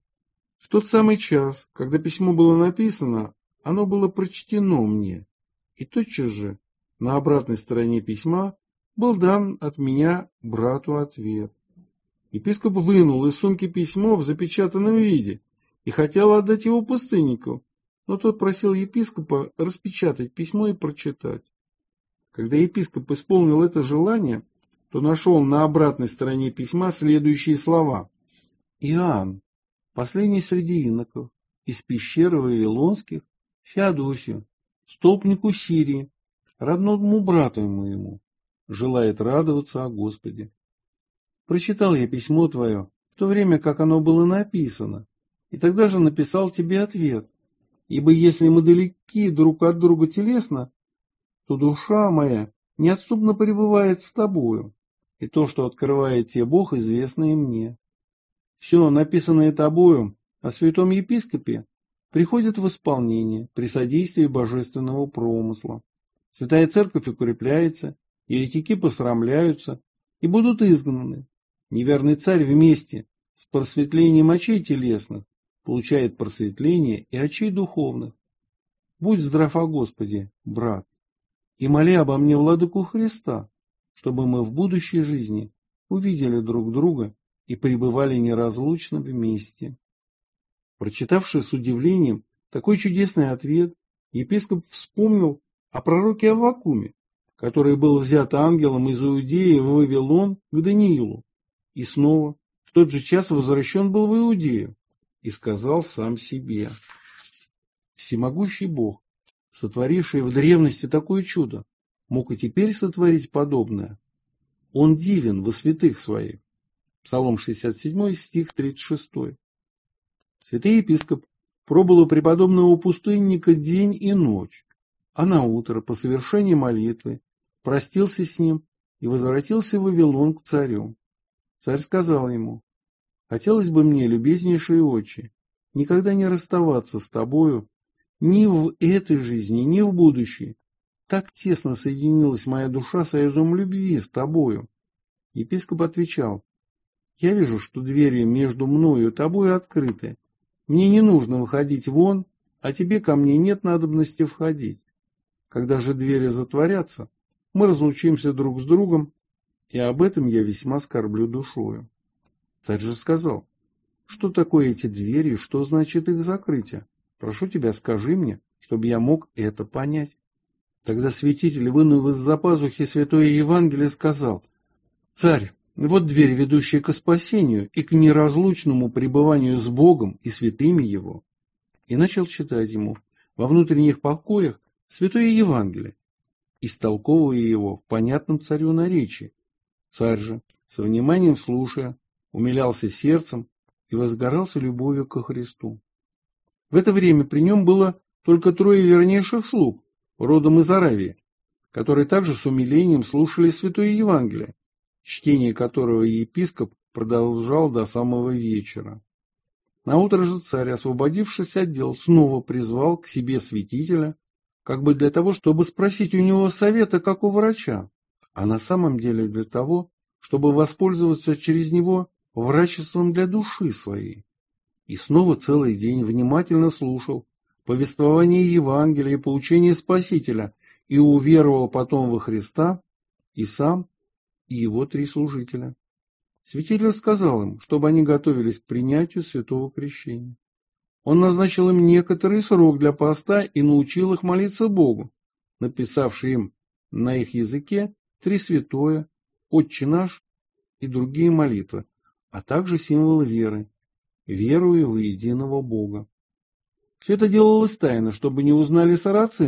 «В тот самый час, когда письмо было написано, оно было прочтено мне, и тотчас же на обратной стороне письма был дан от меня брату ответ». Епископ вынул из сумки письмо в запечатанном виде и хотел отдать его пустыннику, но тот просил епископа распечатать письмо и прочитать. Когда епископ исполнил это желание, то нашел на обратной стороне письма следующие слова: «Иоанн, последний среди иноков, из пещеры Вавилонских, Феодосию, столпнику Сирии, родному брату моему, желает радоваться о Господе. Прочитал я письмо твое, в то время, как оно было написано, и тогда же написал тебе ответ. Ибо если мы далеки друг от друга телесно, то душа моя неотступно пребывает с тобою, и то, что открывает тебе Бог, известно и мне. Все, написанное тобою о святом епископе, приходит в исполнение при содействии божественного промысла. Святая Церковь укрепляется, еретики посрамляются и будут изгнаны. Неверный царь вместе с просветлением очей телесных получает просветление и очей духовных. Будь здрав о Господе, брат, и моли обо мне владыку Христа, чтобы мы в будущей жизни увидели друг друга и пребывали неразлучно вместе». Прочитавший с удивлением такой чудесный ответ, епископ вспомнил о пророке Аввакуме, который был взят ангелом из Иудеи в Вавилон к Даниилу, и снова в тот же час возвращен был в Иудею, и сказал сам себе: «Всемогущий Бог, сотворивший в древности такое чудо, мог и теперь сотворить подобное. Он дивен во святых своих». Псалом 67, стих 36. Святый епископ пробыл у преподобного пустынника день и ночь, а наутро, по совершении молитвы, простился с ним и возвратился в Вавилон к царю. Царь сказал ему: «Хотелось бы мне, любезнейший отче, никогда не расставаться с тобою ни в этой жизни, ни в будущей. Так тесно соединилась моя душа союзом любви с тобою». Епископ отвечал: «Я вижу, что двери между мною и тобою открыты. Мне не нужно выходить вон, а тебе ко мне нет надобности входить. Когда же двери затворятся, мы разлучимся друг с другом, и об этом я весьма скорблю душою». Царь же сказал: «Что такое эти двери и что значит их закрытие? Прошу тебя, скажи мне, чтобы я мог это понять». Тогда святитель, вынув из-за пазухи святое Евангелие, сказал: «Царь, вот дверь, ведущая ко спасению и к неразлучному пребыванию с Богом и святыми Его». И начал читать ему во внутренних покоях святое Евангелие, истолковывая его в понятном царю наречии. Царь же, со вниманием слушая, умилялся сердцем и возгорался любовью ко Христу. В это время при нем было только 3 вернейших слуг, родом из Аравии, которые также с умилением слушали святое Евангелие, чтение которого епископ продолжал до самого вечера. Наутро же царь, освободившись от дел, снова призвал к себе святителя, как бы для того, чтобы спросить у него совета, как у врача, а на самом деле для того, чтобы воспользоваться через него врачеством для души своей. И снова целый день внимательно слушал повествование Евангелия и поучение Спасителя, и уверовал потом во Христа и сам, и его 3 служителя. Святитель сказал им, чтобы они готовились к принятию святого крещения. Он назначил им некоторый срок для поста и научил их молиться Богу, написавший им на их языке 3 святое, Отче наш и другие молитвы, а также символы веры, верую во единого Бога. Все это делалось тайно, чтобы не узнали сарацины,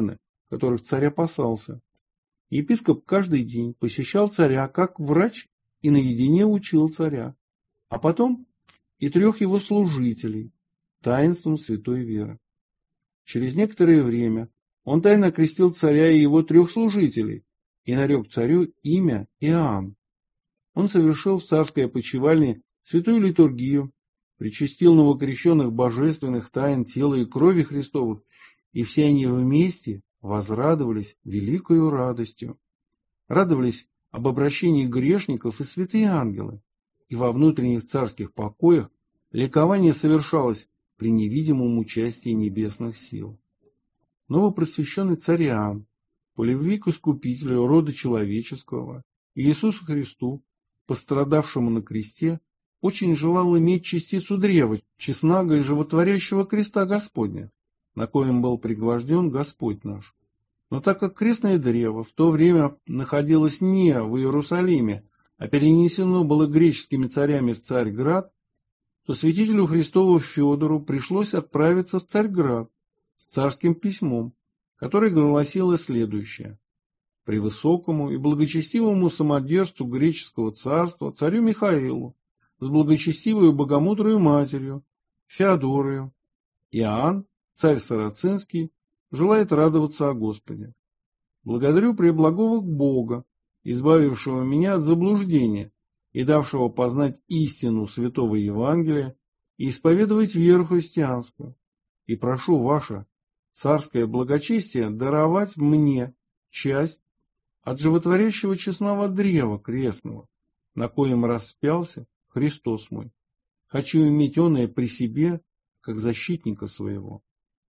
которых царь опасался. Епископ каждый день посещал царя как врач и наедине учил царя, а потом и 3 его служителей таинством святой веры. Через некоторое время он тайно крестил царя и его 3 служителей и нарек царю имя Иоанн. Он совершил в царской опочивальне святую литургию, причастил новокрещенных божественных тайн тела и крови Христовых, и все они вместе возрадовались великою радостью. Радовались об обращении грешников и святые ангелы, и во внутренних царских покоях ликование совершалось при невидимом участии небесных сил. Новопросвященный царь Иоанн, по любви к Искупителю рода человеческого, Иисусу Христу, пострадавшему на кресте, очень желал иметь частицу древа, честного и животворящего креста Господня, на коем был пригвожден Господь наш. Но так как крестное древо в то время находилось не в Иерусалиме, а перенесено было греческими царями в Царьград, то святителю Христову Федору пришлось отправиться в Царьград с царским письмом, которое гласило следующее: «Превысокому и благочестивому самодержцу греческого царства, царю Михаилу, с благочестивою богомудрою матерью, Феодорою, Иоанн, царь Сарацинский, желает радоваться о Господе. Благодарю преблагого Бога, избавившего меня от заблуждения и давшего познать истину святого Евангелия и исповедовать веру христианскую. И прошу ваше царское благочестие даровать мне часть от животворящего честного древа крестного, на коем распялся Христос мой. Хочу иметь оное при себе, как защитника своего».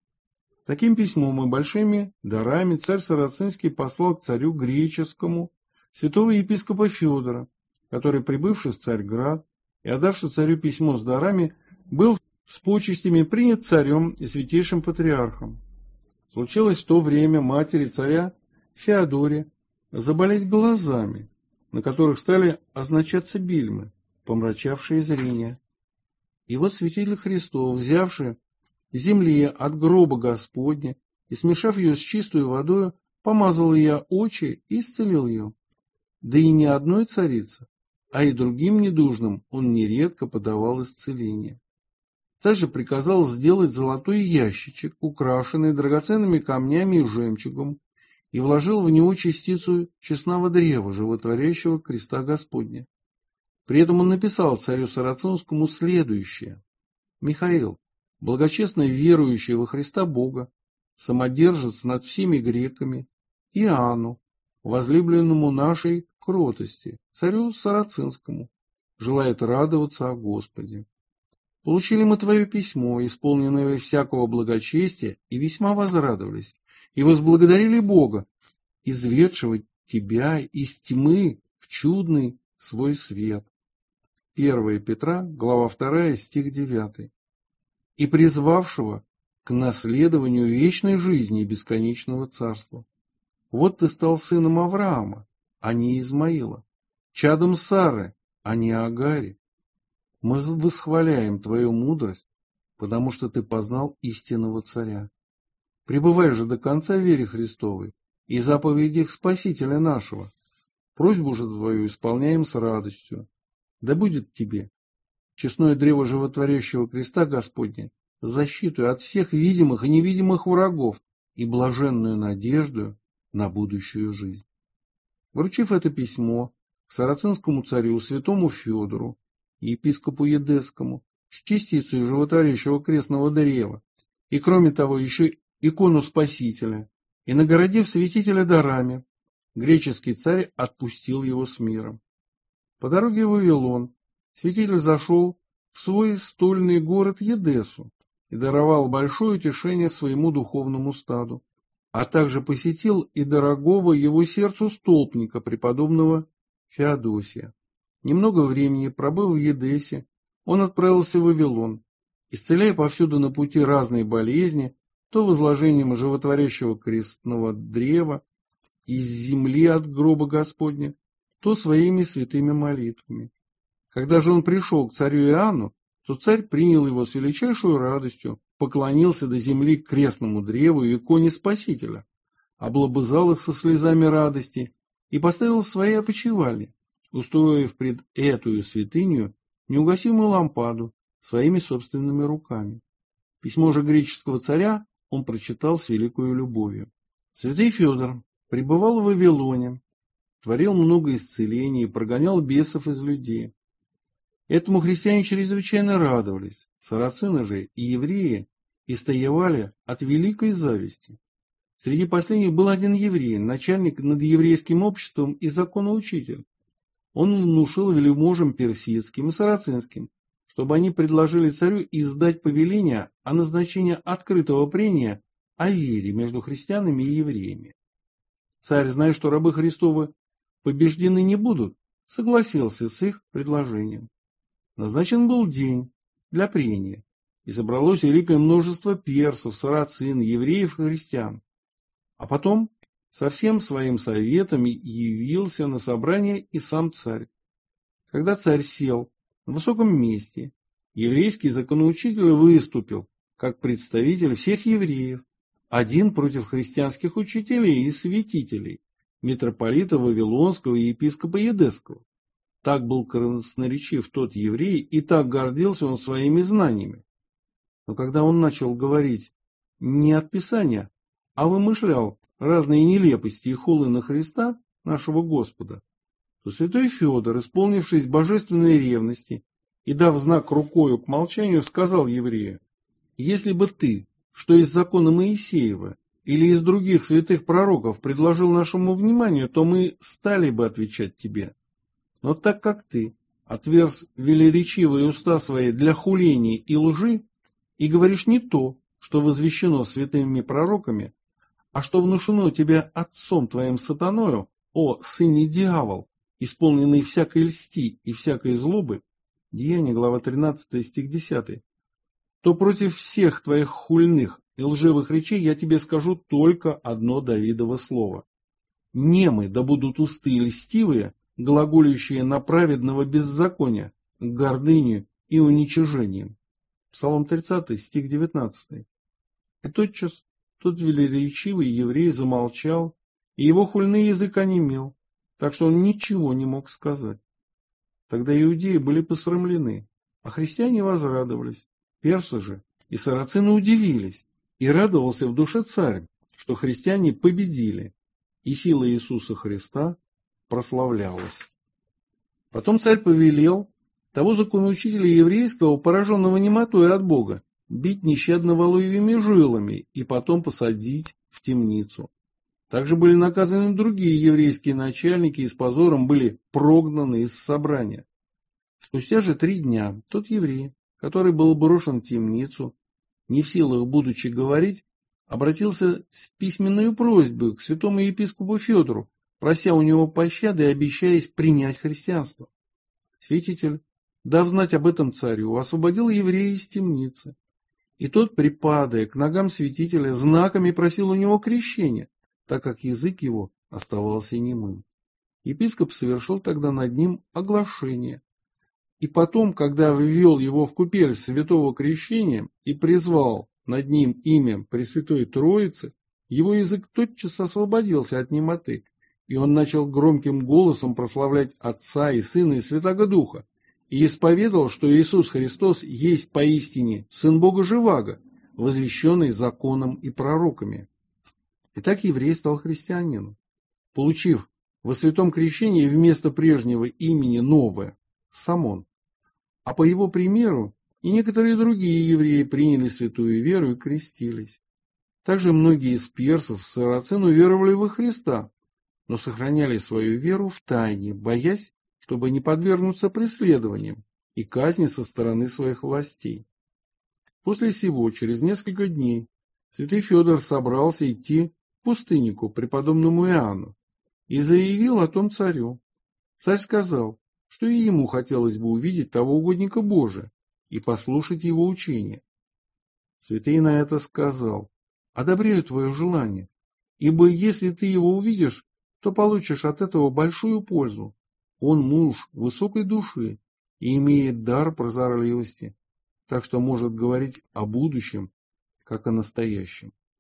С таким письмом и большими дарами царь Сарацинский послал к царю греческому святого епископа Федора, который, прибывший в Царьград и отдавший царю письмо с дарами, был с почестями принят царем и святейшим патриархом. Случилось в то время матери царя Феодоре заболеть глазами, на которых стали означаться бельмы, помрачавшие зрение. И вот святитель Христов, взявший земле от гроба Господня и смешав ее с чистой водой, помазал ее очи и исцелил ее. Да и не одной царице, а и другим недужным он нередко подавал исцеление. Также приказал сделать золотой ящичек, украшенный драгоценными камнями и жемчугом, и вложил в него частицу честного древа, животворящего креста Господня. При этом он написал царю Сарацинскому следующее: «Михаил, благочестно верующий во Христа Бога, самодержец над всеми греками, Иоанну, возлюбленному нашей кротости, царю Сарацинскому, желает радоваться о Господе. Получили мы твое письмо, исполненное всякого благочестия, и весьма возрадовались, и возблагодарили Бога, изведшего тебя из тьмы в чудный свой свет». 1 Петра, глава 2, стих 9. «И призвавшего к наследованию вечной жизни и бесконечного царства. Вот ты стал сыном Авраама, а не Измаила, чадом Сары, а не Агари. Мы восхваляем твою мудрость, потому что ты познал истинного царя. Пребывай же до конца в вере Христовой и заповедях Спасителя нашего. Просьбу же твою исполняем с радостью. Да будет тебе честное древо животворящего креста Господня защиту от всех видимых и невидимых врагов и блаженную надежду на будущую жизнь». Вручив это письмо сарацинскому царю святому Федору, епископу Едесскому, с частицей животворящего крестного древа, и кроме того еще икону Спасителя, и нагородив святителя дарами, греческий царь отпустил его с миром. По дороге в Вавилон святитель зашел в свой стольный город Едессу и даровал большое утешение своему духовному стаду, а также посетил и дорогого его сердцу столпника, преподобного Феодосия. Немного времени пробыв в Едессе, он отправился в Вавилон, исцеляя повсюду на пути разные болезни, то возложением животворящего крестного древа из земли от гроба Господня, то своими святыми молитвами. Когда же он пришел к царю Иоанну, то царь принял его с величайшей радостью, поклонился до земли крестному древу и иконе Спасителя, облобызал их со слезами радости и поставил в своей опочивальне, устроив пред эту святыню неугасимую лампаду своими собственными руками. Письмо же греческого царя он прочитал с великою любовью. Святый Федор пребывал в Вавилоне, творил много исцелений и прогонял бесов из людей. Этому христиане чрезвычайно радовались, сарацины же и евреи истоевали от великой зависти. Среди последних был один еврей, начальник над еврейским обществом и законоучитель. Он внушил вельможам персидским и сарацинским, чтобы они предложили царю издать повеление о назначении открытого прения о вере между христианами и евреями. Царь, зная, что рабы Христовы побеждены не будут, согласился с их предложением. Назначен был день для прения, и собралось великое множество персов, сарацин, евреев и христиан. А потом со всем своим советом явился на собрание и сам царь. Когда царь сел в высоком месте, еврейский законоучитель выступил как представитель всех евреев, один против христианских учителей и святителей, митрополита Вавилонского и епископа Едесского. Так был красноречив тот еврей, и так гордился он своими знаниями. Но когда он начал говорить не от Писания, а вымышлял разные нелепости и хулы на Христа, нашего Господа, то святой Федор, исполнившись божественной ревности и дав знак рукою к молчанию, сказал еврею: «Если бы ты, что из закона Моисеева или из других святых пророков предложил нашему вниманию, то мы стали бы отвечать тебе. Но так как ты отверз велеречивые уста свои для хуления и лжи и говоришь не то, что возвещено святыми пророками, а что внушено тебе отцом твоим сатаною, о сыне дьявол, исполненный всякой льсти и всякой злобы, Деяния, глава 13, стих 10, то против всех твоих хульных и лживых речей я тебе скажу только одно Давидово слово. Немы да будут усты льстивые, глаголющие на праведного беззакония, гордыню и уничижением. Псалом 30, стих 19. И тотчас тот велеречивый еврей замолчал, и его хульный язык онемел, так что он ничего не мог сказать. Тогда иудеи были посрамлены, а христиане возрадовались. Персы же и сарацины удивились, и радовался в душе царь, что христиане победили, и сила Иисуса Христа прославлялась. Потом царь повелел того законоучителя еврейского, пораженного немотой от Бога, бить нещадно воловьими жилами и потом посадить в темницу. Также были наказаны другие еврейские начальники и с позором были прогнаны из собрания. Спустя же 3 дня тот еврей, который был брошен в темницу, не в силах будучи говорить, обратился с письменной просьбой к святому епископу Федору, прося у него пощады и обещаясь принять христианство. Святитель, дав знать об этом царю, освободил еврея из темницы. И тот, припадая к ногам святителя, знаками просил у него крещения, так как язык его оставался немым. Епископ совершил тогда над ним оглашение. И потом, когда ввел его в купель святого крещения и призвал над ним имя Пресвятой Троицы, его язык тотчас освободился от немоты, и он начал громким голосом прославлять Отца и Сына и Святаго Духа, и исповедовал, что Иисус Христос есть поистине Сын Бога Живаго, возвещенный законом и пророками. Итак, еврей стал христианином, получив во святом крещении вместо прежнего имени новое – Самон. А по его примеру и некоторые другие евреи приняли святую веру и крестились. Также многие из персов, сарацин уверовали во Христа, но сохраняли свою веру в тайне, боясь, чтобы не подвергнуться преследованиям и казни со стороны своих властей. После сего, через несколько дней, святый Федор собрался идти к пустыннику, преподобному Иоанну, и заявил о том царю. Царь сказал, что и ему хотелось бы увидеть того угодника Божия и послушать его учения. Святый на это сказал: «Одобряю твое желание, ибо если ты его увидишь, то получишь от этого большую пользу. Он муж высокой души и имеет дар прозорливости, так что может говорить о будущем, как о настоящем».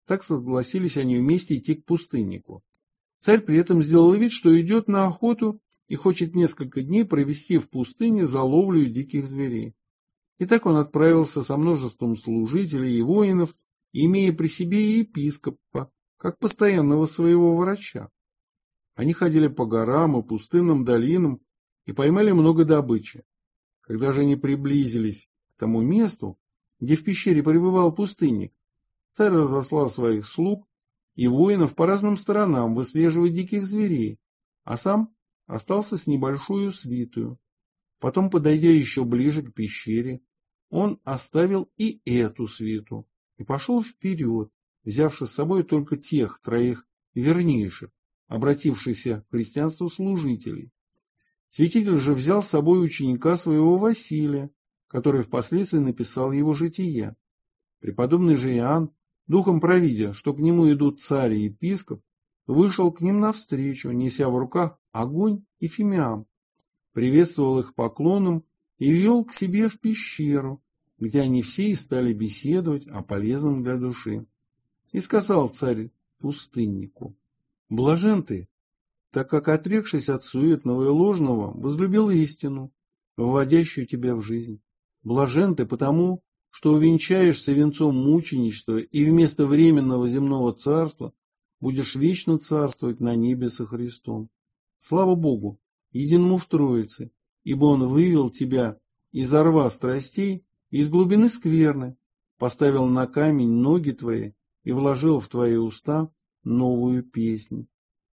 Так согласились они вместе идти к пустыннику. Царь при этом сделал вид, что идет на охоту и хочет несколько дней провести в пустыне за ловлей диких зверей. И так он отправился со множеством служителей и воинов, имея при себе и епископа, как постоянного своего врача. Они ходили по горам и пустынным долинам и поймали много добычи. Когда же они приблизились к тому месту, где в пещере пребывал пустынник, царь разослал своих слуг и воинов по разным сторонам выслеживать диких зверей, а сам остался с небольшую свитою. Потом, подойдя еще ближе к пещере, он оставил и эту свиту и пошел вперед, взявши с собой только тех троих вернейших, обратившихся к христианству служителей. Святитель же взял с собой ученика своего Василия, который впоследствии написал его житие. Преподобный же Иоанн, духом провидя, что к нему идут царь и епископ, вышел к ним навстречу, неся в руках огонь и фимиам, приветствовал их поклоном и вел к себе в пещеру, где они все и стали беседовать о полезном для души. И сказал царь пустыннику: «Блажен ты, так как, отрекшись от суетного и ложного, возлюбил истину, вводящую тебя в жизнь. Блажен ты потому, что увенчаешься венцом мученичества и вместо временного земного царства будешь вечно царствовать на небе со Христом. Слава Богу, единому в Троице, ибо Он вывел тебя из рва страстей и из глубины скверны, поставил на камень ноги твои и вложил в твои уста новую песнь».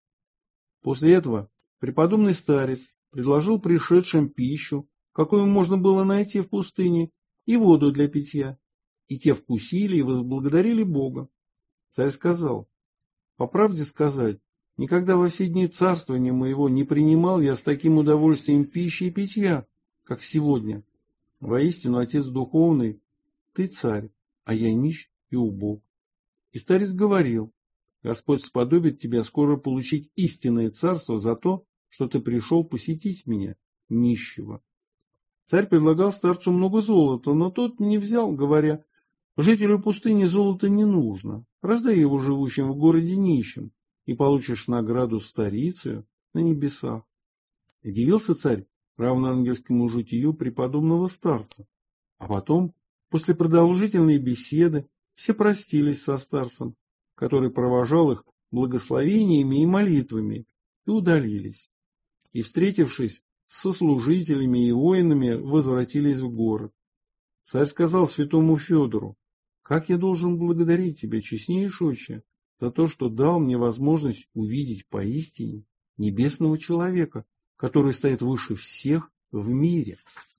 После этого преподобный старец предложил пришедшим пищу, какую можно было найти в пустыне, и воду для питья, и те вкусили и возблагодарили Бога. Царь сказал: «По правде сказать, никогда во все дни царствования моего не принимал я с таким удовольствием пищи и питья, как сегодня. Воистину, Отец Духовный, ты царь, а я нищ и убог». И старец говорил: «Господь сподобит тебя скоро получить истинное царство за то, что ты пришел посетить меня, нищего». Царь предлагал старцу много золота, но тот не взял, говоря: «Жителю пустыни золото не нужно, раздай его живущим в городе нищим, и получишь награду старицею на небесах». И дивился царь равноангельскому житию преподобного старца. А потом, после продолжительной беседы, все простились со старцем, который провожал их благословениями и молитвами, и удалились. И, встретившись со служителями и воинами, возвратились в город. Царь сказал святому Федору: «Как я должен благодарить тебя, честнейший отче, за то, что дал мне возможность увидеть поистине небесного человека, который стоит выше всех в мире».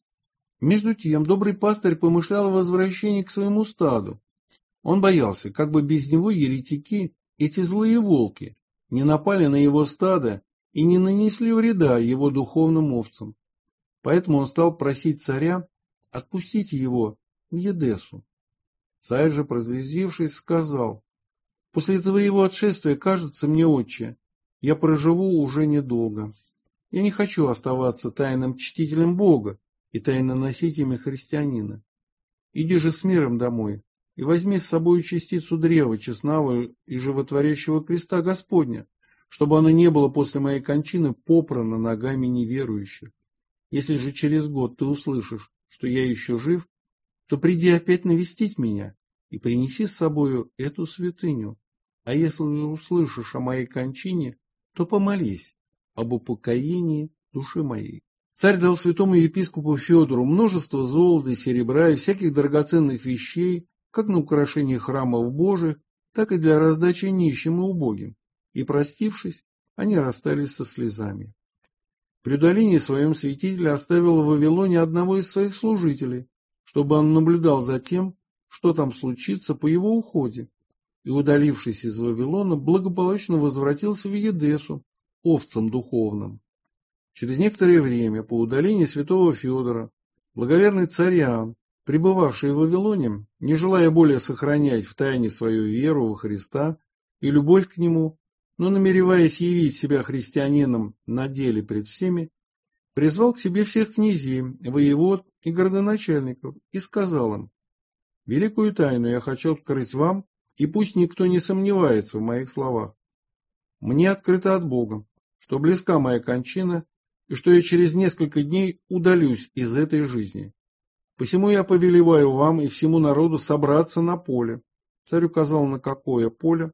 Между тем добрый пастырь помышлял о возвращении к своему стаду. Он боялся, как бы без него еретики, эти злые волки, не напали на его стадо и не нанесли вреда его духовным овцам. Поэтому он стал просить царя отпустить его в Едессу. Царь же, прослезившись, сказал: «После твоего отшествия, кажется мне, отче, я проживу уже недолго. Я не хочу оставаться тайным чтителем Бога и тайно носителем христианина. Иди же с миром домой и возьми с собой частицу древа честного и животворящего креста Господня, чтобы оно не было после моей кончины попрано ногами неверующих. Если же через год ты услышишь, что я еще жив, то приди опять навестить меня и принеси с собою эту святыню. А если услышишь о моей кончине, то помолись об упокоении души моей». Царь дал святому епископу Федору множество золота и серебра и всяких драгоценных вещей, как на украшение храмов Божьих, так и для раздачи нищим и убогим. И, простившись, они расстались со слезами. При удалении своем святитель оставил в Вавилоне одного из своих служителей, чтобы он наблюдал за тем, что там случится по его уходе, и, удалившись из Вавилона, благополучно возвратился в Едессу, овцам духовным. Через некоторое время, по удалении святого Федора, благоверный царь Иоанн, пребывавший в Вавилоне, не желая более сохранять в тайне свою веру во Христа и любовь к Нему, но намереваясь явить себя христианином на деле пред всеми, призвал к себе всех князей, воевод и городоначальников и сказал им: «Великую тайну я хочу открыть вам и пусть никто не сомневается в моих словах. Мне открыто от Бога, что близка моя кончина, и что я через несколько дней удалюсь из этой жизни. Посему я повелеваю вам и всему народу собраться на поле. Царь указал, на какое поле.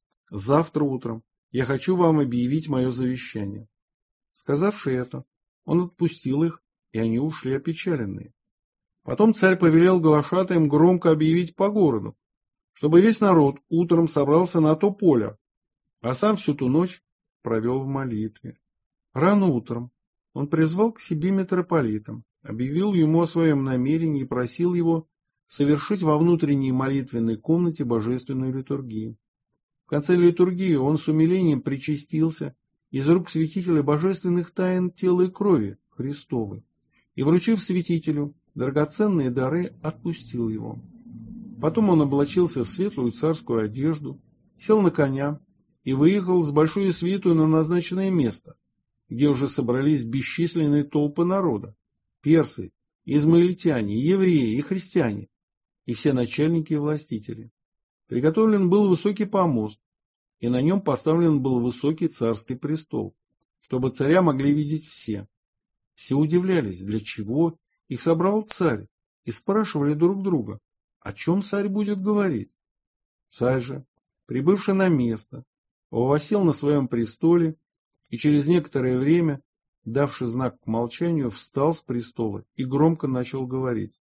Завтра утром я хочу вам объявить мое завещание. Сказавши это, он отпустил их, и они ушли опечаленные. Потом царь повелел глашатаям громко объявить по городу, чтобы весь народ утром собрался на то поле, а сам всю ту ночь провел в молитве. Рано утром он призвал к себе митрополита, объявил ему о своем намерении и просил его совершить во внутренней молитвенной комнате божественную литургию. В конце литургии он с умилением причастился из рук святителя божественных тайн тела и крови Христовой и, вручив святителю драгоценные дары, отпустил его. Потом он облачился в светлую царскую одежду, сел на коня и выехал с большой свитой на назначенное место, где уже собрались бесчисленные толпы народа, персы, измаильтяне, евреи и христиане, и все начальники и властители. Приготовлен был высокий помост, и на нем поставлен был высокий царский престол, чтобы царя могли видеть все. Все удивлялись, для чего их собрал царь, и спрашивали друг друга, о чем царь будет говорить. Царь же, прибывший на место, воссел на своем престоле и через некоторое время, давший знак к молчанию, встал с престола и громко начал говорить.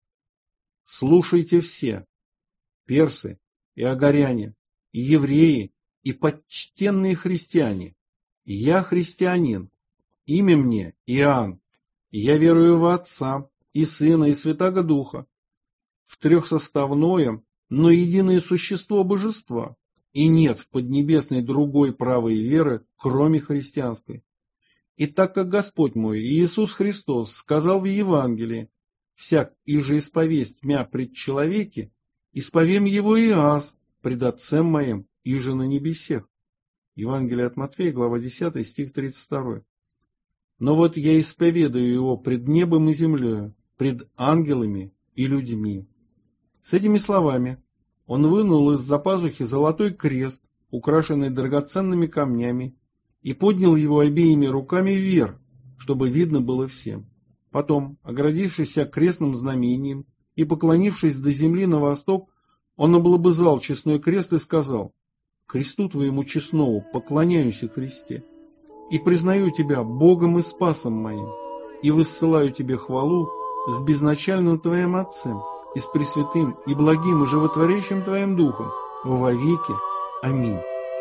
«Слушайте все, персы и агаряне, и евреи, и почтенные христиане. Я христианин, имя мне Иоанн, и я верую в Отца, и Сына, и Святаго Духа, в трехсоставное, но единое существо божества, и нет в поднебесной другой правой веры, кроме христианской. И так как Господь мой Иисус Христос сказал в Евангелии, всяк иже исповесть мя пред человеке, исповем его и аз пред Отцем моим, иже на небесех. Евангелие от Матфея, глава 10, стих 32. Но вот я исповедую его пред небом и землею, пред ангелами и людьми. С этими словами он вынул из-за пазухи золотой крест, украшенный драгоценными камнями, и поднял его обеими руками вверх, чтобы видно было всем. Потом, оградившись крестным знамением и поклонившись до земли на восток, он облобызал честной крест и сказал: «Кресту твоему честному поклоняюсь, Христе, и признаю тебя Богом и Спасом моим, и высылаю тебе хвалу с безначальным твоим Отцем, и с пресвятым и благим и животворящим твоим Духом, вовеки. Аминь».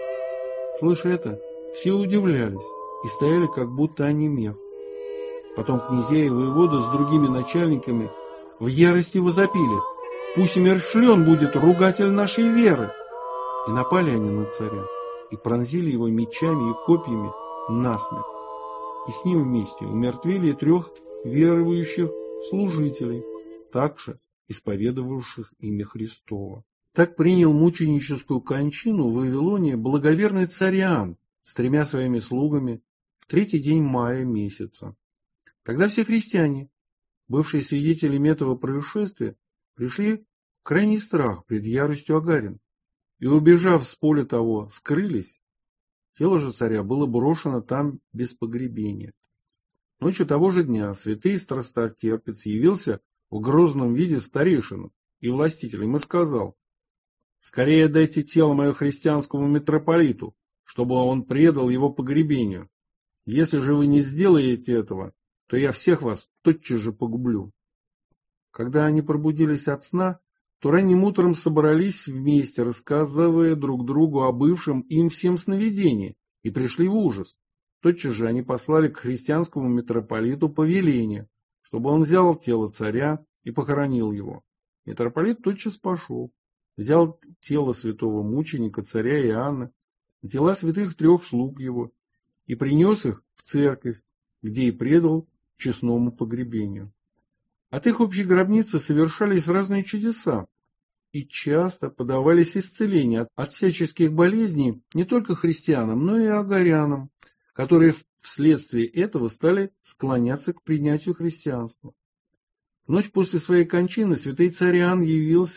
Слыша это, все удивлялись и стояли, как будто онемев. Потом князья и воеводы с другими начальниками в ярости возопили: «Пусть умерщвлен будет ругатель нашей веры!» И напали они на царя, и пронзили его мечами и копьями насмерть. И с ним вместе умертвили 3 верующих служителей, также исповедовавших имя Христово. Так принял мученическую кончину в Вавилоне благоверный царь Иоанн с 3 своими слугами в 3-й день мая месяца. Тогда все христиане, бывшие свидетелями этого происшествия, пришли в крайний страх пред яростью агарин, и, убежав с поля того, скрылись. Тело же царя было брошено там без погребения. Ночью того же дня святый страстотерпец явился в грозном виде старейшину и властителям и сказал: «Скорее дайте тело мое христианскому митрополиту, чтобы он предал его погребению. Если же вы не сделаете этого, то я всех вас тотчас же погублю». Когда они пробудились от сна, то ранним утром собрались вместе, рассказывая друг другу о бывшем им всем сновидении, и пришли в ужас. Тотчас же они послали к христианскому митрополиту повеление, чтобы он взял тело царя и похоронил его. Митрополит тотчас пошел, взял тело святого мученика царя Иоанна, тела святых 3 слуг его, и принес их в церковь, где и предал честному погребению. От их общей гробницы совершались разные чудеса, и часто подавались исцеления от всяческих болезней не только христианам, но и агарянам, которые вследствие этого стали склоняться к принятию христианства. В ночь после своей кончины святый царь Иоанн явился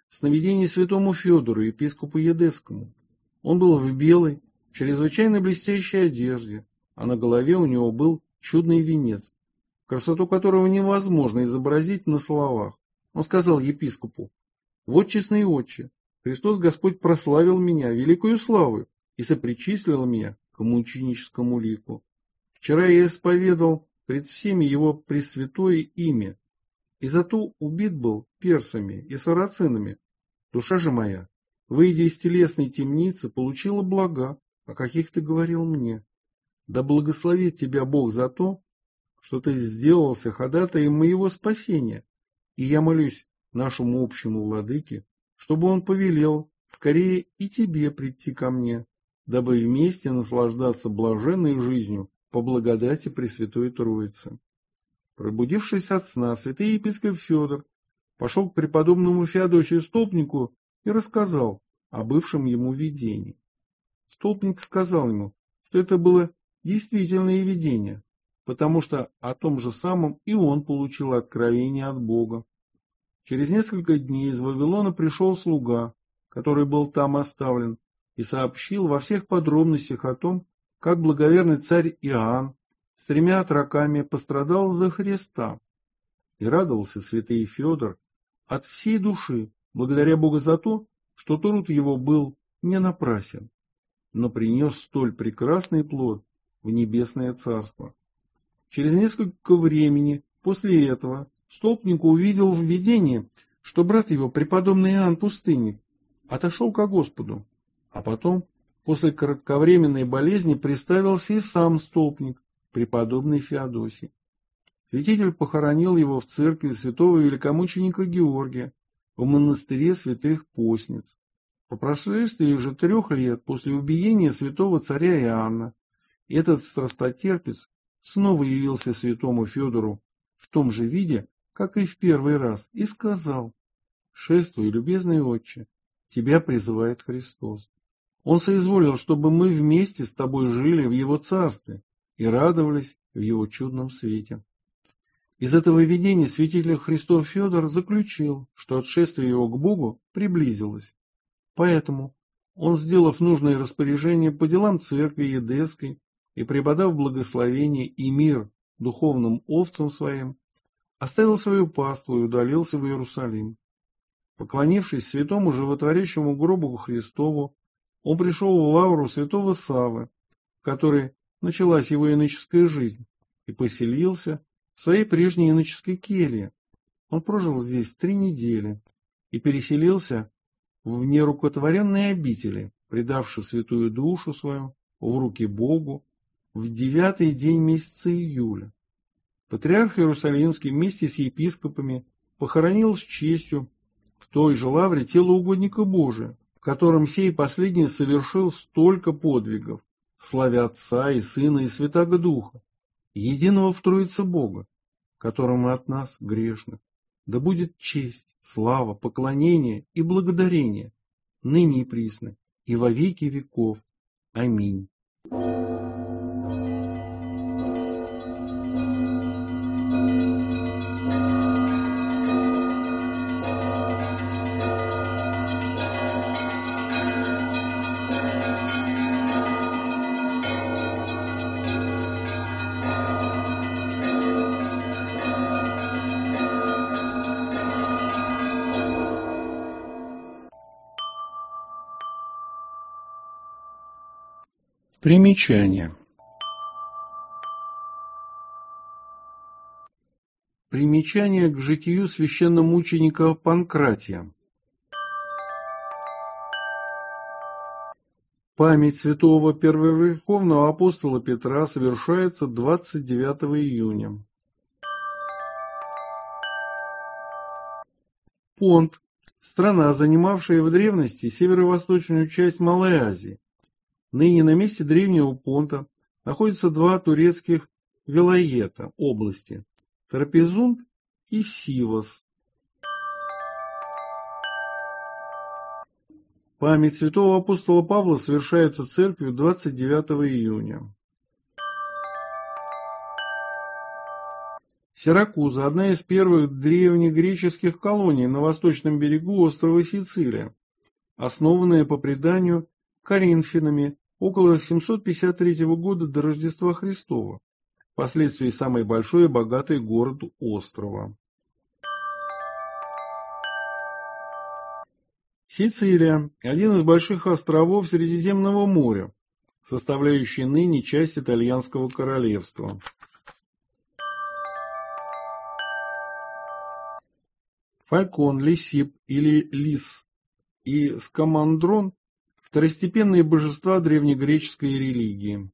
сновидение святому Федору, епископу Едесскому. Он был в белой, чрезвычайно блестящей одежде, а на голове у него был чудный венец, красоту которого невозможно изобразить на словах. Он сказал епископу: «Вот, честный отче, Христос Господь прославил меня великою славою и сопричислил меня к мученическому лику. Вчера я исповедал пред всеми его пресвятое имя, и зато убит был персами и сарацинами. Душа же моя, выйдя из телесной темницы, получила блага, о каких ты говорил мне. Да благословит тебя Бог за то, что ты сделался ходатаем моего спасения, и я молюсь нашему общему владыке, чтобы он повелел скорее и тебе прийти ко мне, дабы вместе наслаждаться блаженной жизнью по благодати Пресвятой Троицы». Пробудившись от сна, святый епископ Федор пошел к преподобному Феодосию Столпнику и рассказал о бывшем ему видении. Столпник сказал ему, что это было действительное видение, потому что о том же самом и он получил откровение от Бога. Через несколько дней из Вавилона пришел слуга, который был там оставлен, и сообщил во всех подробностях о том, как благоверный царь Иоанн с 3 отроками пострадал за Христа. И радовался святый Федор от всей души, благодаря Богу за то, что труд его был не напрасен, но принес столь прекрасный плод в небесное царство. Через несколько времени после этого Столпник увидел в видении, что брат его, преподобный Иоанн Пустынник, отошел ко Господу, а потом, после кратковременной болезни, представился и сам Столпник, преподобный Феодосий. Святитель похоронил его в церкви святого великомученика Георгия в монастыре святых постниц. По прошествии же 3 лет после убиения святого царя Иоанна этот страстотерпец снова явился святому Федору в том же виде, как и в первый раз, и сказал: «Шествуй, любезный отче, тебя призывает Христос. Он соизволил, чтобы мы вместе с тобой жили в его царстве и радовались в его чудном свете». Из этого видения святитель Христов Федор заключил, что отшествие его к Богу приблизилось. Поэтому он, сделав нужные распоряжения по делам церкви Едесской и преподав благословение и мир духовным овцам своим, оставил свою паству и удалился в Иерусалим. Поклонившись святому животворящему гробу Христову, он пришел в лавру святого Саввы, в которой началась его иноческая жизнь, и поселился в своей прежней иноческой келье. Он прожил здесь 3 недели и переселился в нерукотворенные обители, предавши святую душу свою в руки Богу в 9-й день месяца июля. Патриарх Иерусалимский вместе с епископами похоронил с честью в той же лавре тело угодника Божия, в котором сей последний совершил столько подвигов, славя Отца и Сына и Святаго Духа, единого в Троице Бога, которому от нас, грешных, да будет честь, слава, поклонение и благодарение, ныне и присно, и во веки веков. Аминь. Примечание. Примечание к житию священномученика Панкратия. Память святого первоверховного апостола Петра совершается 29 июня. Понт – страна, занимавшая в древности северо-восточную часть Малой Азии. Ныне на месте древнего Понта находятся 2 турецких вилайета, области – Трапезунд и Сивас. Память святого апостола Павла совершается церковью 29 июня. Сиракуза – одна из первых древнегреческих колоний на восточном берегу острова Сицилия, основанная по преданию коринфянами около 753 года до Рождества Христова, впоследствии самый большой и богатый город острова. Сицилия – один из больших островов Средиземного моря, составляющий ныне часть Итальянского королевства. Фалькон, Лисип или Лис и Скамандрон – второстепенные божества древнегреческой религии.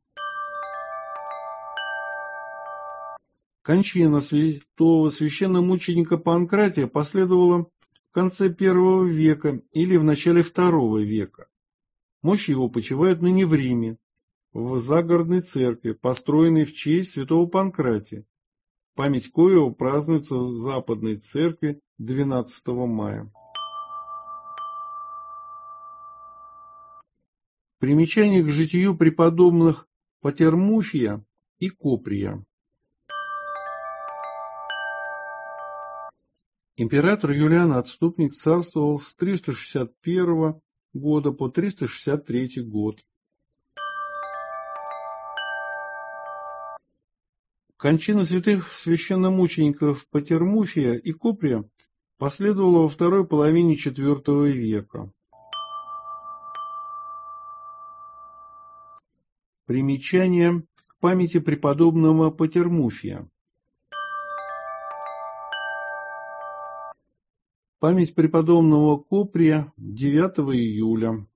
Кончина святого священномученика Панкратия последовала в конце I века или в начале II века. Мощи его почивают ныне в Риме, в загородной церкви, построенной в честь святого Панкратия, память коего празднуется в Западной церкви 12 мая. Примечание к житию преподобных Патермуфия и Коприя. Император Юлиан Отступник царствовал с 361 года по 363 год. Кончина святых священномучеников Патермуфия и Коприя последовала во второй половине IV века. Примечание к памяти преподобного Патермуфия. Память преподобного Коприя 9 июля.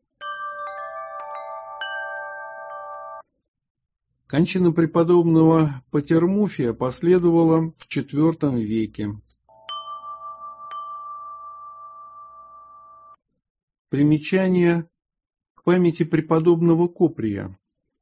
Кончина преподобного Патермуфия последовала в IV веке. Примечание к памяти преподобного Коприя.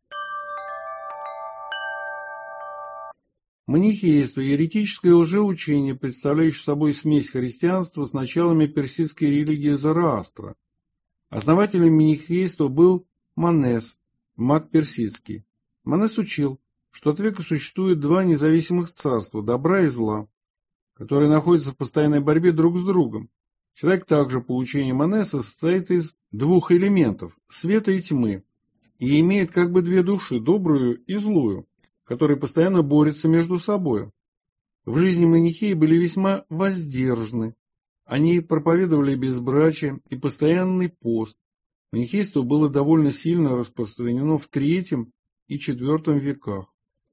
Манихейство – еретическое лжеучение, представляющее собой смесь христианства с началами персидской религии Зороастра. Основателем манихейства был Манес, маг персидский. Манес учил, что от века существует два независимых царства – добра и зла, которые находятся в постоянной борьбе друг с другом. Человек также, по учению Манеса, состоит из двух элементов – света и тьмы, и имеет как бы две души – добрую и злую, которые постоянно борются между собой. В жизни манихеи были весьма воздержаны. Они проповедовали безбрачие и постоянный пост. Манихейство было довольно сильно распространено в III и IV веках.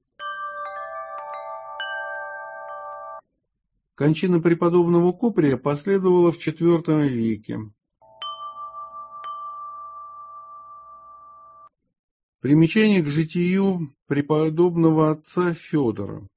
Кончина преподобного Коприя последовала в IV веке. Примечание к житию преподобного отца Федора.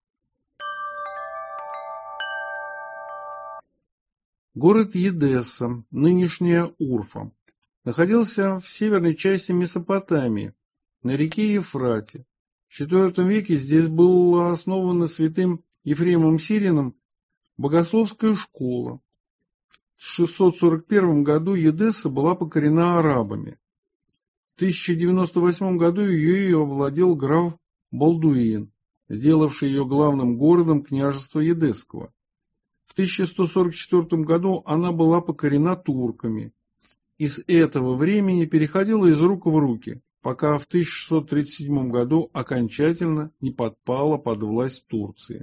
Город Едесса, нынешняя Урфа, находился в северной части Месопотамии, на реке Ефрате. В IV веке здесь была основана святым Ефремом Сирином богословская школа. В 641 году Едесса была покорена арабами. В 1098 году ею овладел граф Балдуин, сделавший ее главным городом княжества Едесского. В 1144 году она была покорена турками и с этого времени переходила из рук в руки, пока в 1637 году окончательно не подпала под власть Турции.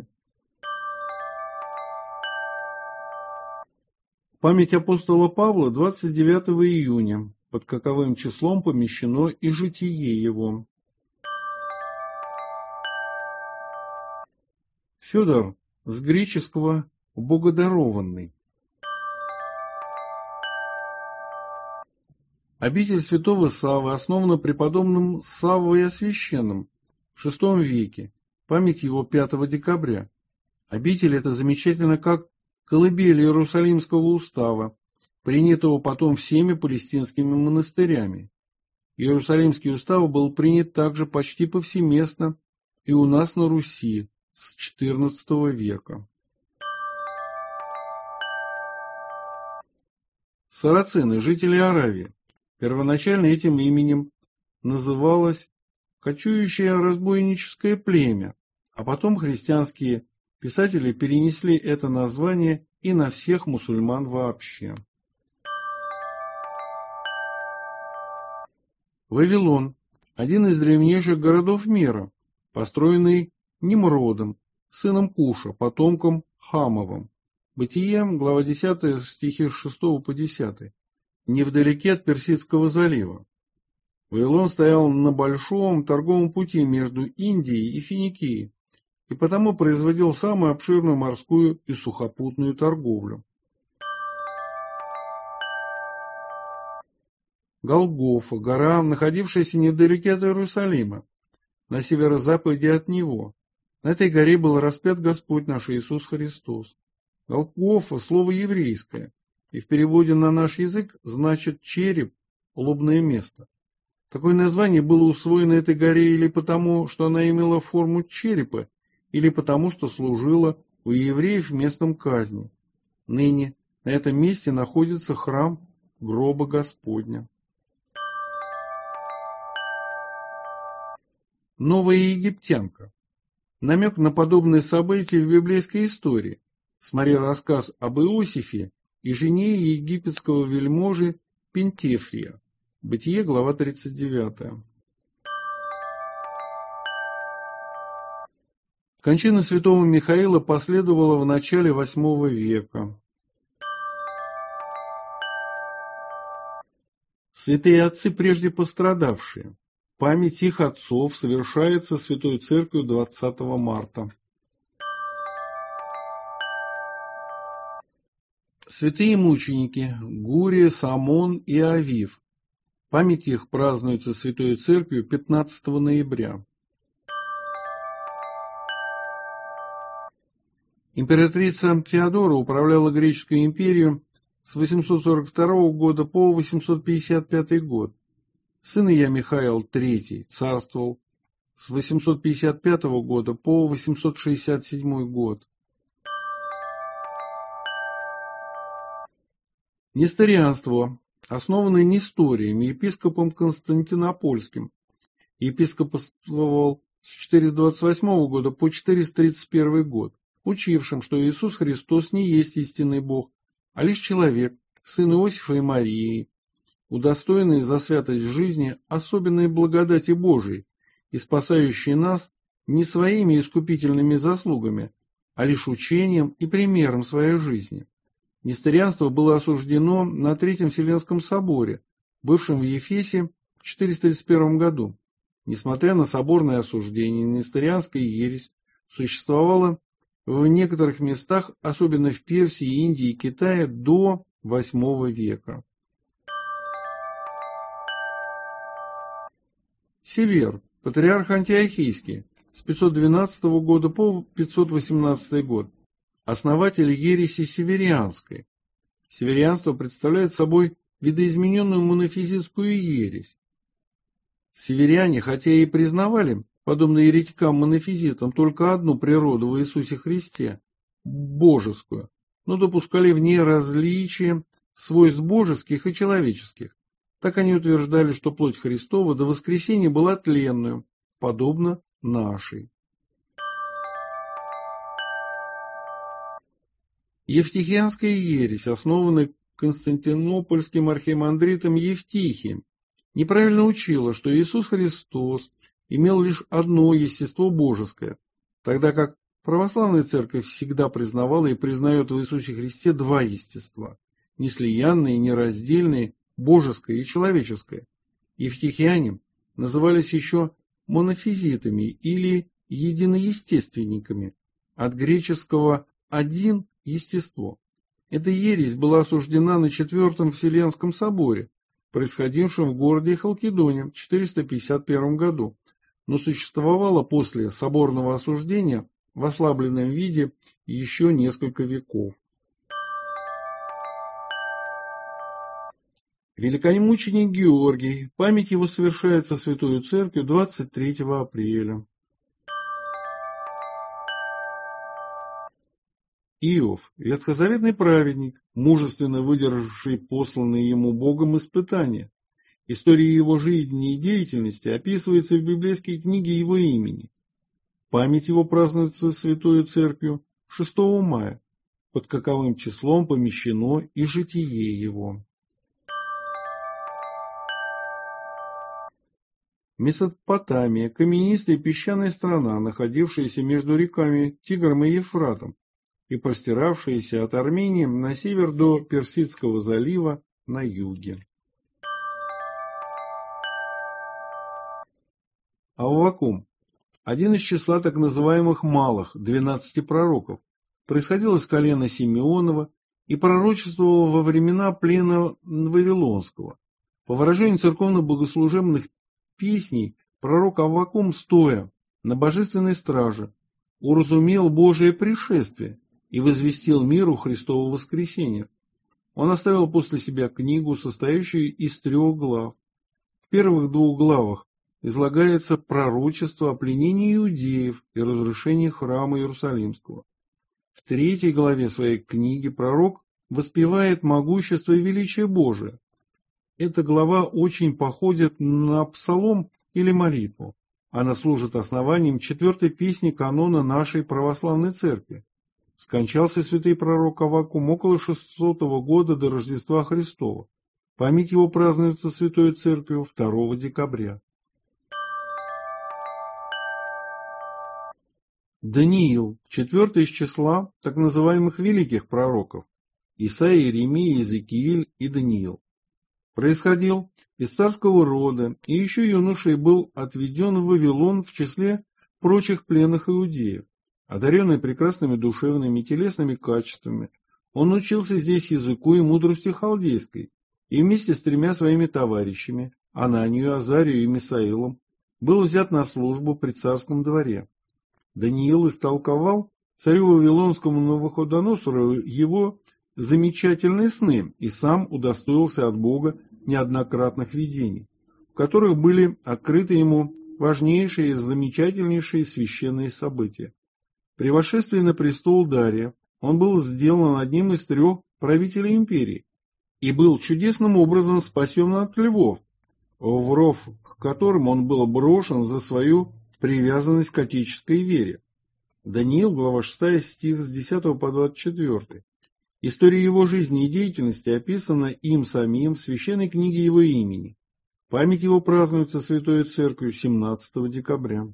Память апостола Павла 29 июня. Под каковым числом помещено и житие его. Федор, с греческого «богодарованный». Обитель святого Саввы основана преподобным Саввой Освященным в VI веке, память его 5 декабря. Обитель эта замечательна как колыбель Иерусалимского устава, принятого потом всеми палестинскими монастырями. Иерусалимский устав был принят также почти повсеместно и у нас на Руси с XIV века. Сарацины, жители Аравии. Первоначально этим именем называлось кочующее разбойническое племя, а потом христианские Писатели перенесли это название и на всех мусульман вообще. Вавилон – один из древнейших городов мира, построенный Нимродом, сыном Куша, потомком Хамовым. Бытие, глава 10, стихи с 6 по 10. Невдалеке от Персидского залива. Вавилон стоял на большом торговом пути между Индией и Финикией, и потому производил самую обширную морскую и сухопутную торговлю. Голгофа – гора, находившаяся невдалеке от Иерусалима, на северо-западе от него. На этой горе был распят Господь наш Иисус Христос. Голгофа – слово еврейское, и в переводе на наш язык значит череп, лобное место. Такое название было усвоено этой горе или потому, что она имела форму черепа, или потому, что служила у евреев местом казни. Ныне на этом месте находится храм гроба Господня. Новая египтянка. Намек на подобные события в библейской истории. Смотри рассказ об Иосифе и жене египетского вельможи Пентефрия. Бытие, глава 39. Кончина святого Михаила последовала в начале VIII века. Святые отцы, прежде пострадавшие. Память их отцов совершается Святой Церковью 20 марта. Святые мученики Гурия, Самон и Авив. Память их празднуется Святой Церковью 15 ноября. Императрица Феодора управляла Греческую империю с 842 года по 855 год. Сын ее Михаил III царствовал с 855 года по 867 год. Несторианство, основанное Несторием, епископом Константинопольским, епископствовал с 428 года по 431 год, учившим, что Иисус Христос не есть истинный Бог, а лишь человек, сын Иосифа и Марии, удостоенный за святость жизни особенной благодати Божией и спасающий нас не своими искупительными заслугами, а лишь учением и примером своей жизни. Несторианство было осуждено на Третьем Вселенском соборе, бывшем в Ефесе в 431 году. Несмотря на соборное осуждение, несторианская ересь существовала в некоторых местах, особенно в Персии, Индии и Китае, до VIII века. Север, патриарх Антиохийский, с 512 года по 518 год, основатель ереси северианской. Северианство представляет собой видоизмененную монофизитскую ересь. Северяне, хотя и признавали, подобно еретикам-монофизитам, только одну природу в Иисусе Христе – божескую, но допускали в ней различия свойств божеских и человеческих. Так они утверждали, что плоть Христова до воскресения была тленную, подобно нашей. Евтихианская ересь, основанная константинопольским архимандритом Евтихием, неправильно учила, что Иисус Христос имел лишь одно естество божеское, тогда как православная церковь всегда признавала и признает в Иисусе Христе два естества – неслиянные, нераздельные, божеское и человеческое. Евтихиане назывались еще монофизитами или единоестественниками, от греческого «один» – естество. Эта ересь была осуждена на Четвертом Вселенском соборе, происходившем в городе Халкидоне в 451 году, но существовала после соборного осуждения в ослабленном виде еще несколько веков. Великомученик Георгий, память его совершается Святою Церковью 23 апреля. Иов, ветхозаветный праведник, мужественно выдержавший посланные ему Богом испытания. История его жизни и деятельности описывается в библейской книге его имени. Память его празднуется Святою Церковью 6 мая, под каковым числом помещено и житие его. Месопотамия – каменистая песчаная страна, находившаяся между реками Тигром и Ефратом и простиравшаяся от Армении на север до Персидского залива на юге. Аввакум – один из числа так называемых малых, 12 пророков, происходил из колена Симеонова и пророчествовал во времена плена Вавилонского. По выражению церковно-богослужебных песней, пророк Аввакум, стоя на божественной страже, уразумел Божие пришествие и возвестил миру Христово воскресение. Он оставил после себя книгу, состоящую из 3 глав. В первых 2 главах излагается пророчество о пленении иудеев и разрушении храма Иерусалимского. В 3 главе своей книги пророк воспевает могущество и величие Божие. Эта глава очень походит на псалом или молитву. Она служит основанием 4 песни канона нашей православной церкви. Скончался святый пророк Аввакум около 600 года до Рождества Христова. Память его празднуется Святой Церковью 2 декабря. Даниил, 4 из числа так называемых великих пророков, Исаия, Иеремия, Иезекииль и Даниил. Происходил из царского рода, и еще юношей был отведен в Вавилон в числе прочих пленных иудеев. Одаренный прекрасными душевными и телесными качествами, он учился здесь языку и мудрости халдейской, и вместе с 3 своими товарищами, Ананию, Азарию и Мисаилом, был взят на службу при царском дворе. Даниил истолковал царю Вавилонскому Навуходоносору его замечательные сны и сам удостоился от Бога неоднократных видений, в которых были открыты ему важнейшие и замечательнейшие священные события. При восшествии на престол Дария он был сделан одним из 3 правителей империи и был чудесным образом спасен от львов, в ров к которым он был брошен за свою привязанность к отеческой вере. Даниил, глава 6, стих с 10 по 24. История его жизни и деятельности описана им самим в священной книге его имени. Память его празднуется Святой Церковью 17 декабря.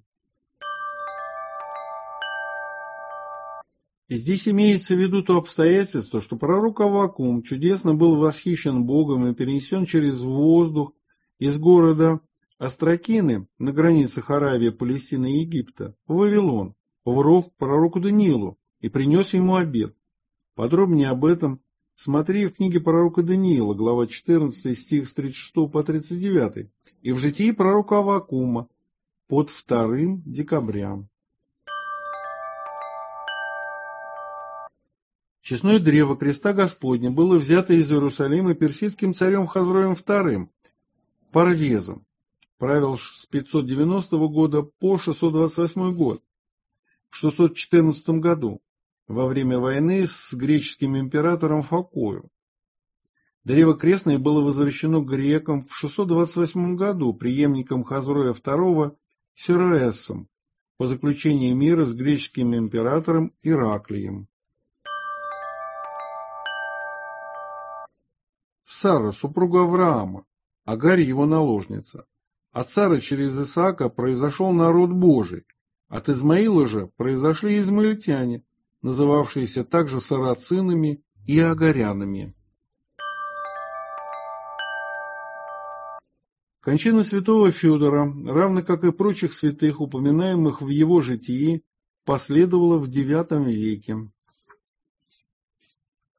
И здесь имеется в виду то обстоятельство, что пророк Аввакум чудесно был восхищен Богом и перенесен через воздух из города Остракины на границах Аравии, Палестины и Египта в Вавилон, в ров к пророку Даниилу, и принес ему обет. Подробнее об этом смотри в книге пророка Даниила, глава 14, стих с 36 по 39, и в житии пророка Аввакума под 2 декабря. Честное древо креста Господня было взято из Иерусалима персидским царем Хазроем II, Парвезом. Правил с 590 года по 628 год. В 614 году, во время войны с греческим императором Фокою. Древо крестное было возвращено грекам в 628 году преемником Хазроя II Сироэсом по заключении мира с греческим императором Ираклием. Сара, супруга Авраама, Агарь его наложница. От Сары через Исаака произошел народ Божий, от Измаила же произошли измаильтяне, называвшиеся также сарацинами и агарянами. Кончина святого Федора, равно как и прочих святых, упоминаемых в его житии, последовала в IX веке.